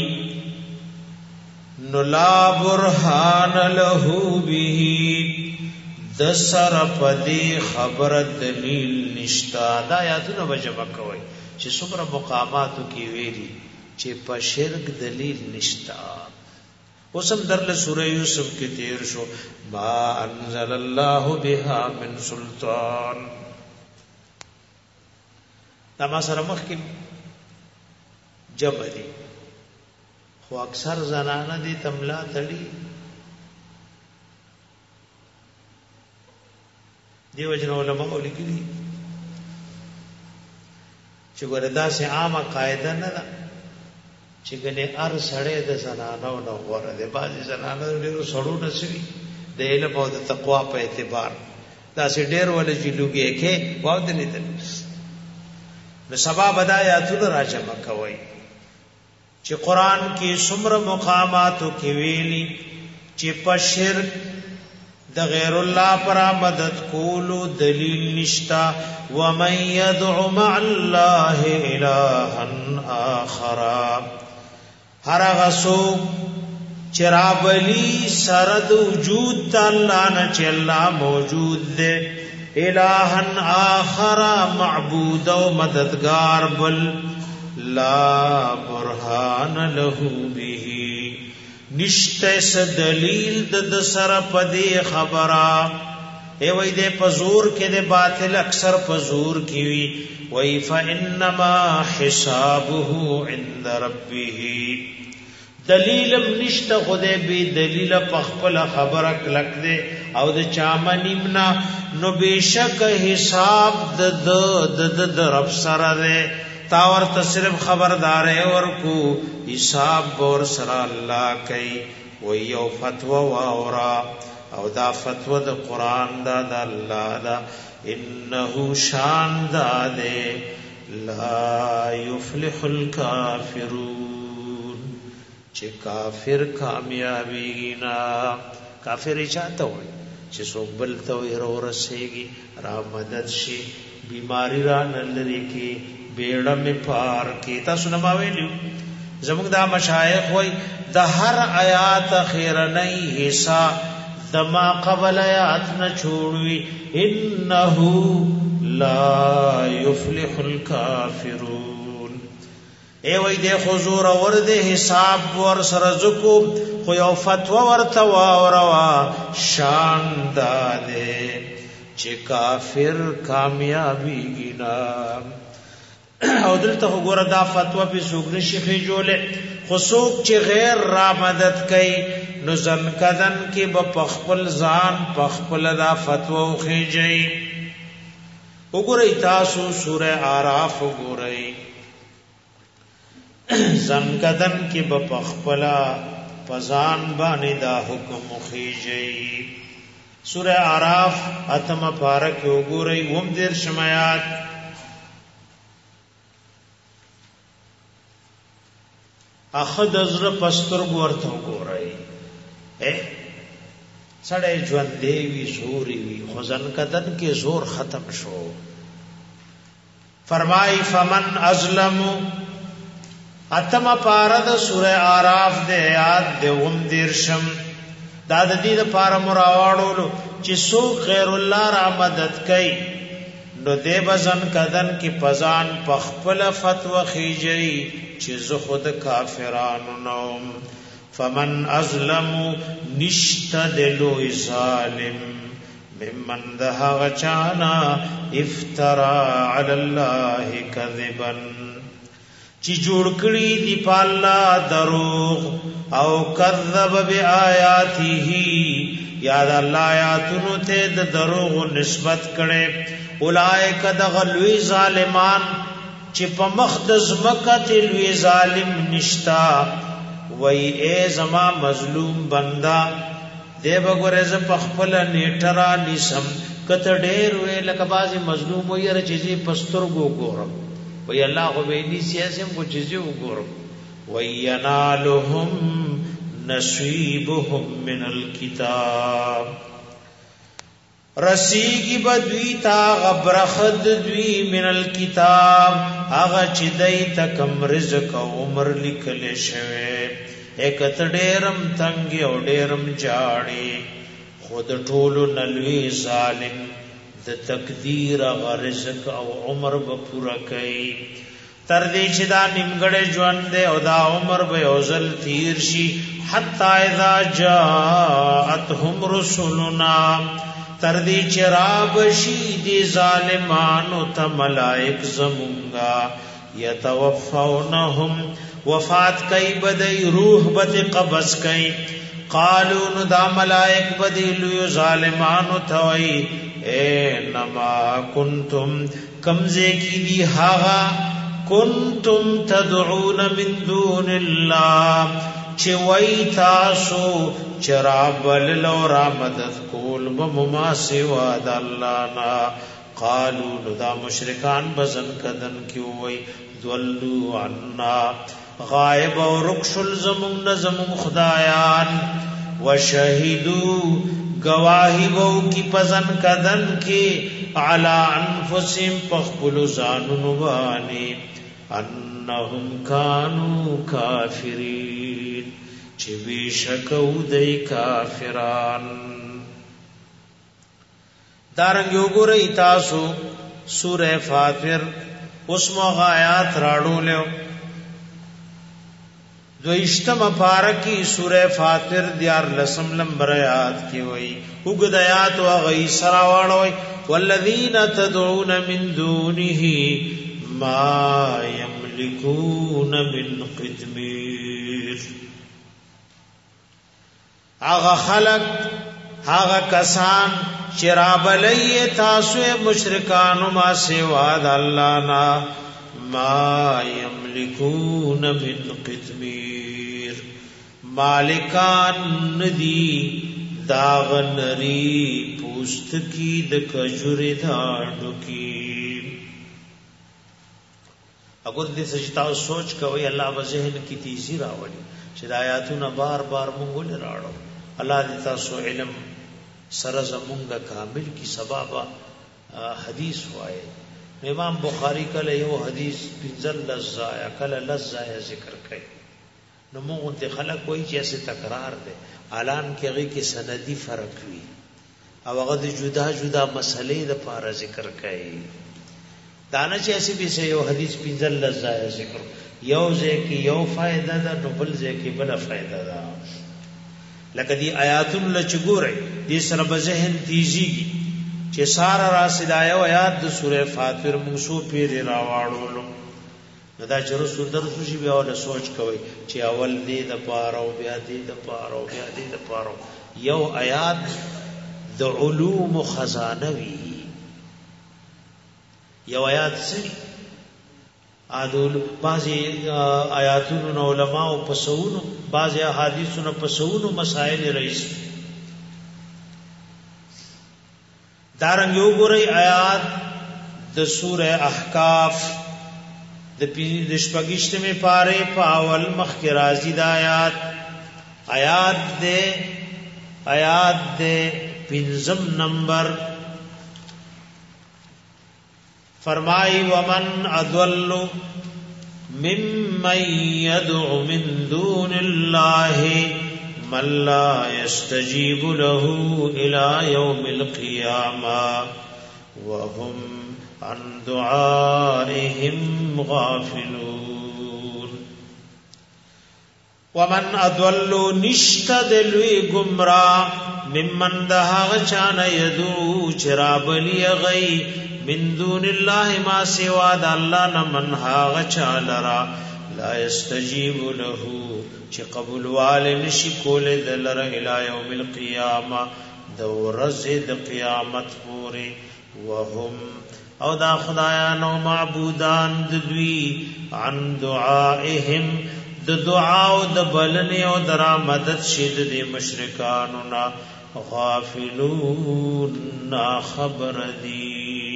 نو لا برهان له به د سر پدی خبر دلیل نشتا دا یادونه وجب کوي چې څومره مقاماتو کې ویلي چې په شرک دلیل نشتا وسم درله سوره یوسف کې تیر شو ما انزل الله بها من سلطان دا ما سره مخ کې جمع دي خو اکثر زنانه دي تملا تړي دیو جن علماء لیکلي چې وردا سه عامه قاعده نه ده چې ګنې ار سړې د زنانو نه غوړه ده بعضي زنانو ډېر سړو نشوي د علم او د تقوا په اعتبار دا سه ډېر ول چې لوګي کې واو دې نه نو سبب بداياتونه راجمع کوي چې قران کې څومره مقاماتو کې ویلي چې په شرک د غیر الله پر مدد کولو دلیل نشتا ومن يدعو مع الله الها اخر هر غسو چرابلی سرد وجود الله نه چې الله موجود دی الها اخر معبود او مددگار بل لا برهان له به نشته س دلیل د سر پدې خبره ای وای دې پزور کې دې باطل اکثر پزور کی وی وای فانما حسابه عند ربه دلیل نشته خدای به دلیل په خپل خبره کلک دې او د چامنیمنا نو بشک حساب د رب سره دې تا ورته صرف خبردار ہے ورکو حساب بور سره الله کوي و یو فتوا واورا او دا فتوا د قران دا د الله دا انه شان داده لا يفلح الكافرون چې کافر کامیابی نه کافر چاته وي چې سو بل ته ورسېږي را مدد شي بیماری را نلری کی بیڑا میں پار کی تاسو نما ویلو زموږ دا مشایخ وای د هر آیات اخیرنی حصہ دما قبل آیات نه چھوڑوي انه لا يفلح الكافرون ای وای د حضور اور د حساب ور سره زکو خو یو فتوا ورته واوروا شان داده چې کافر کامیابی گینا او دلته وګوره دا فتوا په سوګنی شیخي جوړه خصوص چې غیر را مدد کوي نو ځن کدن کې په خپل ځان په خپل دا فتوا خوږي وګورئ تاسو سوره اعراف وګورئ زنکدن کې بپخپلا پزان باندې دا حکم خېږي سوره اعراف اتم پارک وګورئ وم دیر شمایات اخد ازر پستر ورته وګورئ سړی ژوند دی زوري وي خو زنکدن کې زور ختم شو فرمای فمن ازلم اتم پارد سوره اعراف دے آیات دے وم دیرشم دا د دې لپاره مراواړو چې سو غیر الله را مدد کوي نو دې بزن کدن کې پزان پخپل فتوا خيږي چې زه خود کافرانو نوم فمن ازلم نشتدلو ظالم ممن ده غچانا افترا علی الله کذبا چی جوړ کړي دی پالا دروغ او کذب بیااته یاد الله آیاتونو ته د دروغ نسبت کړي اولائک دغلوی ظالمان چې په مخدز مکه لوی ظالم نشتا وای اے زما مظلوم بندا دی بګورې ز پخپل نیټرا نسم کته ډېر وې لکه بازي مظلوم وې ر چیزې پسترګو ګورم وی الله خو به دې سیاسم کو چیزې وګورم وینالهم نصیبهم من الكتاب رسیگی بدوی تا غبرخد دوی من الكتاب آغا چی دی تکم رزق و عمر لکل شوے ایکت ډیرم تنگی او ډیرم جاڑی خود ټولو نلوی ظالم د تقدیر غ رزق او عمر به پورا کئ تر دې چې دا نیمګړې ژوند دی او دا عمر به اوزل تیر شي حتا اذا جاءتهم رسلنا تر دې چې راب شي دي ظالمانو ته ملائک زمونږه یتوفونهم وفات کئ بدی روح بد قبض کئ قالوا نو دا ملائک بدی لو ظالمانو توئی اینما کنتم کمزے کی دی ہاغا کنتم تدعون من دون اللہ چوئی تاسو چرابل لو را مدد کول بمما سوا دا اللہ نا قالوا نو دا مشرکان بزن کدن کیوئی دولو عنا غائب و رکشل زمون نزمون خدایان وشہدو گواہی بو کی پزن کدن کی علا انفسهم پخبل زانون بانی انہم کانو کافرین چی بیشکو دی کافران دارنگیو گو رئی تاسو سورہ فاطر اس مغایات راڑو لیو دویشتم پارکی سورہ فاطر دیار لسم لمبر آیات کی ہوئی اگد آیات و غی سراوان ہوئی والذین تدعون من دونه ما یملکون من قدمیر آغا خلق آغا کسان چراب لئی تاسو مشرکانو ما سواد اللہ نا ما یملکون من قدمیر مالکان ندی داغ نری پوست کی د کجور دھاڑو کی اگر دې سجتا سوچ کوي الله به ذهن کی تیزی راوړي چې د آیاتونه بار بار مونږ له راړو الله دې تاسو علم سره زمونږه کامل کی سبب حدیث وایي امام بخاری کله یو حدیث بنزل لزایا کله لزایا ذکر کوي نو موږ ته خلک وایي چې اسه تکرار ده اعلان کې هغه کې سندي فرق وي او هغه د جدا جدا مسلې د پاره ذکر کوي دانه چې اسی به یو حدیث بنزل لزایا ذکر یو ځکه یو فائدہ ده نو بل ځکه بل فائدہ ده لکه دی آیاتن لچګورې دې سره به ذهن تیزیږي چې سارا راسدایا و یاد د سوره فاطر موږ پیر راواړو دا چې رسول درسو شي بیا ول سوچ کوي چې اول دې د پاره او بیا دې د پاره او بیا دې د پاره یو آیات د علوم خزانه وی یو آیات سری ادول بعضی آیاتونو علماء او پسونو بعضی احادیثونو پسونو مسائل رئیس دارنګ یو ګورئ آیات د سوره احقاف د شپږشتمه پاره په اول مخ کې راځي د آیات د پنځم نمبر فرمائی ومن اضل ممن يدعو من دون الله من لا يستجيب له الى يوم القيامه وهم عن دعائهم غافلون ومن اضل نشتدلوی گمراہ ممن دها چانه يدعو چرابلی غي من دون الله ما سوا د الله نه من هاغه چالرا لا يستجيب له چې قبول وال نشي کول دلر الى يوم القيامه د ورځ د قیامت پورې وهم او دا خدایان او معبودان د دوی عن دعائهم د دعا او د بلنه او درا مدد شید د مشرکانو نا غافلون نا خبر دی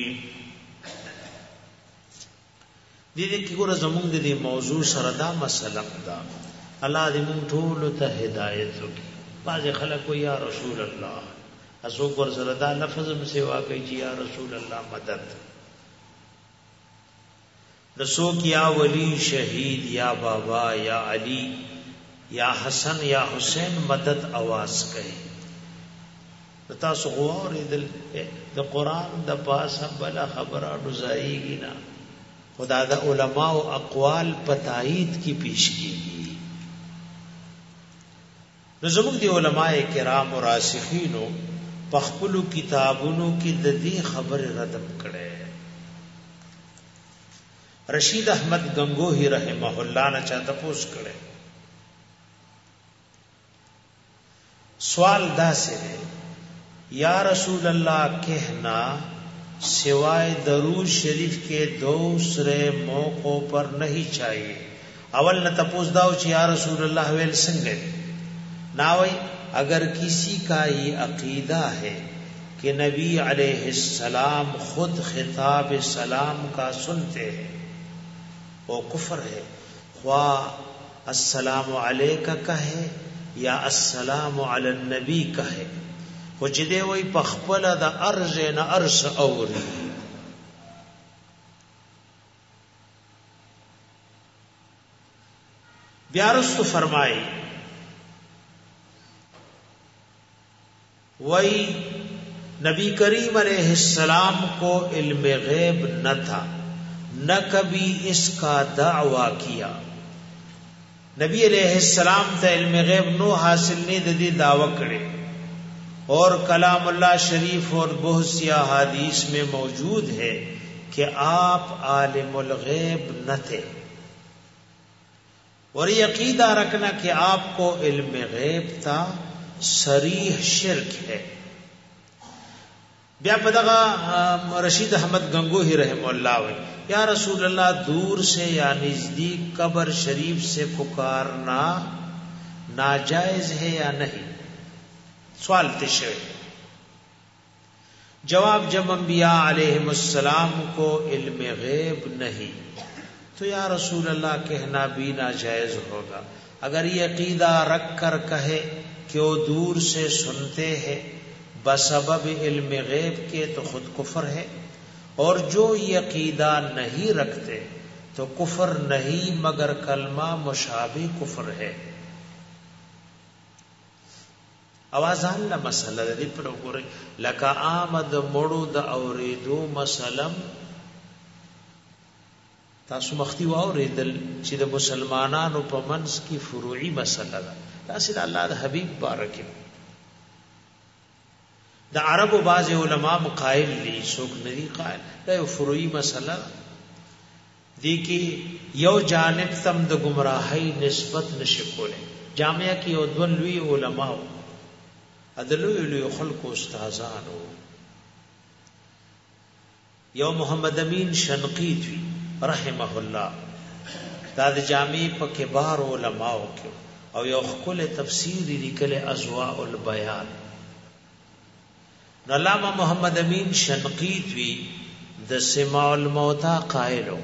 دې کې ګوره زمونږ د دې موضوع سره دا مسله ده الله دې مونږ ټول ته هدایت وکړي بعض خلک وي یا رسول الله اسو ګور سره دا لفظ هم سیوا کوي چې یا رسول الله مدد رسول یا ولی شهید یا بابا یا علی یا حسن یا حسین مدد आवाज کوي تاسو غوړې د قران د پاسه بل خبره رضایږي نه خدا دا علماء او اقوال پتاید کی پیش کیږي زموږ دی علماء کرام او راسخینو پخپلو کتابونو کې د دې خبره ردم کړي رشید احمد گنگوہی رحمہ اللہ نے چاہتا پوچھ کړي سوال دا سے ہے یا رسول اللہ کہنا سوائے درود شریف کے دوسرے موقعوں پر نہیں چاہیے اول نہ تپوس داو چې یا رسول اللہ ویل څنګه ناوي اگر کسی کا یہ عقیدہ ہے کہ نبی علیہ السلام خود خطاب سلام کا سنتے ہیں وہ کفر ہے خواہ السلام علیکہ کہے یا السلام علی النبی کہے خو چې دی وای پخپل د ارز نه ارس اوري بیا رسول فرمائی وای نبی کریم علیہ السلام کو علم غیب نہ تھا نہ کبھی اس کا دعویٰ کیا نبی علیہ السلام ته علم غیب نو حاصل نہیں ددی دعویٰ کرے اور کلام اللہ شریف اور بہت سی احادیث میں موجود ہے کہ آپ عالم الغیب نہ تھے اور یہ عقیدہ رکھنا کہ آپ کو علم غیب تھا صریح شرک ہے بیا پدغه رشید احمد گنگوہی رحمہ اللہ وی یا رسول اللہ دور سے یا نزدیک قبر شریف سے پکارنا ناجائز ہے یا نہیں سوال تشوی جواب جب انبیاء علیہم السلام کو علم غیب نہیں تو یا رسول اللہ کہنا بھی ناجائز ہوگا اگر یہ عقیدہ رکھ کر کہے کہ وہ دور سے سنتے ہیں بسبب علم غیب کے تو خود کفر ہے اور جو یہ عقیدہ نہیں رکھتے تو کفر نہیں مگر کلمہ مشابہ کفر ہے اوازان لا مسله دې پر وګورئ لکه آمد مړو د اوریدو مسلم تاسو مختی واوریدل چې د مسلمانانو په منځ کې فروعي مسله ده تاسو د الله د حبيب بارک د عربو بعض علما مقایل دي څوک ندي قائل دا یو فروعي مسله دي کې یو جانب تم د گمراهۍ نسبت نشي کوله جامعه کې یو دولوي علما ادلوی خلق استادانو یو محمد امین شنقیطی رحمه الله دا د جامع په کبار علماء کې او یو خپل تفسیر لیکل اضواء البیان. علامہ محمد امین شنقیطی د سماع الموتى قائلو.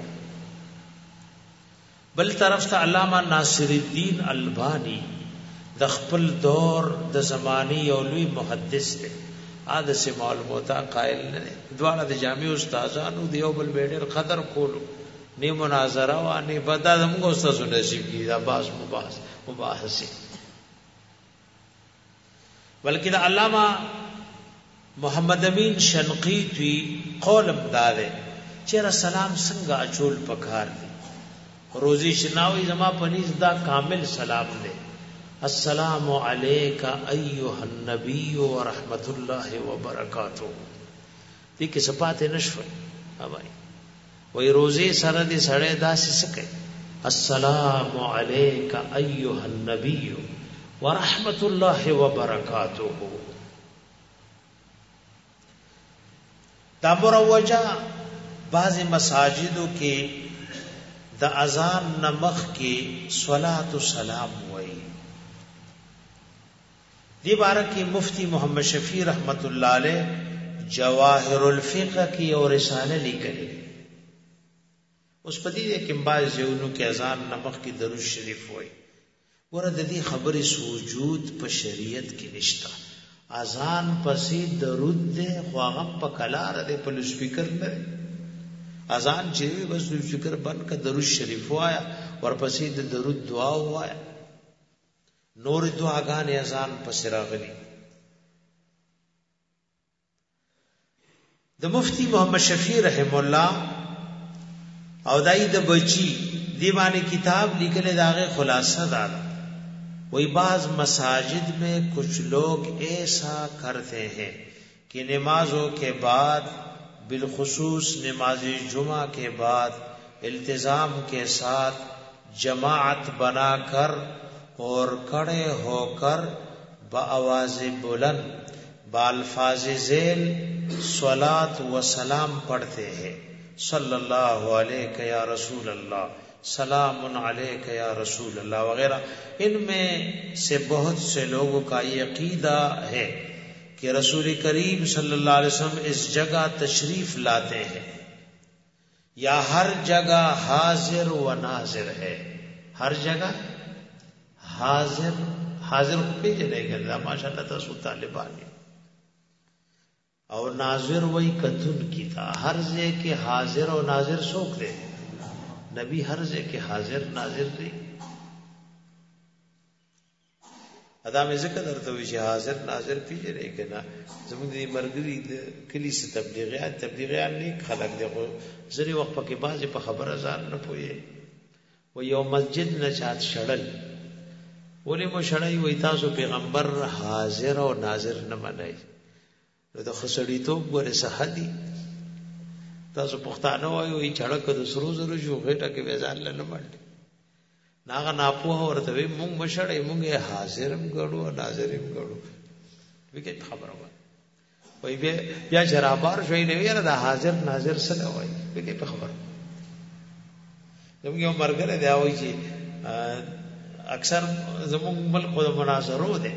بل طرف ته علامہ ناصر الدین البانی د خپل دور د زمانی یو لوی محدث دی، د سماع الموتى قائل نه دی. دواړه د جامع استادانو دیو بل بیډر قدر کولو، نه مناظره و نه بدا زموږ استاد نصیب کی دا باس مباحثه، بلکې د علامہ محمد امین شنقیطی قولم داده چې رسولام څنګه اچول پکار دی. روزی شناوی زما پنیز دا کامل سلام دے، السلام علیک ایها النبی ورحمت اللہ وبرکاتہ. دی کې صفات نشو اوای وای روزی سره دې سړی داسې سکے السلام علیک ایها النبی ورحمت اللہ وبرکاتہ. دا مروجہ بعض مساجدوں کے د اذان نمخ کی صلات و سلام وئی. دی بارکی مفتی محمد شفیع رحمت اللہ علیہ جواہر الفقہ کی اور رسالہ لکھلی. اس پدی دے کمباز زیونو کی اذان نمخ کی درود شریف وئی. ورد دی خبر سوجود پا شریعت کی نشتا. اذان پسی درود دے خواغم پا کلار دے پلو سپیکر نرے. اذان چیوی بس فکر بن کا درود شریف وایا ورپسې د درود دعا وایا. نور دعاګانې اذان پس راغلي. د مفتی محمد شفیع رحم الله او دای د بچی دیوانی کتاب لیکل داغه خلاصہ دار وہی بعض مساجد میں کچھ لوگ ایسا کرتے ہیں کہ نمازوں کے بعد بالخصوص نماز جمعہ کے بعد التزام کے ساتھ جماعت بنا کر اور کھڑے ہو کر بآواز بلند بالفاظ ذیل صلاۃ و سلام پڑھتے ہیں. صلی اللہ علیہ یا رسول اللہ، سلام علیک یا رسول اللہ وغیرہ. ان میں سے بہت سے لوگوں کا یہ عقیدہ ہے کہ رسول کریم صلی اللہ علیہ وسلم اس جگہ تشریف لاتے ہیں یا ہر جگہ حاضر و ناظر ہے. ہر جگہ حاضر کو پیجنے گا ماشاءاللہ تاسو طالبانی اور ناظر وہی کتن کی تھا. ہر جے کے حاضر و ناظر سوک دے نبی ہر جے کے حاضر ناظر دی. ادا میں ذکر درته وی چې حاضر ناظر پیژنې کنه زموږ د مرګري د کلی ست تبلیغیان نیک خلک دی. خو ځری وخت پکې بازي په خبره ځان نه پوي و یو مسجد نه چات شړل ولې مو شړای وای تاسو پیغمبر حاضر او ناظر نه منئ نو د خسړی توپ ګوره صحدي تاسو پښتانه وای چړک د سرو زرو جو غټه کې وځان نه مړ ناغه ناپوه ورته وي مونږ مشړې مونږه حاضرم ګړو ناظرم ګړو وکي خبره وای بیا جرابار شوی نه ویره د حاضر ناظر سره وای وکي په خبره زموږ یو مرګره دی وای چې اکثر زموږ ملک د مناظرو ده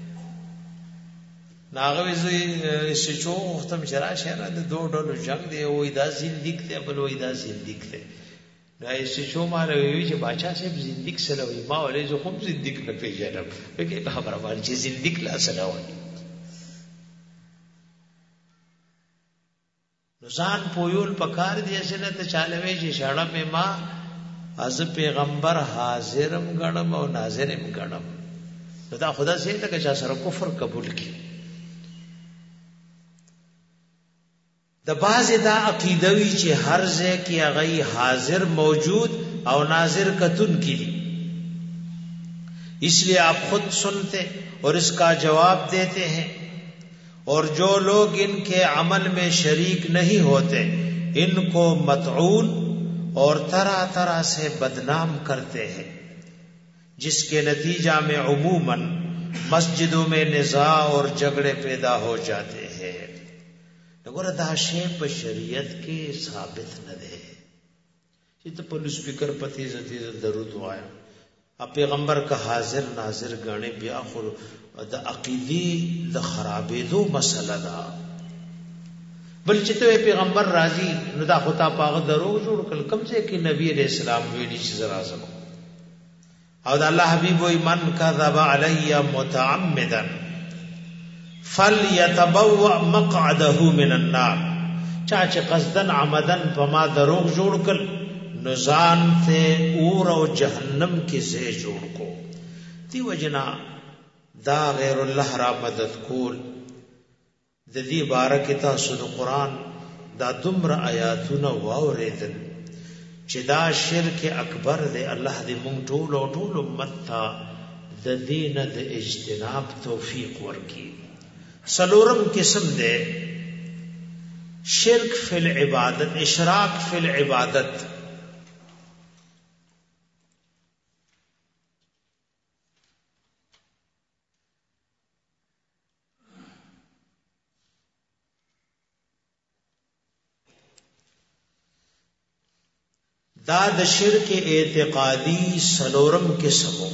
ناغه وی چې ختم شرا شهره د دوه ډولو جنگ دی وای دا زندګ ته بل وای دا زندګ ته دا چې مال وی چې بادشاہ صاحب زندګ سره وي ما ولې زه کوم زندګ نه پیژنم وکي په خبره باندې چې زندګ لا سره وای ځان پویول پکار دی اسنه ته چالوي چې شاړه مې ما از پیغمبر حاضرم غنم او ناظرم غنم دا خدا سي ته چې سره کفر قبول کی. د باز دا عقیدوی چې هر ځای کې هغه حاضر موجود او ناظر کتن کی دی اس لیے آپ خود سنتے اور اس کا جواب دیتے ہیں اور جو لوگ ان کے عمل میں شریک نہیں ہوتے ان کو مطعون اور طرح طرح سے بدنام کرتے ہیں جس کے نتیجہ میں عموماً مسجدوں میں نزاع اور جھگڑے پیدا ہو جاتے ہیں. وګوره دا شی په شریعت کې ثابت نه دی چې ته په سپیکر په تیز تیز درود وایا پیغمبر کا حاضر ناظر غاڼه بیا خو د عقیدی د خرابېدو مسله ده بل چې ته پیغمبر راضي نو دا خطا پاغه دروغ جوړ کړ کم څه کې نبی عليه السلام ویلي چې زرا زمو او د الله حبيب وي من كذب علي متعمدا فليتبوأ مقعده من النار چا چې قصدن عمدن په ما دروغ جوړ کړ نزان ته اور او جهنم کې ځای جوړ کو دی وجنا دا غیر الله را مدد کول د دې بارکه تاسو د قران دا دومره آیاتونه واوریدل چې دا شرک اکبر دی الله دې مونږ ټول امت ته د دین د اجتناب توفیق ورکړي سلورم قسم دی شرک فی العبادت اشراک فی العبادت دا د شرک اعتقادی سلورم قسمو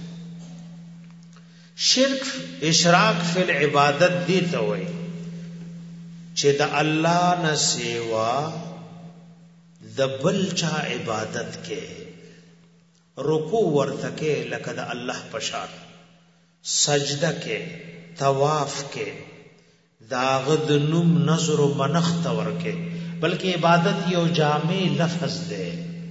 شرک اشراک فی العبادت دی ته وای چې د الله نه سیوا د بل چا عبادت کې رکوع ورته کې لکه د الله پشان سجده کې طواف کې داغد نوم نظر و منخت ورکه بلکې عبادت یو جامع لفظ دی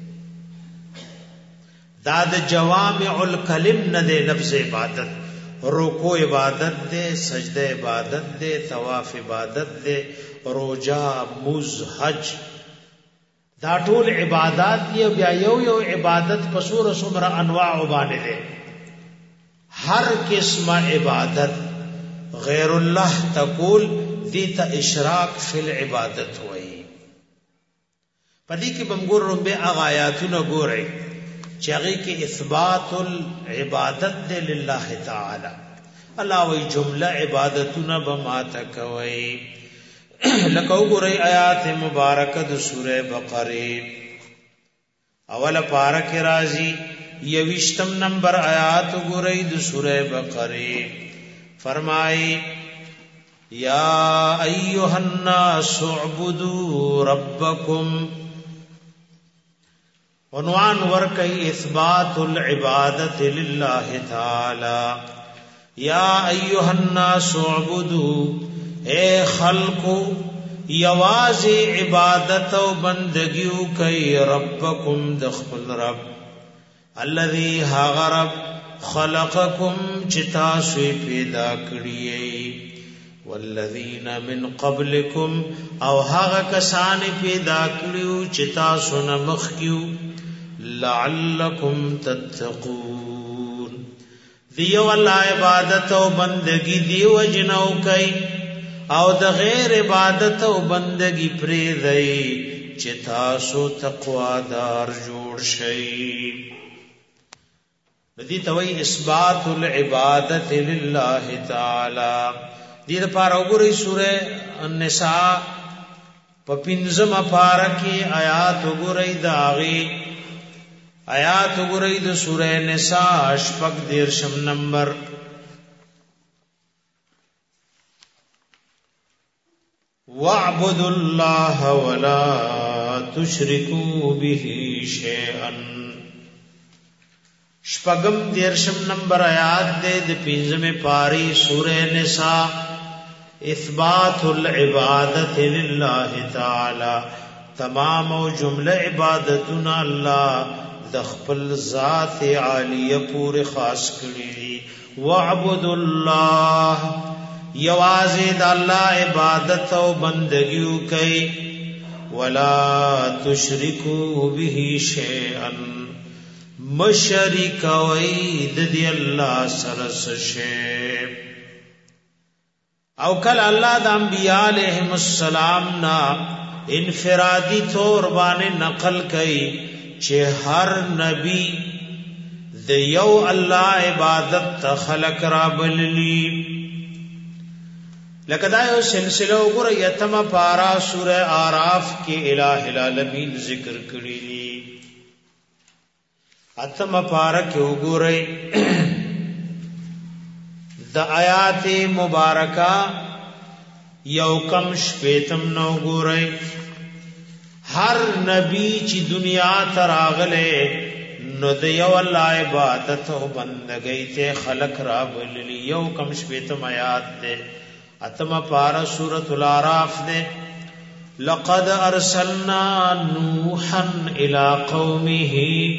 دا د جوامع الکلم نه دی لفظ عبادت رکوع عبادت دے سجدہ عبادت دے طواف عبادت دے روزہ مز حج دا ټول عبادت بیا یو عبادت پسور سمر انواع باندې دے ہر قسم عبادت غیر اللہ تقول دیتا اشراک فی العبادت ہوئی پدی کی بمگور رنبے آغایاتون گو رہی چاگی کی اثبات العبادت دے للہ تعالی اللہ وی جملہ عبادتنا بما تکوئی لکو گو رہی آیات مبارکت سورہ بقری اول پارک رازی یوشتم نمبر آیات گو رہی دو سورہ بقری فرمائی یا ایوہ الناس اعبدوا ربکم عنوان ورکی اثبات العبادت للہ تعالی یا ایوہ الناس اعبدوا اے خلقو یواز عبادت و بندگیو کئی ربکم دخل رب الذی غرب خلقکم چتاسوی پیدا کریئی والذین من قبلکم او هغه کسان پیدا کړیو چې تاسو نه مخکیو لعلکم تتقون دیو الله عبادت او بندگی دیو جنو کوي او د غیر عبادت او بندگی پرې دی چې تاسو تقوا دار جوړ شئ ندی توي اثبات العبادت لله تعالی دیر پار وګورئ سورہ النساء په پنځم پارا کې آیات وګورئ داغي آیات وګورئ د سورہ النساء شپږ دیرشم نمبر واعبدوا الله ولا تشركوا به شيئا شپږم دیرشم نمبر آیات دے د پنځمه پاری سورہ نساء اثبات العبادت للہ تعالی تمام و جمله عبادتنا اللہ د خپل ذات عالیه پورې خاص کړی وعبد الله یوازې د الله عبادت او بندګیو کوي ولا تشرکو به شیئا مشرک وید دی الله سره شی او کله الله د انبیاء علیهم السلام نا انفرادی طور باندې نقل کړي چې هر نبی د یو الله عبادت خلق را بللی لکه دا یو سلسله وګوره یتمه پارا سوره اعراف کې الٰه العالمین ذکر کړی دي اتمه پارا کې وګورئ د آیات مبارکه یو کم شپیتم نو وګورئ هر نبی چې دنیا ته راغله نو د یو الله عبادت او بندګۍ ته خلق را بللی یو کم شپیتم آیات ده اتم پارا سورۃ الاعراف ده لقد ارسلنا نوحا الى قومه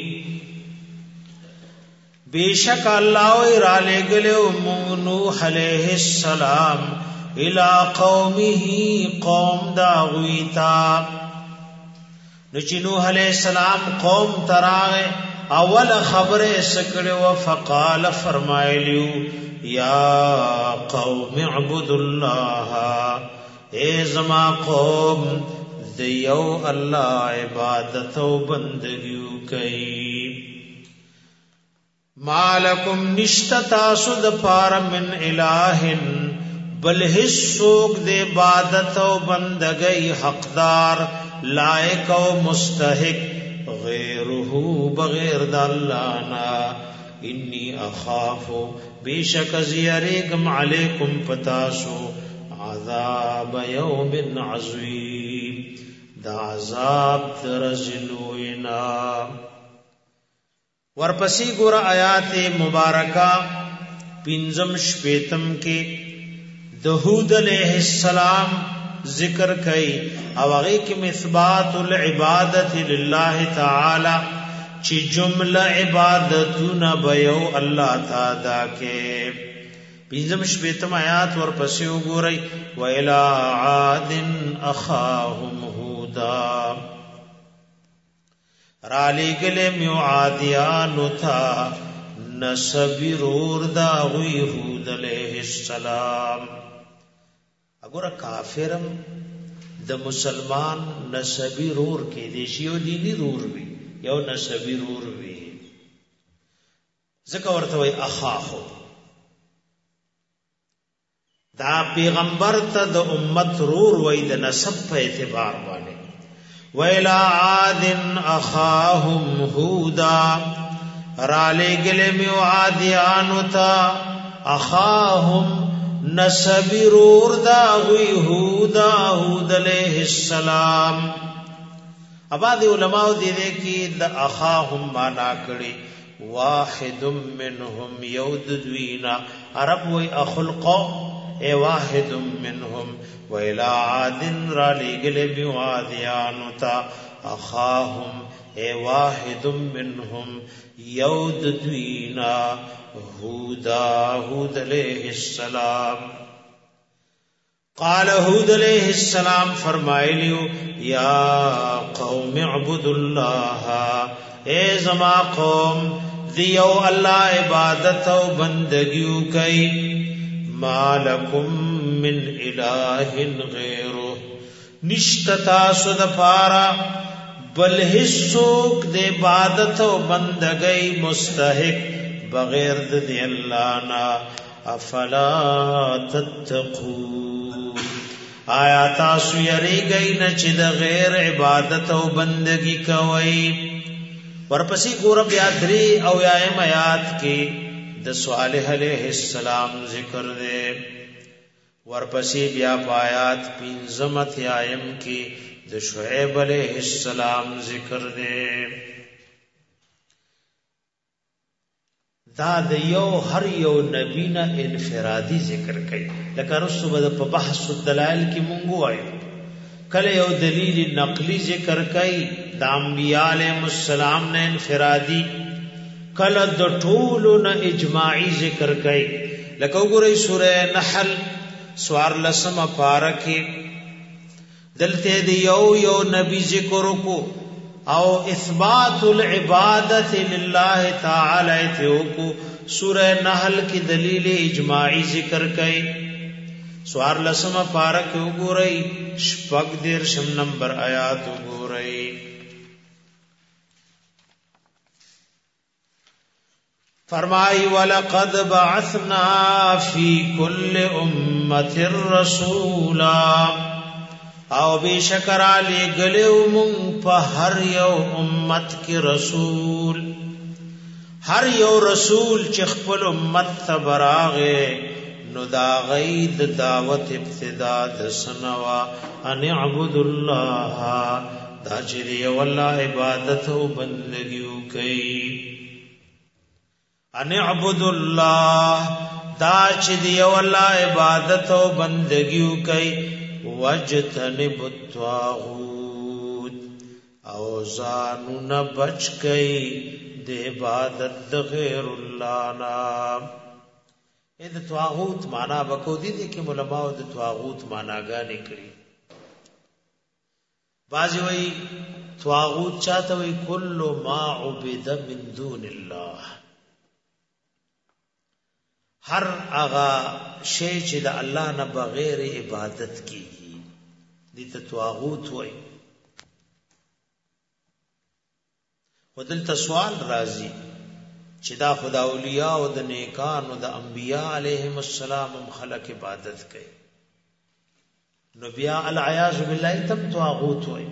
بیشک الله را لګلو نوح علیہ السلام الى قومه قوم دا غویتا نو چې نوح علیہ السلام قوم تراغه اول خبره سکړو فقال فرمایلیو یا قوم اعبدوا الله اے زما قوم دیو الله عبادت او بندګیو کوي مالکم نشتا سود پار من الہن بل حصوک دے عبادت و بندگی حقدار لائق و مستحق غیرہو بغیر دالانا انی اخافو بیشک زیاریکم علیکم پتاسو عذاب یوم عظیم دا عذاب درزلوینا ورپسی ګور آیات مبارکہ پنځم شپیتم کې داود علیہ السلام ذکر کئی او هغه کې مثبات العبادت لله تعالی چې جمله عبادتونه بیو الله تعالی کې پنځم شپیتم آیات ورپسې وګورئ وإلى عاد أخاهم هودا رالی گلے میو عادیانو تھا نسبی رور دا غوی ہود علیہ السلام اگورا کافرم دا مسلمان نسبی رور کے دیشی یو دینی رور بھی یو نسبی رور بھی ذکر ورطوئی اخاہو دا پیغمبر تا دا امت رور وی دا نسب پا اعتبار والے وَإِلَىٰ عَادٍ أَخَاهُمْ هُودًا رالے گلے میو عادیانو تا اخاہم نسبی رور دا غوی ہود علیہ السلام اباد علماء دیدے کی دا اخاہم مانا کڑی واحد منہم یود دوینا عرب وی اخو القوم اے واحد منہم وَإِلَىٰ عَادٍ رَالِي گَلِبِ وَعَادِيَانُ تَا أَخَاهُمْ اے واحد منہم یود دوینا ہود علیہ السلام قال ہود علیہ السلام فرمائلیو یا قوم اعبدوا اللہ اے زما قوم دیو اللہ عبادت و بندگیو کئی ما لکم من الہ غیرو نشتتا سد پارا بل حصوک دے عبادت و بندگی مستحق بغیر دی اللہ نا افلا تتقون آیا تاسو یری گئی نچ د غیر عبادت و بندگی کوئی ورپسی گورب یادری او یایم آیات کی د صالح علیہ السلام ذکر دے ورپسی بیا پایات پینزمت آیم کی د شعیب علیہ السلام ذکر دے دا د یو هر یو نبی نه انفرادی ذکر کړي لکه رسو بد په بحث الدلائل کې مونږ وایو کله یو دلیل نقلی ذکر کړي د انبیاء علیهم السلام نه انفرادی کله د ټولو نه اجماعی ذکر کړي لکه وګورئ سورہ نحل سوار لسم پارکه دلته دی یو نبی ذکر کو او اثبات العبادت للہ تعالی تیوکو سورہ نحل کی دلیل اجماعی ذکر کئی سوار لسم پارک اگو رئی شپگ دیرشم نمبر آیات اگو رئی فرمائی وَلَقَدْ بَعَثْنَا فِي كُلِّ أُمَّةٍ رَسُولًا او بشکر علی گلیو مون په هر یو امت کی رسول هر یو رسول چې خپل امت ته براغه نو دا غید دعوت ابتدا د سنوا ان اعبد الله دا چې دی والله عبادت او بندګیو کوي ان اعبد الله دا چې دی والله عبادت او بندګیو کوي وجتنب الطاغوت او زانون بچ گئی دے عبادت غیر اللہ نام اید طاغوت مانا بکو دی کہ علماء د طاغوت مانا گانے کری بعضی وی طاغوت چاہتا وی کل ما عبد من دون اللہ ہر آغا شی چې د الله نه بغیر عبادت کیږي دي ته طاغوت وای ودلته سوال راځي چې دا خدا اولیاء او د نیکانو د انبیاء علیهم السلام خلق عبادت کوي نو بیا العیاذ بالله تم طاغوت وای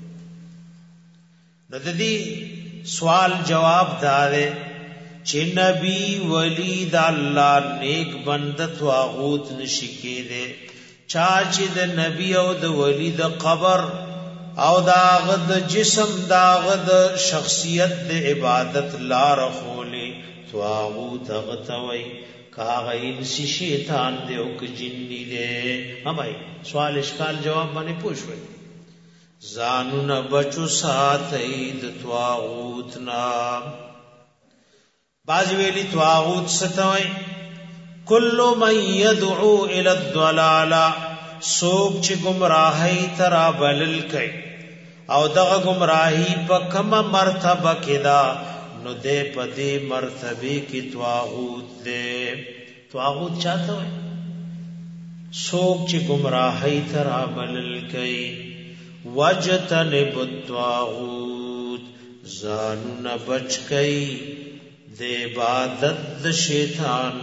نو د دې سوال جواب داره چې نبی ولی د الله نیک بند طاغوت نشی کېده چا چې د نبی او د ولی د قبر او داغ د جسم داغ د شخصیت د عبادت لار خولې طاغوت غتوي کاغه انسی شیطان دی او ک جنی دی همای سوال اشکال جواب باندې پوښوي زانو نه بچو ساتي د طاغوت نام باز ویلی طاغوت ستوي کل من يدعو الى الضلال سوک چې گمراهی ترا بلل کوي او دغه گمراهی په کومه مرتبه کې دا نو دې په دې مرتبه کې طاغوت دې طاغوت چاته وي سوک چې گمراهی ترا بلل کوي وجتنب الطاغوت زانو بچ کوي د عبادت د شیطان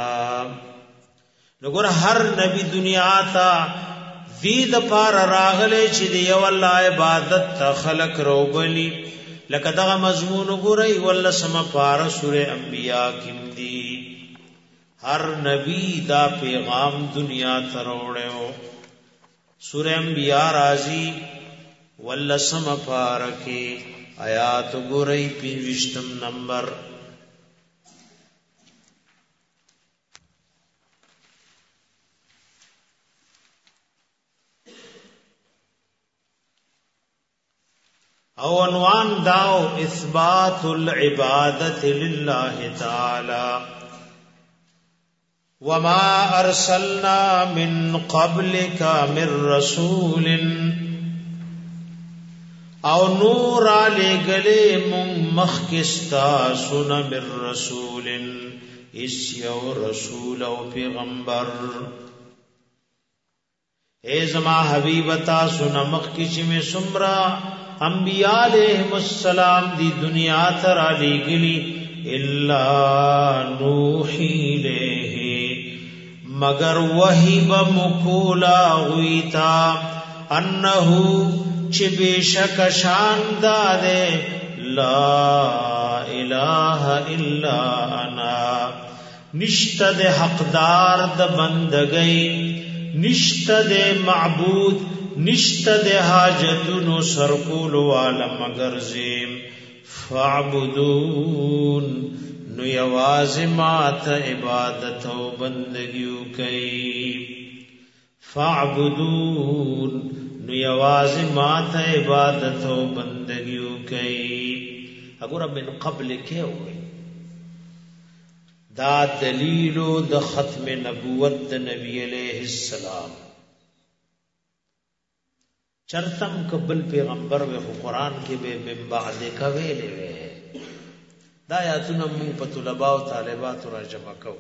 نګور هر نبی دنیا تا وید پار راغله چې دی یو الله عبادت ته خلق روبلی لکه دغه مضمون ګورئ ول سم پار سوره انبیاء کې دی هر نبی دا پیغام دنیا ته وروړو سوره انبیاء راځي ول سم پار کې آیات ګورئ 20 نمبر او عنوان داو اثبات العبادت لله تعالی وما ارسلنا من قبلك من رسول او نور علی گلے مخکستا سن من رسول اس یو رسول او پیغمبر اے زما حبیبتا سن مخکش میں سمرا انبیاء علیہم السلام دی دنیا تر علی گلی الا نوحی لیہ مگر وحی بمکولا غیتا انہو چبیشک شاندارے لا الہ الا انا نشتد حقدار د بندگئی نشتد معبود نشتد حاجتونو سرکول والا مگر زیم فعبدون نو یواز مات عبادت و بندگیو کئی فعبدون نو یواز مات عبادت و بندگیو کئی اگر من قبل کیا ہوئی دا دلیلو د ختم نبوت د نبی علیہ السلام چرتم قبل پیغمبر و قرآن کے بے من بعد کویلے وے دا آیاتونه مون په طلباء او طالبات را جمع کو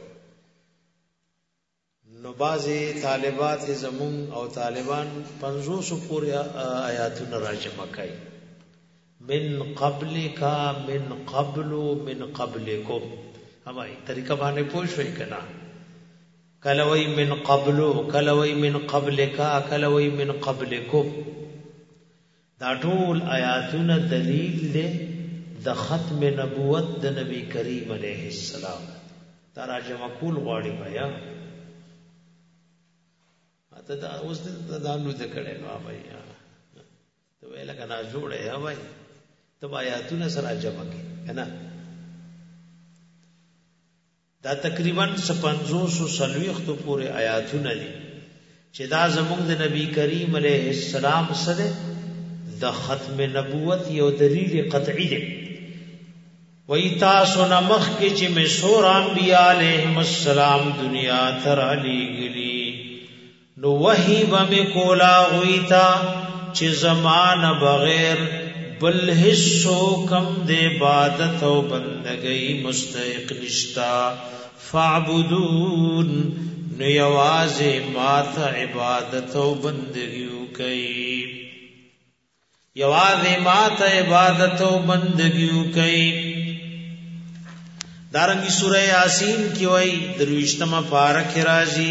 نو بازي طالبات زمون او طالبان 500 پورې آیاتونه را جمع کړي من قبل کا من قبل من قبلکم همای طریقه باندې پوښوي کنا کله وای من قبلو کله وای من قبلکا کله وای من قبلکم دا ټول آیاتونه دلیل دي د ختم نبوت د نبی کریم علیه السلام دا راجمه کول غواړي بیا اته دا اوس دا نو ذکرې نو بیا ته ویل کنا جوړه یا وای ته آیاتونه سره جمع کې کنه دا تقریبا 550 پورې آیاتونه دي چې دا زموږ د نبی کریم علیه السلام سره د ختم نبوت یو دلیل قطعی دی وی تاسو نمخ کې چې مشهور انبیاء علیهم السلام دنیا تر علی گلی نو وحی بم کولا غویتا چې زمان بغیر بل حصو کم د عبادت او بندګۍ مستحق نشتا فعبدون نو یوازې مات عبادت او بندګي کوي یوازې مات عبادت او بندګي کوي دارنګي سورہ یاسین کی وای درویشتمه پارک راځي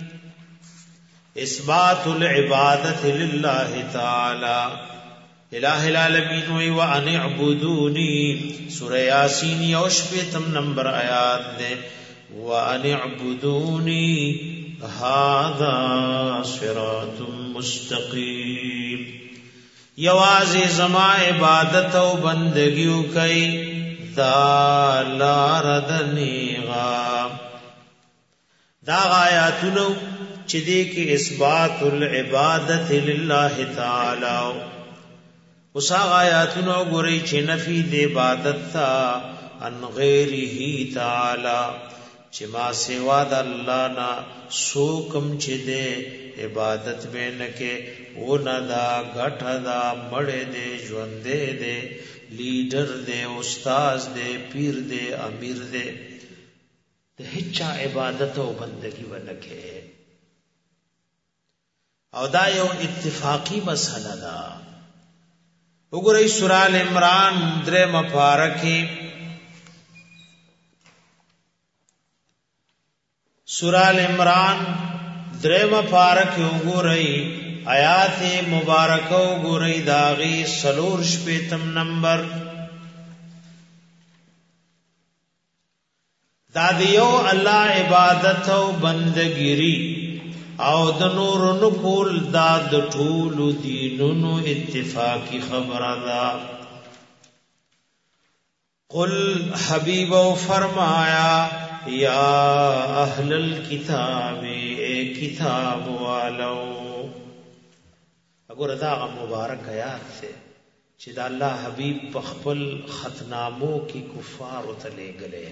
اثبات العبادت لله تعالی الہ العالمین وی وان اعبدونی سورہ یاسین یوشپتم نمبر آیات دے وان اعبدونی هذا صراط مستقیم یوازې زما عبادت او بندگیو کوي دا لار دنیغا دا آیاتونو چې دې کې اثبات العبادت لله تعالی اوس آیاتونو ګورئ چې نفي د عبادت تا ان غیره تعالی چې ما سوا د الله نه سوکم چې دې عبادت به نه کې و نه دا غټ دا مړ دې ژوند دې لیډر دې استاد دې پیر دې امیر دې د هیڅ عبادت او بندگی ونکه او دا یو اتفاقی مسله ده وګورئ سورہ ال عمران درې مپارکه سورہ ال عمران درې مپارکه وګورئ آیات مبارکه وګورئ داغي سلور شپیتم نمبر دا دیو الله عبادت او بندګيري او د نور نقول دا د ټول دینونو اتفاقی خبره ده قل حبیب او فرمایا یا اهل الكتاب اے کتاب والو وګوره دا مبارک آیات سے چې دا الله حبیب په خپل ختنامو کې کفار ته لېګلې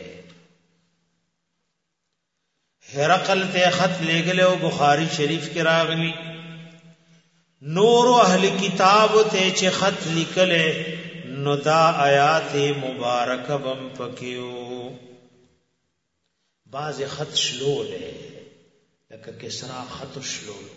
هرقل ته خط لېګلې او بخاری شریف کې راغلی نور اهل کتاب ته چې خط لیکلې نو دا آیات مبارکه بم پکيو بعض خط شلولې لکه کسرا خط شلول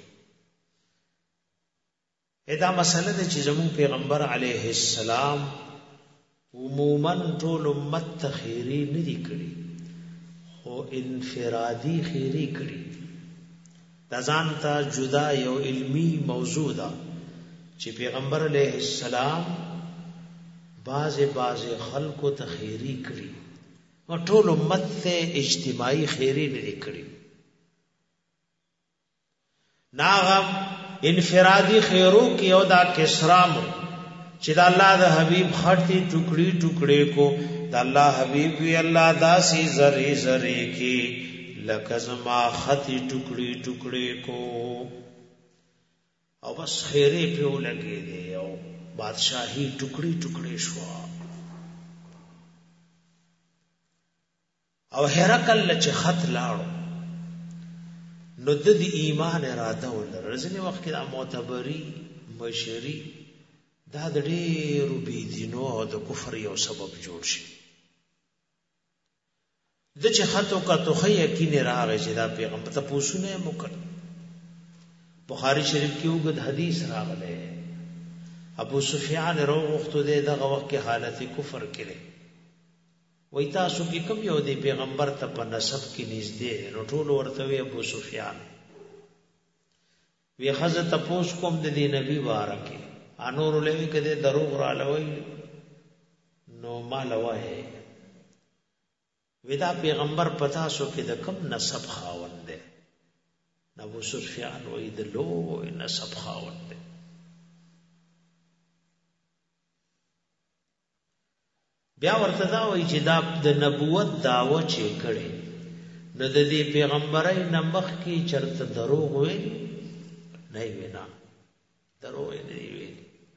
دا مسله ده چې زموږ پیغمبر علیه السلام عموما ټول امت ته خیری نه دی کړی خو انفرادی خیری کړی دا ځان ته جدا یو علمی موضوع ده چې پیغمبر علیه السلام بعض خلکو ته خیری کړی او ټول امت ته اجتماعي خیری نه دی کړی ناغم انفرادی خیرو کی او دا کسرامو چې دا الله د حبیب خټي ټوکړي ټوکړي کو دا الله حبیب وی الله داسي زری زری کی لکزما خطي ټوکړي ټوکړي کو او بس خیره په لګي دی او بادشاہي ټوکړي ټوکړي شو او هرقل چې خط لاړو نو د ایمان اراده ولر ځنې وخت کې د معتبري مشری دا د ډېرو بيدینو او د کفر یو سبب جوړ شي د چې خطو کا توخه یقین راغی چې دا پیغمبر ته پوښتنه وکړ بخاری شریف کې وګد حدیث راغله ابو سفیان روغ وخت دغه وخت کې حالت کفر کړي وای تاسو کې کوم یو دی پیغمبر ته په نسب کې نږدې نو ټول ورته وی ابو سفیان وی حضرت تپوس کوم د دې نبی بارکه انور لوي کده دروغ را لوي نو مال وای ودا پیغمبر پتا سو کې د کم نسب خاوند دی ابو سفیان وای د لو نسب خاوند دی بیا ورته دا وای چې دا د نبوت داوا چې کړي نو د دې پیغمبرای نمخ کې چرته دروغ وای نه وینا دروغ نه وی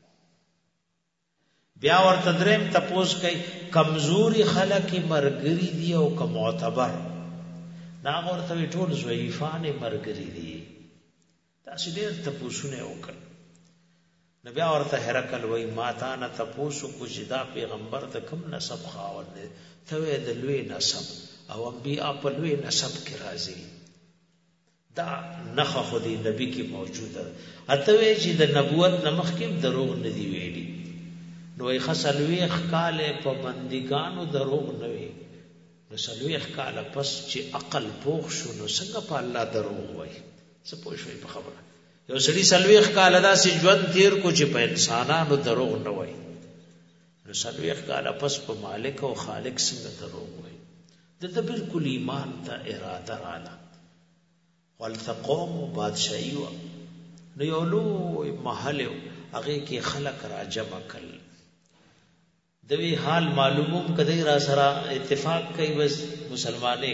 بیا ورته دریم تپوس کوي کمزوري خلک مرګري دي او که معتبر دا ورته ټول ضعیفان مرګري دي تاسو ډېر تپوسونه وکړ نو بیا ورته هرکل وای ماتا نه تپوسو کو چې دا پیغمبر د کوم نسب خاوند دی ته د لوی نسب او انبیاء په لوی نسب کې راځي دا نخه خو دی نبی کې موجوده اته وی چې د نبوت نمخ کې دروغ نه دی ویلي نو ای خسلوی اخکال په بندگانو دروغ نه وی نو سلوی اخکال پس چې عقل پوخ شو نو څنګه په الله دروغ وای څه پوه شوي په خبره یو سړي سلوی اخکال دا سي ژوند تیر کو چې په انسانانو دروغ نه وای نو سلوی اخکال پس په مالک او خالق څنګه دروغ وای دته بالکل ایمان ته اراده رااله ولته قوم بادشاہي و نو یو لوی محل هغه کې خلق را جمع کړل دوی حال معلوموم کدی را سره اتفاق کوي بس مسلمانې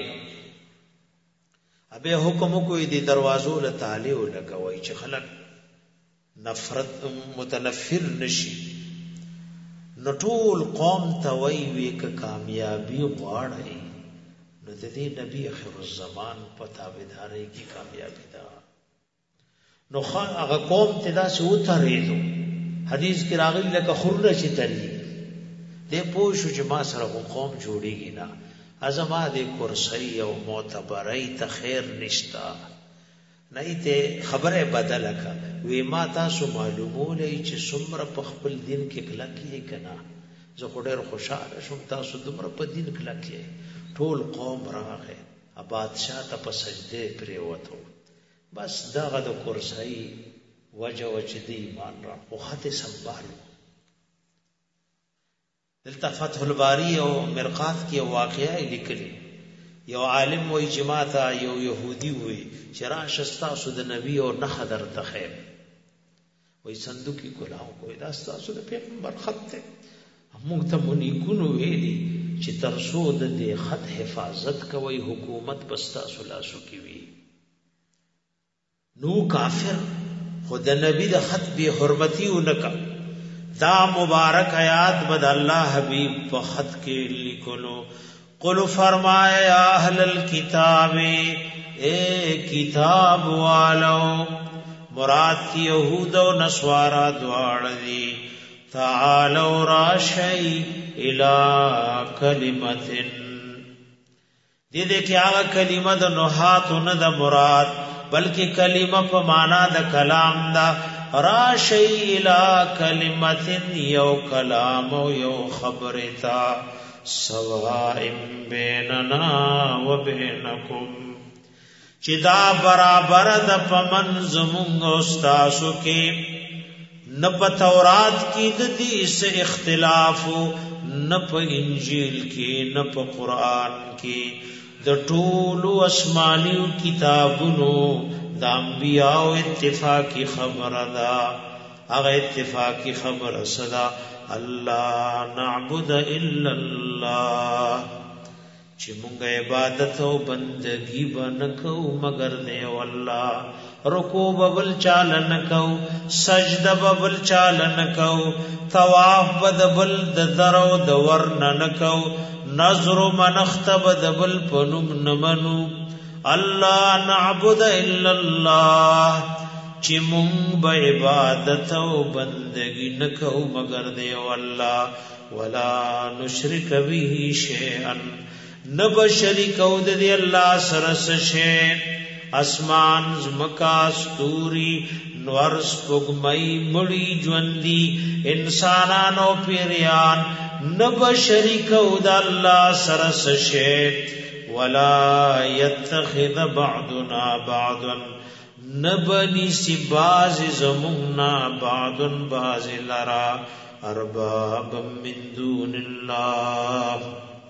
ابه حکم کوي دی دروازو له تعالی او لګوي چې خلک نفرت متنفر نشي نو ټول قوم ته وی وک کامیابی غواړي نو د دې نبی اخر الزمان په تابعداري کې کامیابی ده نو هغه قوم ته دا څه وتریدو حدیث کې راغلی لکه خرله چې تری دې پوښو چې ما سره قوم جوړیږي نه ازما دې کرسی او معتبرای ته خیر نشتا نه ته خبره بدله کا وی ما تاسو معلومولې چې څومره په خپل دین کې کلکې کنا زه ډېر خوشاله شوم تاسو دومره په دین کلکې ټول قوم راغې بادشاہ ته په سجده پرې وته بس دغه د کرسی وجه وجدي ایمان را او خط سنبالو دلته فتح الباری او مرقات کې واقعي لیکلي یو عالم وای جماعت یو يهودي وای چې راشه تاسو د نبی او نه خبر ته خیر وای صندوقي کولاو کوی دا تاسو د پیغمبر خط ته موږ ته مونږ کو ویلي چې ترسو د دې خط حفاظت کوي حکومت بستا سلاسو کی وی نو کافر خود نبی د خط به حرمتی ونکا دا مبارک آیات بد الله حبیب په خط کې لیکلو قل فرمایا یا اهل الكتاب اے کتاب والو مراد کی یہود و نصارا دواړه دي تعالوا راشی الى کلمت دې کې هغه کلمه د نحات نه د مراد بلکې کلمه په معنا د کلام دا راشی الى کلمت یو کلام او یو خبره تا سواء بیننا و بینکم چې دا برابر د پمن زمونږ استاسو کې نه په تورات کې د دې څه اختلاف نه په انجیل کې نه په قران کې د ټولو آسماني کتابونو د انبیاء اتفاقی خبره ده هغه اتفاقی خبره صدا الله نعبد الا الله چې مونږ عبادت او بندگی بنکو مگر نه والله رکوع ببل چالن کو سجده ببل چالن کو طواف بدبل د درو د ورن نکو نظر منختب دبل پنم نمنو الله نعبد الا الله چې مونږ به عبادت او بندگی نکو مگر دی والله ولا نشرک به شیئا نب شریک او د الله سره شی اسمان زمکا ستوري نور سپوږمۍ مړی ژوندۍ انسانانو پیریان نب شریک او د الله سره سشه ولا يتخذ بعضنا بعضا نبني سباز زمنا بعض باز لرا اربابا من دون الله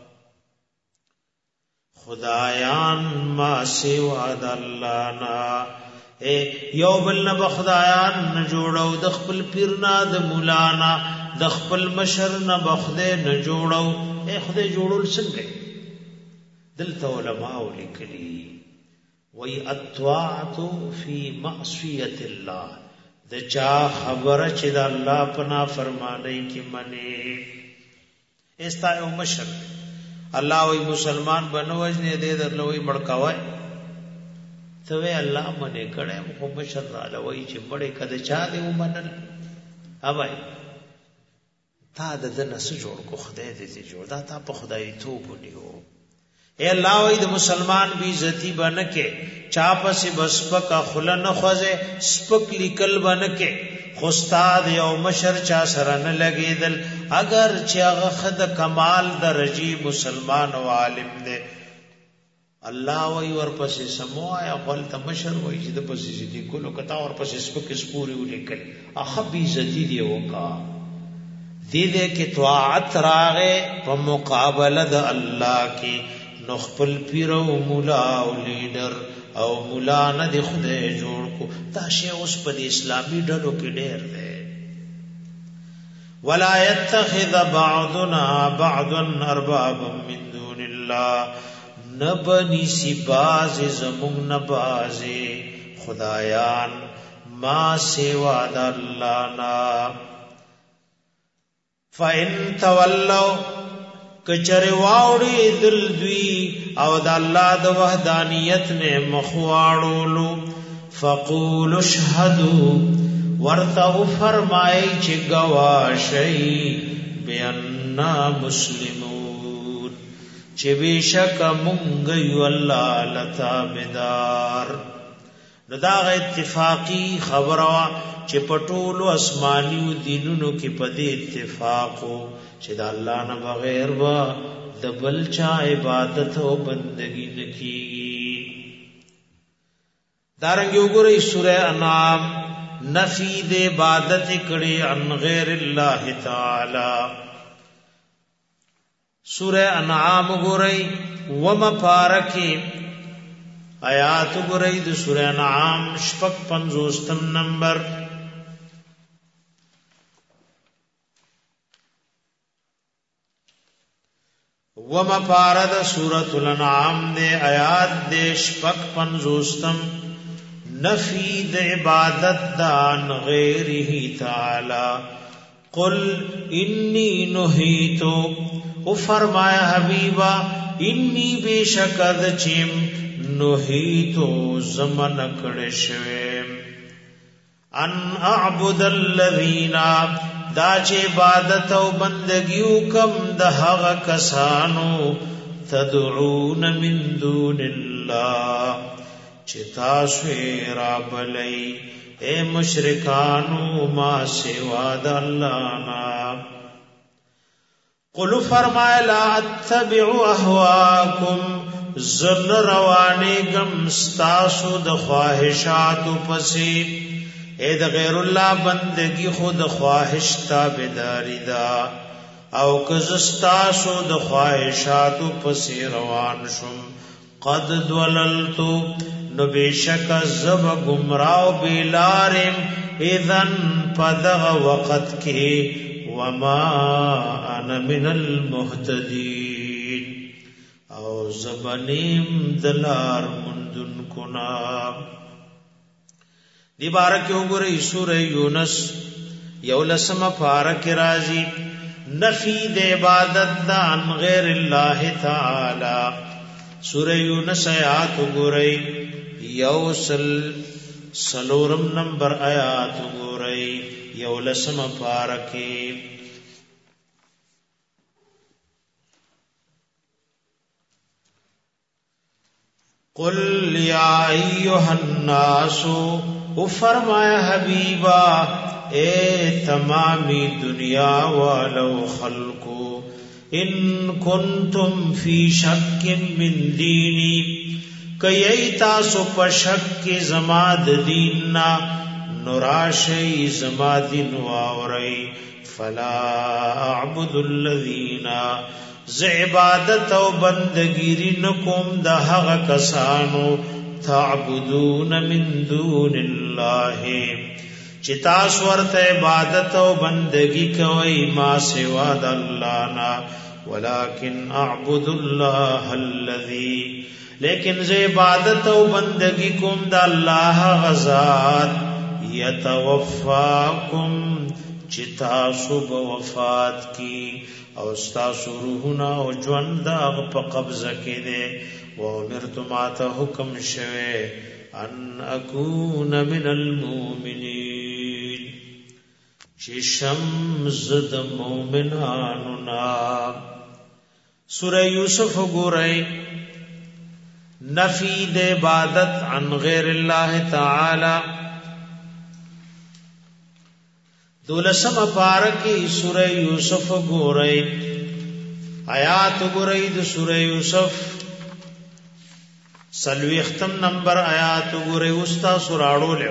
خدایان ما سوا د الله نا یو بل نه بخدایان نه جوړو د خپل پیرنا د مولانا د خپل مشر نه بخده نه جوړو خدای جوړول څنګه دلته علماء لیکلي وی الطاعت فی معصیت الله د چا خبره چې د الله پنا فرمانی کی منی استا یو مشر الله وی مسلمان بنوجنه دې درلوې مړکاوای ته وی الله منی کړه خو مشر را لوي چې مړې کده چا دې ومنل اوبای تا د نس جوړ کو خدای دې جوړ دا تا په خدای توب ونیو اے الله وی د مسلمان بی عزتی بنکه چا پس بسپک خلن خوځه سپک لیکل بنکه خو استاد یو مشر چا سره نه لګیدل اگر چې هغه خد کمال درجی مسلمان او عالم دی الله وی ورپسې سموایا خپل تمشر وای چې د پسې دي کولو کتا ورپسې سپک سپوري ولیکل اخ بی عزتی دی وکا دې کې طاعت راغه په مقابله د الله کې نو خپل پیر او مولا او لیډر او مولا نه د خدای جوړ کو دا شی اوس په اسلامي ډلو کې ډېر دی ولا يتخذ بعضنا بعضا اربابا من دون الله نبني سباز زمون نبازي خدایان ما سوا د الله نا فإن تولوا کچره واوړي دل دوی او د الله د وحدانیت نه مخواړولو فقولوا اشهدوا ورته فرمای چې گواشي بأننا مسلمون چې بشک مونږ یو الله لتابدار نو دا اتفاقی خبره چې پټولو اسمانیو دینونو کې پدې اتفاقو چې د الله نه بغیر وا د بل چا عبادت او بندگی نکېږي دارنګ وګورئ سوره انعام نفی د عبادت کړي ان غیر الله تعالی سوره انعام وګورئ ومپارکی آیات وګورئ د سوره انعام شپږ 50 نمبر وما پارد سورۃ الانعام دے آیات دے شپک 50 نفی د عبادت دان غیره تعالی قل انی نهیتو او فرمایا حبیبا انی بشکد چیم نهیتو زمن کړه شویم ان اعبد الذین دا چې عبادت او بندگی وکم د هغه کسانو تدعون من دون الله چې تاسو را بلای اے مشرکانو ما سوا د الله نا قل فرمای لا اتبع اهواکم زن روانه گم ستاسو د خواہشات پسې اے د غیر الله بندگی خود خواہش تابعداری دا او کزستاسو د خواہشات پسې روان شم قد دوللتو نو بشک زب گمراو بیلارم اذن پدغ وقت کې وما انا من المهتدین او زبنیم دلار مندن کنا دی بارک وګورئ سورہ یونس یولسم پارک رازی نفی د عبادت دان غیر الله تعالی سورہ یونس آیات وګورئ یوسل سلورم نمبر آیات وګورئ یولسم پارک قل یا ایها الناس او فرمایا حبیبا اے تمامی دنیا والو خلقو ان کنتم فی شک من دینی کئی تاسو پشک زما د دیننا نراشی زما دین واوری فلا اعبد الذین ز عبادت او بندگیری نکوم د هغه کسانو تعبدون من دون الله چې تاسو ورته عبادت او بندگی کوي ما سوا د الله نه ولکن اعبد الله الذی لیکن ز عبادت او بندگی کوم د الله غزاد یتوفاکم چتا صبح وفات کی او استاسو روحنا او ژوند دا په قبضه کې ده و امرتم ته حکم شوه ان اكون من المؤمنین چې شمس د مؤمنانو نا سورہ یوسف ګورئ نفی د عبادت عن غیر الله تعالی دولسم پارکی سورہ یوسف گورئی آیات گورئی دو سورہ یوسف سلوی ختم نمبر آیات گورئی استا سراڑو لیو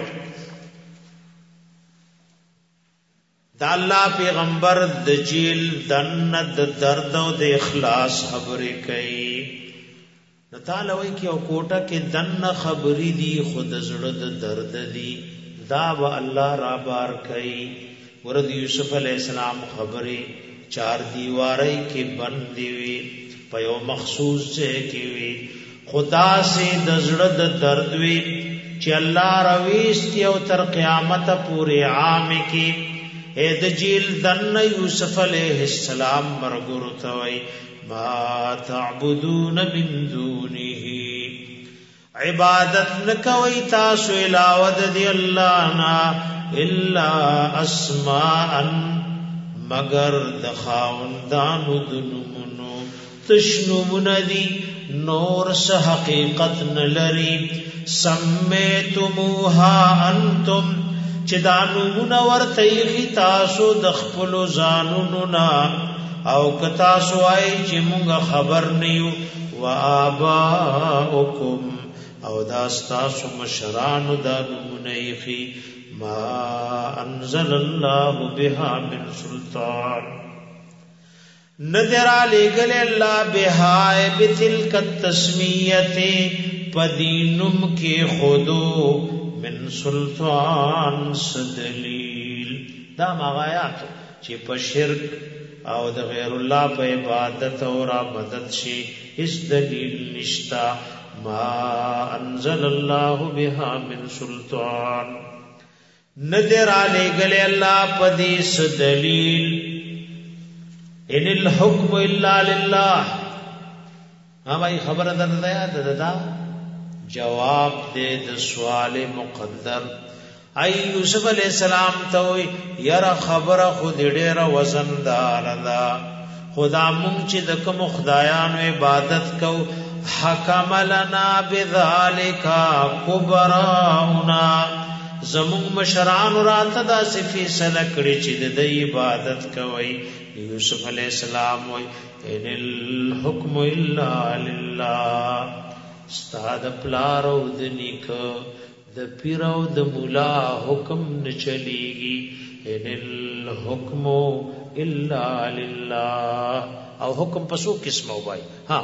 دا اللہ پیغمبر د جیل دن د درد و د اخلاص خبری کئی نتالوئی کی او کوٹا کے دن خبری دی خود زرد درد دی دا با اللہ را بار کئی ورد یوسف علیہ السلام خبری چار دیواری کی بندی وی پیو مخصوص سے کی وی خدا سے دزرد درد وی چی اللہ رویستی او تر قیامت پوری عام کی اید جیل دن یوسف علیہ السلام مرگرو توئی ما تعبدون من دونه عبادت نکوئی تاسو علاوہ دی اللہ نا الا اسماء مگر دخاوندانو دنمونو تشنمون دی نور سا حقیقت نلری سمیتموها انتم چدانمون ورطیخی تاسو دخپلو زانوننا او کتاسو آئی چی مونگا خبر نیو و آباؤکم او داستاسو مشرانو دانمون ایخی ما انزل اللہ بها من سلطان ندر علی گل اللہ بها بتلک التسمیت پدینم کے خودو من سلطان سدلیل دا مغایاتو چی پا شرک او دا غیر اللہ پا عبادت اور مدد شی اس دلیل نشتا ما انزل اللہ بها من سلطان ندر علی گلے اللہ پدیس دلیل ان الحکم الا للہ ہاں بھائی خبر در دیا دا جواب دے دا سوال مقدر ای یوسف علیہ السلام توئی یرا خبر خود دیر وزندار دا خدا مونگ چی دکم خدایانو عبادت کو حکم لنا بذالکا کبراؤنا زمون مشران رات دا صفی سلکڑی چی د عبادت کوئی یوسف علیہ السلام وی ان الحکم الا للہ استاد پلارو د نیک د پیرو د مولا حکم نچلیگی ان الحکم الا للہ او حکم پسو قسمو بھائی ہاں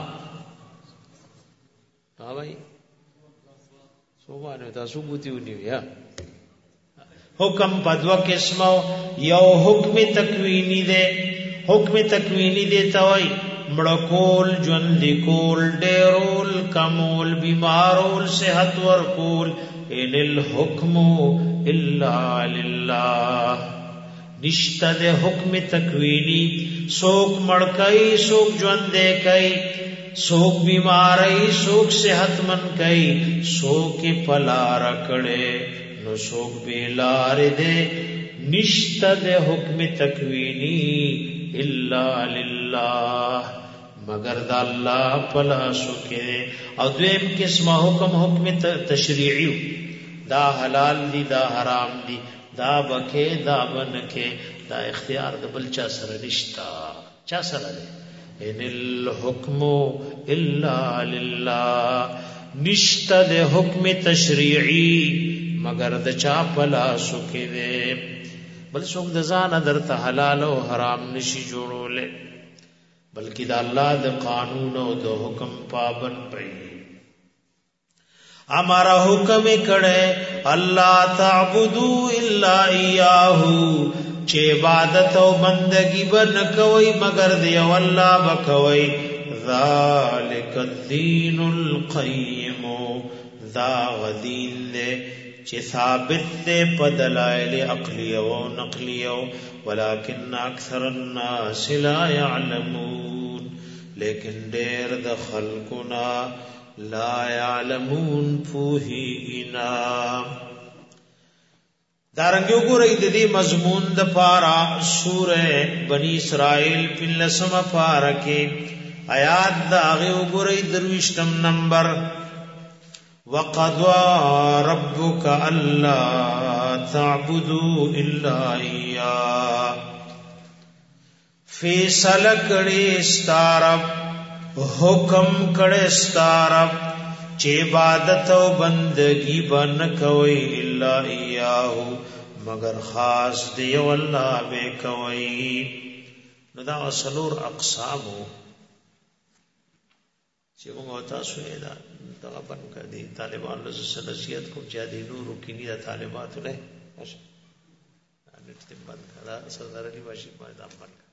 بھائی سوبانو تاسو بوتیو نیو یا حکم پدوا قسمو یو حکم تکوینی دے حکم تکوینی دے توئی مڑکول جوندی کول ڈیرول کمول بیمارول صحت ورکول ان الحکم الا للہ نشتہ دے حکم تکوینی سوک مڑکئی سوک جوندے کئی سوک بیماری سوک صحت من کئی سوک پلا رکڑے نو سوک بیلار دے نشتہ دے حکم تکوینی الا للہ مگر دا اللہ پلا سکے او دویم قسم حکم حکم تشریعی دا حلال دی دا حرام دی دا بکے دا بنکے دا اختیار د بل چا سره نشتا چا سره دی ان الحکم الا لله نشتا د حکم تشریعی مگر د چا پلاسو کې دی بل څوک د ځان درته حلال او حرام نشي جوړولې بلکې د الله د قانون او د حکم پابند پي امر حکم کړه الله تعبدوا الا اياه چې عبادت او بندگی بن کوي مگر دی الله بکوي ذالک الدین القیم ذا ودین چې ثابت ده په دلایل عقلی او نقلی ولکن اکثر الناس لا يعلمون لیکن ډېر د خلقنا لا يعلمون فوهینا دارنګ وګورئ د دې مضمون د پارا سوره بنی اسرائیل په لسمه پارا کې آیات دا وګورئ درويشتم نمبر وَقَضَى رَبُّكَ أَلَّا تَعْبُدُوا إِلَّا إِيَّاهُ فیصلہ کړي ستارب حکم کړي ستارب چې عبادت او بندگی بن کوي الا إِيَّاهُ مگر خاص دی الله به کوي نو دا اصلور اقسامو چې موږ تاسو یې دا طلبان کړي طالبان له نصیحت کوم چې د نورو کې نه طالبات له نشته ان تم بند کړه سردار علی باشي باندې